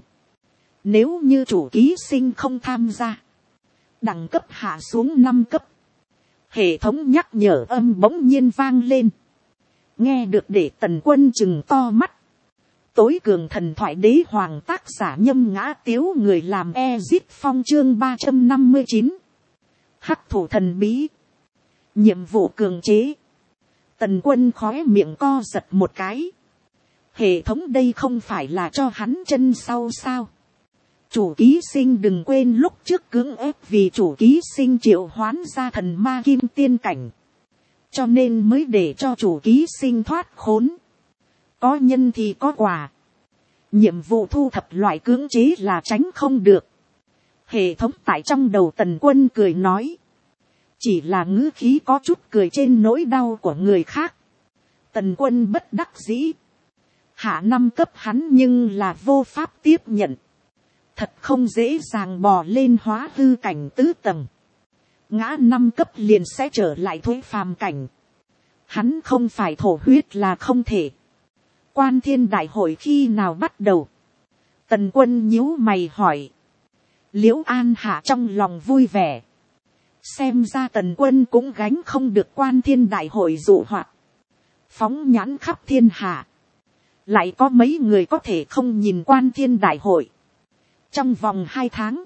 Nếu như chủ ký sinh không tham gia. Đẳng cấp hạ xuống 5 cấp. Hệ thống nhắc nhở âm bỗng nhiên vang lên. Nghe được để Tần Quân chừng to mắt. Tối cường thần thoại đế hoàng tác giả Nhâm Ngã Tiếu người làm Ezip Phong chương 359. Hắc thủ thần bí. Nhiệm vụ cường chế. Tần Quân khóe miệng co giật một cái. Hệ thống đây không phải là cho hắn chân sau sao. Chủ ký sinh đừng quên lúc trước cưỡng ép vì chủ ký sinh triệu hoán ra thần ma kim tiên cảnh. Cho nên mới để cho chủ ký sinh thoát khốn. Có nhân thì có quả. Nhiệm vụ thu thập loại cưỡng chế là tránh không được. Hệ thống tại trong đầu Tần Quân cười nói. Chỉ là ngữ khí có chút cười trên nỗi đau của người khác. Tần Quân bất đắc dĩ. Hạ 5 cấp hắn nhưng là vô pháp tiếp nhận. Thật không dễ dàng bò lên hóa hư cảnh tứ tầng. Ngã 5 cấp liền sẽ trở lại thuế phàm cảnh. Hắn không phải thổ huyết là không thể. Quan Thiên Đại hội khi nào bắt đầu? Tần Quân nhíu mày hỏi. Liễu An Hạ trong lòng vui vẻ. Xem ra Tần Quân cũng gánh không được Quan Thiên Đại hội dụ hoặc. Phóng nhãn khắp thiên hạ. Lại có mấy người có thể không nhìn Quan Thiên Đại hội. Trong vòng 2 tháng.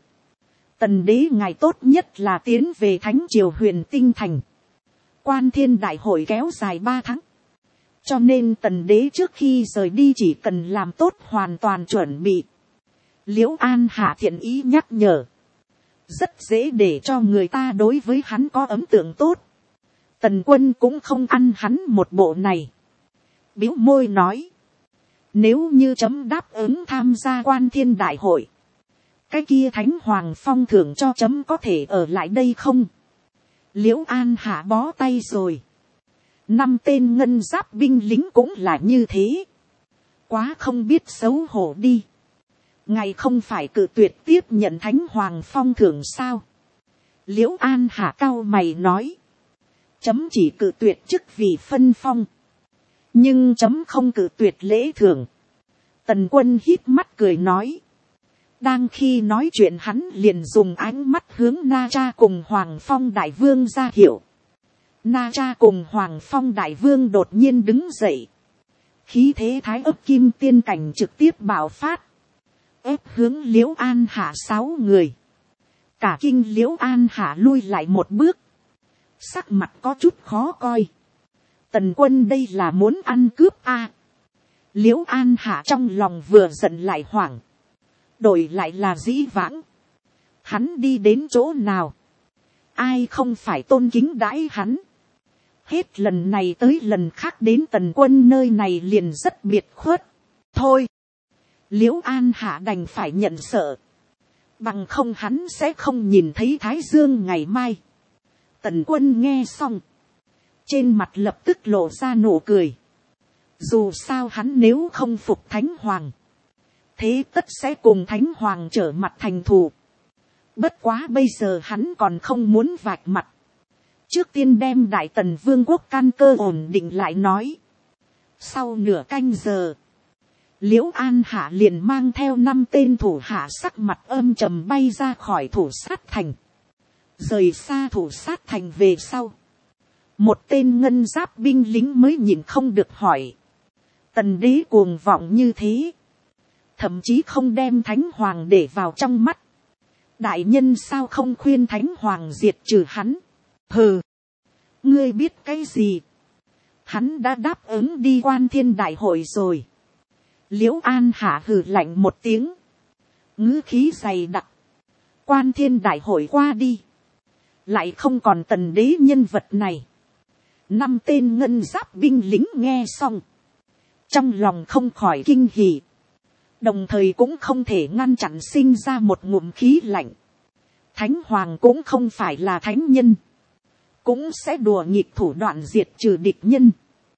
Tần đế ngài tốt nhất là tiến về Thánh Triều Huyền Tinh Thành. Quan Thiên Đại hội kéo dài 3 tháng. Cho nên Tần đế trước khi rời đi chỉ cần làm tốt hoàn toàn chuẩn bị. Liễu An Hạ thiện ý nhắc nhở. rất dễ để cho người ta đối với hắn có ấn tượng tốt. Tần Quân cũng không ăn hắn một bộ này, bĩu môi nói, nếu như chấm đáp ứng tham gia Quan Thiên đại hội, cái kia Thánh Hoàng phong thưởng cho chấm có thể ở lại đây không? Liễu An Hạ bó tay rồi. 5 tên ngân giáp binh lính cũng là như thế. Quá không biết xấu hổ đi. Ngài không phải cự tuyệt tiếp nhận Thánh Hoàng phong thưởng sao? Liễu An Hạ cau mày nói. Chấm chỉ cự tuyệt chức vị phân phong. Nhưng chấm không cự tuyệt lễ thưởng. Tần Quân híp mắt cười nói. Đang khi nói chuyện hắn liền dùng ánh mắt hướng Na Cha cùng Hoàng Phong Đại Vương ra hiệu. Na Cha cùng Hoàng Phong Đại Vương đột nhiên đứng dậy. Khí thế thái ấp kim tiên cảnh trực tiếp bạo phát. Ép hướng Liễu An Hạ 6 người. Cả kinh Liễu An Hạ lui lại một bước. Sắc mặt có chút khó coi. Tần Quân đây là muốn ăn cướp a. Liễu An Hạ trong lòng vừa giận lại hoảng. Đổi lại là dĩ vãng. Hắn đi đến chỗ nào, ai không phải tôn kính đãi hắn. Hết lần này tới lần khác đến Tần Quân nơi này liền rất biệt khuất. Thôi, Liễu An Hạ đành phải nhận sợ. Bằng không hắn sẽ không nhìn thấy Thái Dương ngày mai. Tần Quân nghe xong, trên mặt lập tức lộ ra nụ cười. Dù sao hắn nếu không phục Thánh Hoàng, thế tất sẽ cùng Thánh Hoàng trở mặt thành thù. Bất quá bây giờ hắn còn không muốn vạch mặt. Trước tiên đem Đại Tần Vương quốc căn cơ ổn định lại nói. Sau nửa canh giờ, Liễu An Hạ liền mang theo 5 tên thủ hạ sắc mặt âm trầm bay ra khỏi thủ sát thành. Rời xa thủ sát thành về sau, một tên ngân giáp binh lính mới nhìn không được hỏi. Tần đế cuồng vọng như thế, thậm chí không đem Thánh Hoàng để vào trong mắt. Đại nhân sao không khuyên Thánh Hoàng diệt trừ hắn? Hừ, ngươi biết cái gì? Hắn đã đáp ứng đi Quan Thiên đại hội rồi. Liễu An Hạ hừ lạnh một tiếng, ngữ khí dày đặc. Quan Thiên đại hội qua đi, lại không còn tần đế nhân vật này. 5 tên ngân giáp binh lính nghe xong, trong lòng không khỏi kinh hỉ, đồng thời cũng không thể ngăn chặn sinh ra một ngụm khí lạnh. Thánh Hoàng cũng không phải là thánh nhân, cũng sẽ đùa nghịch thủ đoạn diệt trừ địch nhân.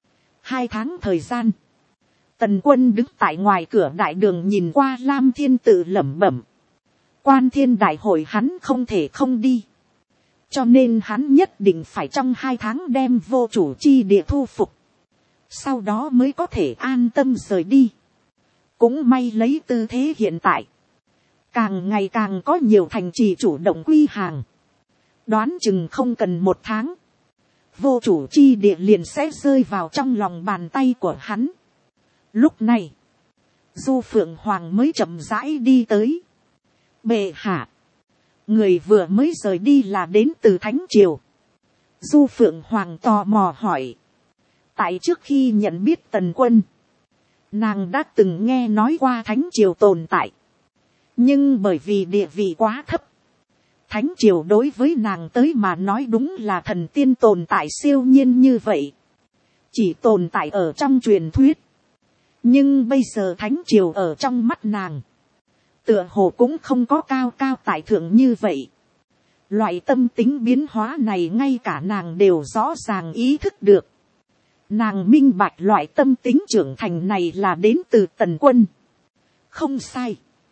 2 tháng thời gian, Tần Quân đứng tại ngoài cửa đại đường nhìn qua Lam Thiên tự lẩm bẩm. Quan Thiên đại hội hắn không thể không đi, cho nên hắn nhất định phải trong 2 tháng đem vô chủ chi địa thu phục, sau đó mới có thể an tâm rời đi. Cũng may lấy tư thế hiện tại, càng ngày càng có nhiều thành trì chủ động quy hàng. Đoán chừng không cần 1 tháng, vô chủ chi địa liền sẽ rơi vào trong lòng bàn tay của hắn. Lúc này, Du Phượng Hoàng mới chậm rãi đi tới. Bệ hạ, người vừa mới rời đi là đến từ Thánh Triều. Du Phượng Hoàng tò mò hỏi. Tại trước khi nhận biết Tần Quân, nàng đã từng nghe nói qua Thánh Triều tồn tại. Nhưng bởi vì địa vị quá thấp, Thánh Triều đối với nàng tới mà nói đúng là thần tiên tồn tại siêu nhiên như vậy. Chỉ tồn tại ở trong truyền thuyết. Nhưng bây giờ Thánh Triều ở trong mắt nàng, tựa hồ cũng không có cao cao tại thượng như vậy. Loại tâm tính biến hóa này ngay cả nàng đều rõ ràng ý thức được. Nàng minh bạch loại tâm tính trưởng thành này là đến từ Tần Quân. Không sai.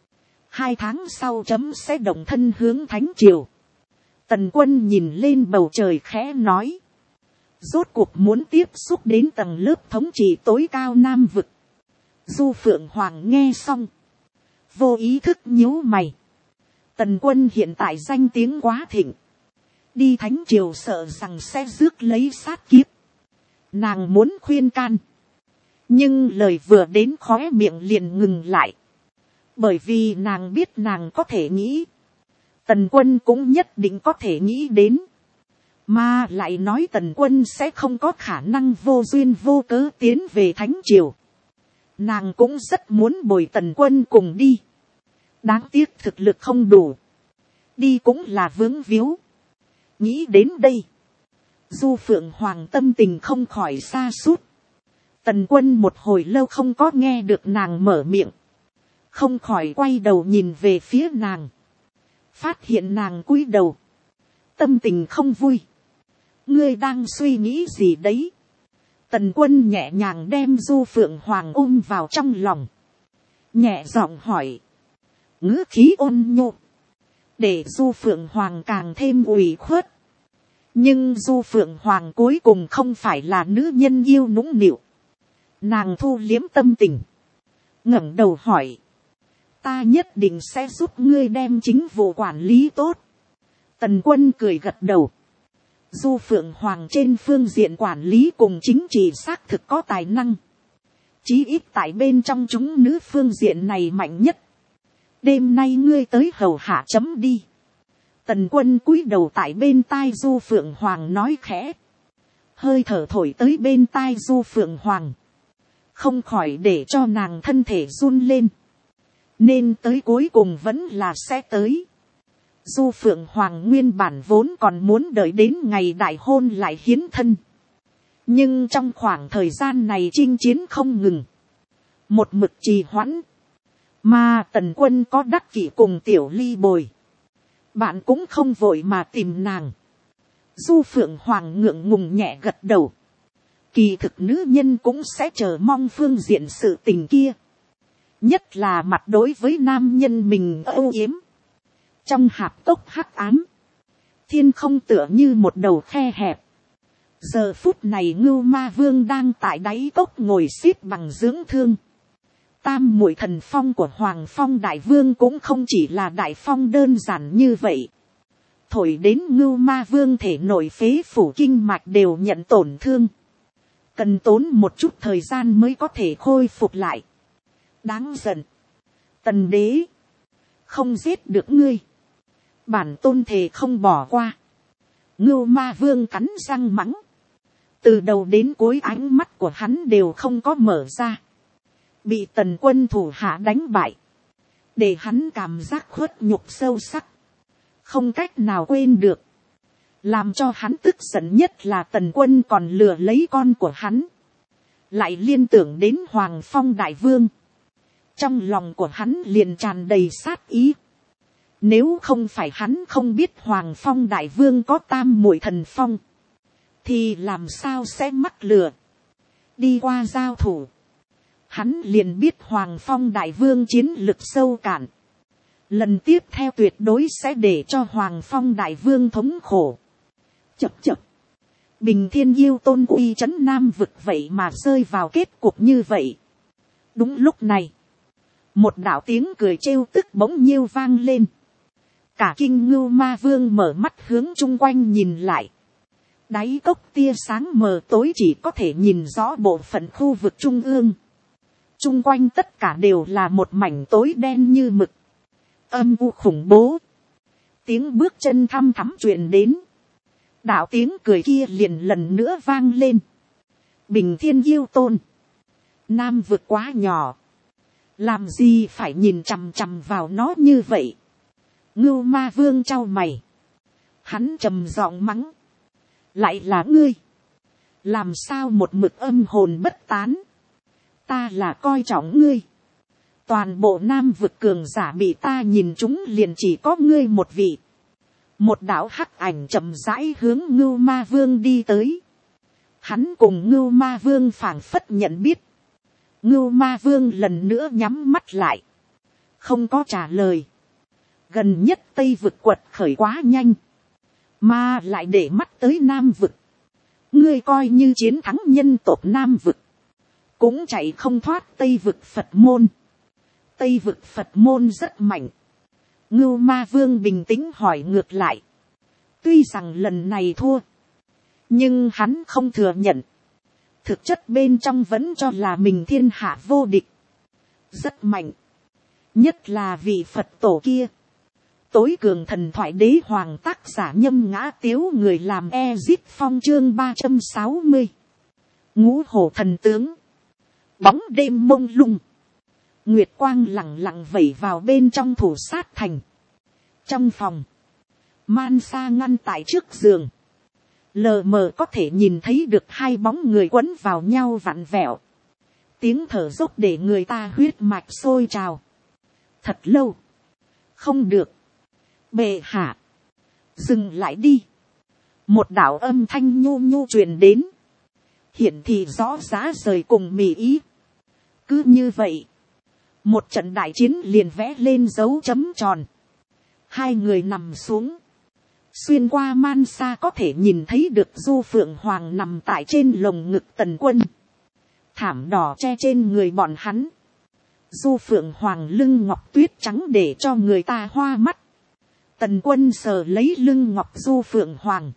2 tháng sau chấm sẽ động thân hướng Thánh Triều. Tần Quân nhìn lên bầu trời khẽ nói. Rốt cuộc muốn tiếp xúc đến tầng lớp thống trị tối cao Nam Vực. Du Phượng Hoàng nghe xong, vô ý thức nhíu mày. Tần Quân hiện tại danh tiếng quá thịnh, đi Thánh Triều sợ rằng sẽ rước lấy sát kiếp. Nàng muốn khuyên can, nhưng lời vừa đến khóe miệng liền ngừng lại. Bởi vì nàng biết nàng có thể nghĩ, Tần Quân cũng nhất định có thể nghĩ đến. Mà lại nói Tần Quân sẽ không có khả năng vô duyên vô cớ tiến về Thánh Triều. Nàng cũng rất muốn bồi Tần Quân cùng đi. Đáng tiếc thực lực không đủ. đi cũng là vướng víu. Nghĩ đến đây, Du Phượng Hoàng tâm tình không khỏi sa sút. Tần Quân một hồi lâu không có nghe được nàng mở miệng, không khỏi quay đầu nhìn về phía nàng, phát hiện nàng cúi đầu, tâm tình không vui. Ngươi đang suy nghĩ gì đấy? Tần Quân nhẹ nhàng đem Du Phượng Hoàng ôm vào trong lòng, nhẹ giọng hỏi, ngữ khí ôn nhộn, để Du Phượng Hoàng càng thêm ủy khuất. Nhưng Du Phượng Hoàng cuối cùng không phải là nữ nhân yêu nũng nịu. Nàng thu liếm tâm tình, ngẩng đầu hỏi, ta nhất định sẽ giúp ngươi đem chính vụ quản lý tốt. Tần Quân cười gật đầu. Du Phượng Hoàng trên phương diện quản lý cùng chính trị xác thực có tài năng, chí ít tại bên trong chúng nữ phương diện này mạnh nhất. Đêm nay ngươi tới hầu hạ chấm đi. Tần Quân cúi đầu tại bên tai Du Phượng Hoàng nói khẽ, hơi thở thổi tới bên tai Du Phượng Hoàng, không khỏi để cho nàng thân thể run lên. Nên tới cuối cùng vẫn là sẽ tới. Du Phượng Hoàng nguyên bản vốn còn muốn đợi đến ngày đại hôn lại hiến thân, nhưng trong khoảng thời gian này chinh chiến không ngừng, một mực trì hoãn, mà Tần Quân có đắc kỷ cùng Tiểu Ly bồi, bạn cũng không vội mà tìm nàng. Du Phượng Hoàng ngượng ngùng nhẹ gật đầu. Kỳ thực nữ nhân cũng sẽ chờ mong phương diện sự tình kia, nhất là mặt đối với nam nhân mình âu yếm. Trong hạp cốc hắc ám, thiên không tựa như một đầu khe hẹp. Giờ phút này Ngưu Ma Vương đang tại đáy cốc ngồi xếp bằng dưỡng thương. Tam muội thần phong của Hoàng Phong Đại Vương cũng không chỉ là đại phong đơn giản như vậy. Thổi đến Ngưu Ma Vương thể nội phế phủ kinh mạch đều nhận tổn thương, cần tốn một chút thời gian mới có thể khôi phục lại. Đáng giận, Tần đế, không giết được ngươi, bản tôn thề không bỏ qua. Ngưu Ma Vương cắn răng mắng, từ đầu đến cuối ánh mắt của hắn đều không có mở ra. Bị Tần Quân thủ hạ đánh bại, để hắn cảm giác khuất nhục sâu sắc, không cách nào quên được. Làm cho hắn tức giận nhất là Tần Quân còn lừa lấy con của hắn, lại liên tưởng đến Hoàng Phong Đại Vương. Trong lòng của hắn liền tràn đầy sát ý. Nếu không phải hắn không biết Hoàng Phong Đại Vương có tam muội thần phong, thì làm sao sẽ mắc lừa. Đi qua giao thủ, hắn liền biết Hoàng Phong Đại Vương chiến lực sâu cạn. Lần tiếp theo tuyệt đối sẽ để cho Hoàng Phong Đại Vương thống khổ. Chập chập. Bình Thiên Yêu Tôn uy trấn Nam vực vậy mà rơi vào kết cục như vậy. Đúng lúc này, một đạo tiếng cười trêu tức bỗng nhiêu vang lên. Cả kinh Ngưu Ma Vương mở mắt hướng chung quanh nhìn lại. Đáy cốc tia sáng mờ tối chỉ có thể nhìn rõ bộ phận khu vực trung ương. Chung quanh tất cả đều là một mảnh tối đen như mực. Âm u khủng bố. Tiếng bước chân thăm thắm truyền đến. Đạo tiếng cười kia liền lần nữa vang lên. Bình Thiên Yêu Tôn, Nam vực quá nhỏ, làm gì phải nhìn chằm chằm vào nó như vậy. Ngưu Ma Vương chau mày, hắn trầm giọng mắng, lại là ngươi, làm sao một mực âm hồn bất tán. Ta là coi trọng ngươi, toàn bộ Nam vực cường giả bị ta nhìn chúng liền chỉ có ngươi một vị. Một đạo hắc ảnh chậm rãi hướng Ngưu Ma Vương đi tới. Hắn cùng Ngưu Ma Vương phảng phất nhận biết. Ngưu Ma Vương lần nữa nhắm mắt lại, không có trả lời. Gần nhất Tây vực quật khởi quá nhanh, mà lại để mắt tới Nam vực. Ngươi coi như chiến thắng nhân tộc Nam vực, cũng chạy không thoát Tây vực Phật môn. Tây vực Phật môn rất mạnh. Ngưu Ma Vương bình tĩnh hỏi ngược lại. Tuy rằng lần này thua, nhưng hắn không thừa nhận. Thực chất bên trong vẫn cho là mình thiên hạ vô địch. Rất mạnh. Nhất là vị Phật tổ kia. Tối cường thần thoại đế hoàng tác giả Nhâm Ngã Tiếu người làm Ezip Phong chương 360. Ngũ hổ thần tướng. Bóng đêm mông lung. Nguyệt quang lặng lặng vẩy vào bên trong thủ sát thành. Trong phòng, Man Sa ngăn tại trước giường, lờ mờ có thể nhìn thấy được hai bóng người quấn vào nhau vặn vẹo, tiếng thở dốc để người ta huyết mạch sôi trào. Thật lâu, không được, bệ hạ, dừng lại đi. Một đạo âm thanh nhu nhu truyền đến, hiện thì rõ giá rời cùng mỉ ý. Cứ như vậy, một trận đại chiến liền vẽ lên dấu chấm tròn. Hai người nằm xuống, xuyên qua Man Sa có thể nhìn thấy được Du Phượng Hoàng nằm tại trên lồng ngực Tần Quân, thảm đỏ che trên người bọn hắn. Du Phượng Hoàng lưng ngọc tuyết trắng để cho người ta hoa mắt. Tần Quân sờ lấy lưng ngọc Du Phượng Hoàng,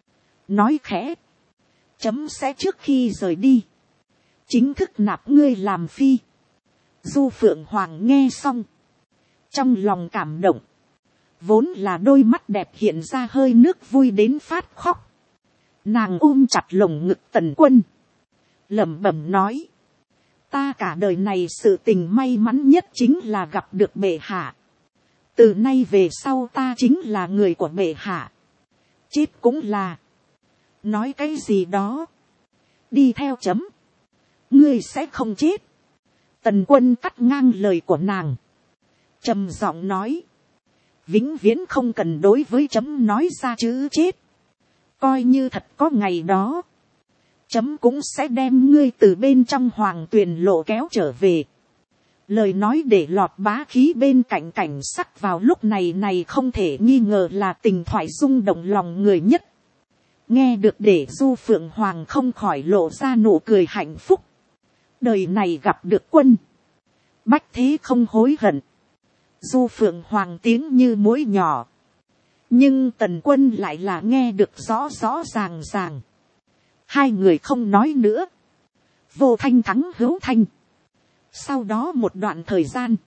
nói khẽ, chấm sẽ trước khi rời đi, chính thức nạp ngươi làm phi. Du Phượng Hoàng nghe xong, trong lòng cảm động, vốn là đôi mắt đẹp hiện ra hơi nước vui đến phát khóc. Nàng ôm chặt lồng ngực Tần Quân, lẩm bẩm nói, ta cả đời này sự tình may mắn nhất chính là gặp được bệ hạ. Từ nay về sau ta chính là người của bệ hạ, chết cũng là. Nói cái gì đó, đi theo chấm, ngươi sẽ không chết. Tần Quân cắt ngang lời của nàng, trầm giọng nói, vĩnh viễn không cần đối với chấm nói ra chữ chết. Coi như thật có ngày đó, chấm cũng sẽ đem ngươi từ bên trong hoàng tuyền lộ kéo trở về. Lời nói để lọt bá khí bên cạnh cảnh sắc vào lúc này không thể nghi ngờ là tình thoại rung động lòng người nhất. Nghe được để Du Phượng Hoàng không khỏi lộ ra nụ cười hạnh phúc. Đời này gặp được quân, bách thế không hối hận. Du Phượng Hoàng tiếng như mũi nhỏ, nhưng Tần Quân lại là nghe được rõ rõ ràng ràng. Hai người không nói nữa, vô thanh thắng hữu thanh. Sau đó một đoạn thời gian,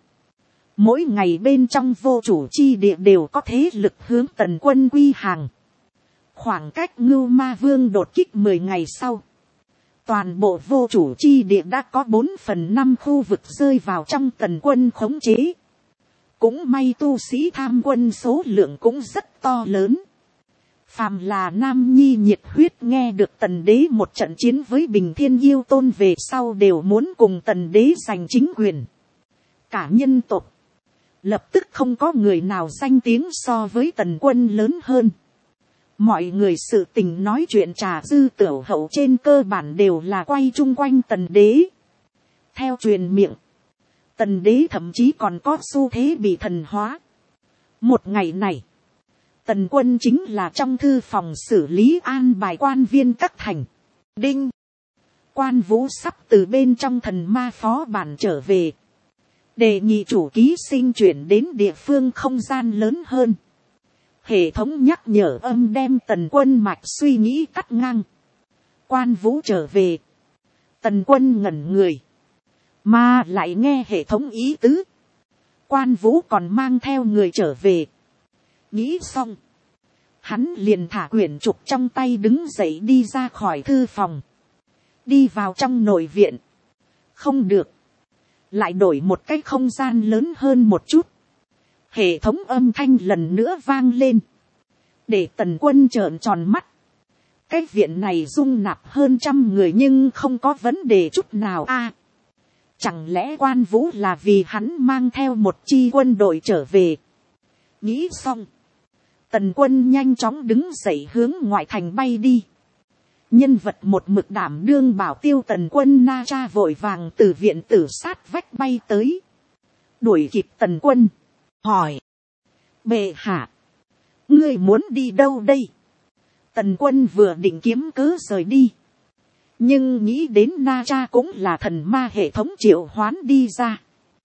mỗi ngày bên trong vô chủ chi địa đều có thế lực hướng Tần Quân quy hàng. Khoảng cách Ngưu Ma Vương đột kích 10 ngày sau, toàn bộ vô chủ chi địa đã có 4/5 khu vực rơi vào trong Tần Quân khống chế. Cũng may tu sĩ tham quân số lượng cũng rất to lớn. Phàm là nam nhi nhiệt huyết nghe được Tần Đế một trận chiến với Bình Thiên Yêu Tôn về sau đều muốn cùng Tần Đế giành chính quyền. Cả nhân tộc, lập tức không có người nào danh tiếng so với Tần Quân lớn hơn. Mọi người sự tình nói chuyện trà dư tửu hậu trên cơ bản đều là quay chung quanh Tần Đế. Theo truyền miệng, Tần Đế thậm chí còn có xu thế bị thần hóa. Một ngày này, Tần Quân chính là trong thư phòng xử lý an bài quan viên các thành. Đinh! Quan Vũ sắp từ bên trong thần ma phó bản trở về. Đề nghị chủ ký sinh chuyển đến địa phương không gian lớn hơn. Hệ thống nhắc nhở âm đem Tần Quân mạch suy nghĩ cắt ngang. Quan Vũ trở về. Tần Quân ngẩn người, mà lại nghe hệ thống ý tứ. Quan Vũ còn mang theo người trở về. Nghĩ xong, hắn liền thả quyển trục trong tay đứng dậy đi ra khỏi thư phòng. Đi vào trong nội viện. Không được, lại đổi một cái không gian lớn hơn một chút. Hệ thống âm thanh lần nữa vang lên, để Tần Quân trợn tròn mắt. Cái viện này dung nạp hơn 100 người nhưng không có vấn đề chút nào a. Chẳng lẽ Quan Vũ là vì hắn mang theo một chi quân đội trở về? Nghĩ xong, Tần Quân nhanh chóng đứng dậy hướng ngoại thành bay đi. Nhân vật một mực đảm đương bảo tiêu Tần Quân Na Cha vội vàng từ viện tử sát vách bay tới. Đuổi kịp Tần Quân, hỏi: bệ hạ, ngươi muốn đi đâu đây? Tần Quân vừa định kiếm cớ rời đi, nhưng nghĩ đến Na Cha cũng là thần ma hệ thống triệu hoán đi ra,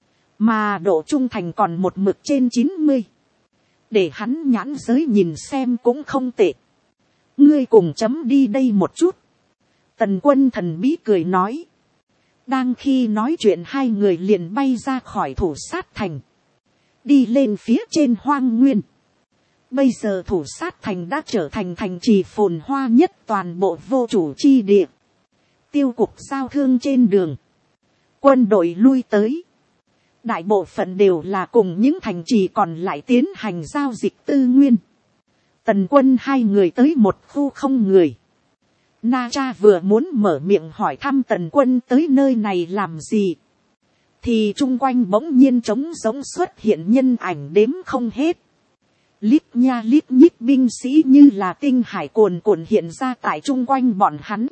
mà độ trung thành còn một mực trên 90. Để hắn nhãn giới nhìn xem cũng không tệ. Ngươi cùng chấm đi đây một chút. Tần Quân thần bí cười nói. Đang khi nói chuyện hai người liền bay ra khỏi thủ sát thành, đi lên phía trên hoang nguyên. Bây giờ thủ sát thành đã trở thành thành trì phồn hoa nhất toàn bộ vô chủ chi địa. Tiêu cục giao thương trên đường, quân đội lui tới. Đại bộ phận đều là cùng những thành trì còn lại tiến hành giao dịch tư nguyên. Tần Quân hai người tới một khu không người. Na Cha vừa muốn mở miệng hỏi thăm Tần Quân tới nơi này làm gì, thì chung quanh bỗng nhiên trống giống xuất hiện nhân ảnh đếm không hết. Lít nha lít nhít binh sĩ như là tinh hải cuồn cuộn hiện ra tại chung quanh bọn hắn.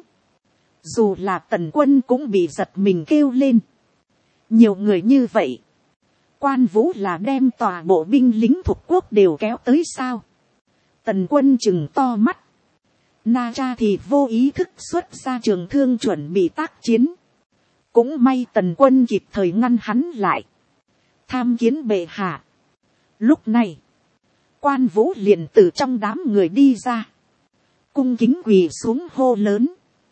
Dù là Tần Quân cũng bị giật mình kêu lên. Nhiều người như vậy, Quan Vũ là đem tòa bộ binh lính thuộc quốc đều kéo tới sao? Tần Quân chừng to mắt. Na Cha thì vô ý thức xuất ra trường thương chuẩn bị tác chiến. Cũng may Tần Quân kịp thời ngăn hắn lại. Tham kiến bệ hạ. Lúc này, Quan Vũ liền từ trong đám người đi ra. Cung kính quỳ xuống hô lớn.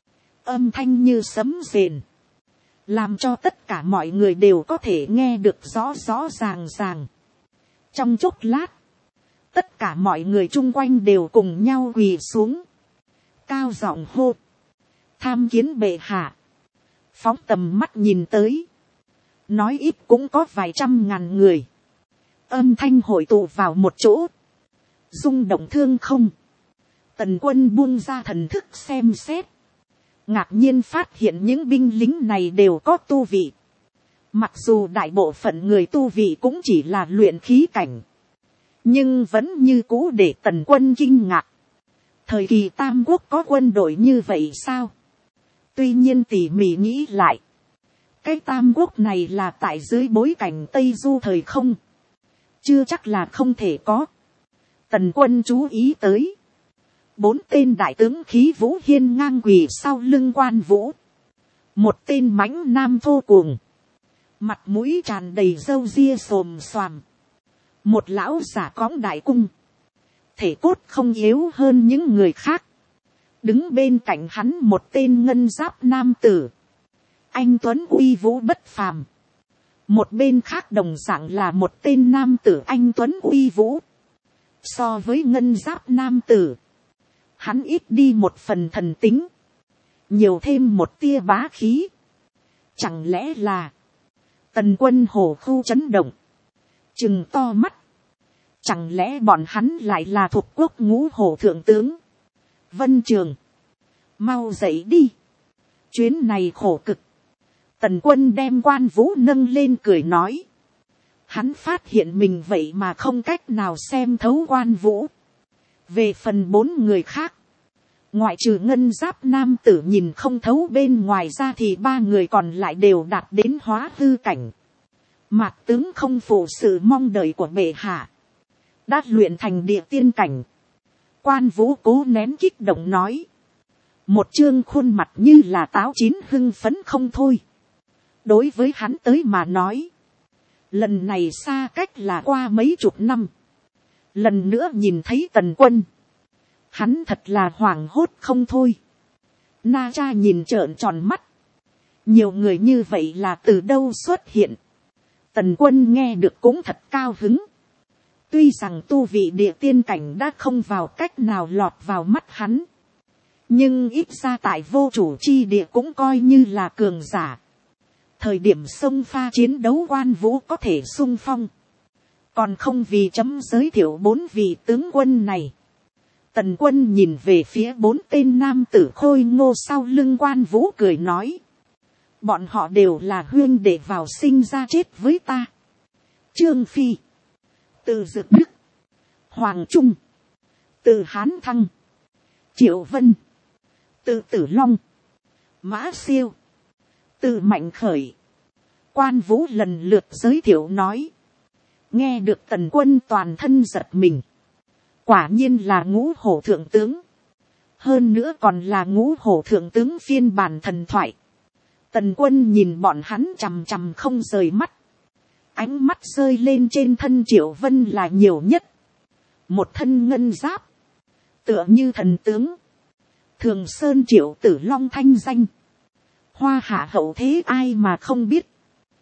Âm thanh như sấm rền. Làm cho tất cả mọi người đều có thể nghe được rõ rõ ràng ràng. Trong chốc lát, tất cả mọi người chung quanh đều cùng nhau quỳ xuống. Cao giọng hô. Tham kiến bệ hạ. Phóng tầm mắt nhìn tới. Nói ít cũng có vài trăm ngàn người. Âm thanh hội tụ vào một chỗ. Rung động thương không. Tần Quân buông ra thần thức xem xét. Ngạc nhiên phát hiện những binh lính này đều có tu vị. Mặc dù đại bộ phận người tu vị cũng chỉ là luyện khí cảnh. Nhưng vẫn như cũ để Tần Quân kinh ngạc. Thời kỳ Tam Quốc có quân đội như vậy sao? Tuy nhiên tỉ mỉ nghĩ lại. Cái Tam Quốc này là tại dưới bối cảnh Tây Du thời không. Chưa chắc là không thể có. Tần Quân chú ý tới. 4 tên đại tướng khí vũ hiên ngang quỳ sau lưng Quan Vũ. Một tên mãnh nam thô cuồng. Mặt mũi tràn đầy râu ria xồm xoàm. Một lão giả cõng đại cung. Thể cốt không yếu hơn những người khác. Đứng bên cạnh hắn một tên ngân giáp nam tử. Anh tuấn uy vũ bất phàm. Một bên khác đồng dạng là một tên nam tử anh tuấn uy vũ. So với ngân giáp nam tử, hắn ít đi một phần thần tính, nhiều thêm một tia bá khí. Chẳng lẽ là Tần Quân hổ khu chấn động, trừng to mắt. Chẳng lẽ bọn hắn lại là thuộc quốc ngũ hổ thượng tướng Vân Trường? Mau dậy đi, chuyến này khổ cực. Tần Quân đem Quan Vũ nâng lên cười nói. Hắn phát hiện mình vậy mà không cách nào xem thấu Quan Vũ. Về phần 4 người khác, ngoại trừ ngân giáp nam tử nhìn không thấu bên ngoài ra thì 3 người còn lại đều đạt đến hóa hư cảnh. Mạc tướng không phụ sự mong đợi của bệ hạ, đã luyện thành địa tiên cảnh. Quan Vũ cố nén kích động nói. Một trương khuôn mặt như là táo chín hưng phấn không thôi. Đối với hắn tới mà nói, lần này xa cách là qua mấy chục năm. Lần nữa nhìn thấy Tần Quân, hắn thật là hoảng hốt không thôi. Na Cha nhìn trợn tròn mắt. Nhiều người như vậy là từ đâu xuất hiện? Tần Quân nghe được cũng thật cao hứng. Tuy rằng tu vị địa tiên cảnh đã không vào cách nào lọt vào mắt hắn, nhưng ít ra tại vô chủ chi địa cũng coi như là cường giả. Thời điểm xông pha chiến đấu Quan Vũ có thể xung phong, còn không vì chấm giới thiệu 4 vị tướng quân này. Tần Quân nhìn về phía 4 tên nam tử khôi ngô sau lưng Quan Vũ cười nói. Bọn họ đều là huynh đệ vào sinh ra chết với ta. Trương Phi, Từ Dực Đức, Hoàng Trung, Từ Hán Thăng, Triệu Vân, Từ Tử Long, Mã Siêu, Từ Mạnh Khởi. Quan Vũ lần lượt giới thiệu nói. Nghe được Tần Quân toàn thân giật mình. Quả nhiên là ngũ hổ thượng tướng. Hơn nữa còn là ngũ hổ thượng tướng phiên bản thần thoại. Tần Quân nhìn bọn hắn chằm chằm không rời mắt. Ánh mắt rơi lên trên thân Triệu Vân là nhiều nhất. Một thân ngân giáp, tựa như thần tướng. Thường Sơn Triệu Tử Long thanh danh, hoa hạ hậu thế ai mà không biết.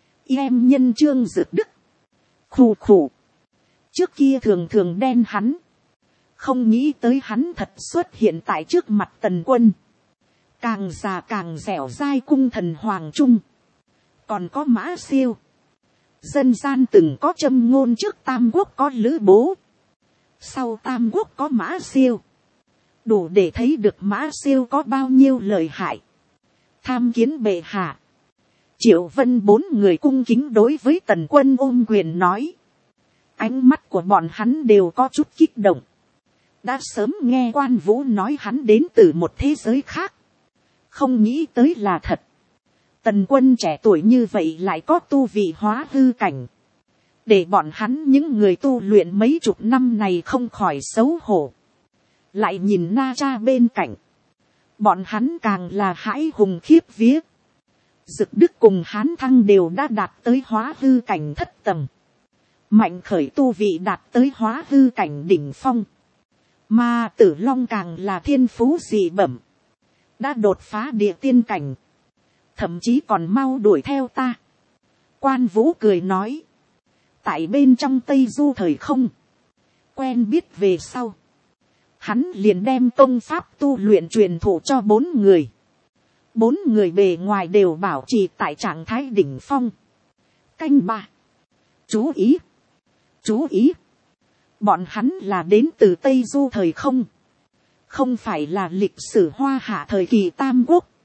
Em nhân Trương Dực Đức, khù khù, trước kia thường thường đen hắn. Không nghĩ tới hắn thật xuất hiện tại trước mặt Tần Quân. Càng già càng dẻo dai cung thần Hoàng Trung. Còn có Mã Siêu. Dân gian từng có châm ngôn trước Tam Quốc có Lữ Bố. Sau Tam Quốc có Mã Siêu. Đủ để thấy được Mã Siêu có bao nhiêu lợi hại. Tham kiến bệ hạ. Triệu Vân bốn người cung kính đối với Tần Quân ôm quyền nói. Ánh mắt của bọn hắn đều có chút kích động. Đã sớm nghe Quan Vũ nói hắn đến từ một thế giới khác. Không nghĩ tới là thật. Tần Quân trẻ tuổi như vậy lại có tu vị hóa hư cảnh. Để bọn hắn những người tu luyện mấy chục năm này không khỏi xấu hổ. Lại nhìn Na Cha bên cạnh. Bọn hắn càng là hãi hùng khiếp vía. Dực Đức cùng Hán Thăng đều đã đạt tới hóa hư cảnh thất tầng. Mạnh Khởi tu vị đạt tới hóa hư cảnh đỉnh phong. Mà Tử Long càng là thiên phú dị bẩm. Đã đột phá địa tiên cảnh. Thậm chí còn mau đuổi theo ta. Quan Vũ cười nói. Tại bên trong Tây Du thời không. Quen biết về sau. Hắn liền đem công pháp tu luyện truyền thụ cho 4 người. 4 người bề ngoài đều bảo trì tại trạng thái đỉnh phong. Canh 3. Chú ý. Chú ý. Bọn hắn là đến từ Tây Du thời không. Không phải là lịch sử Hoa Hạ thời kỳ Tam Quốc.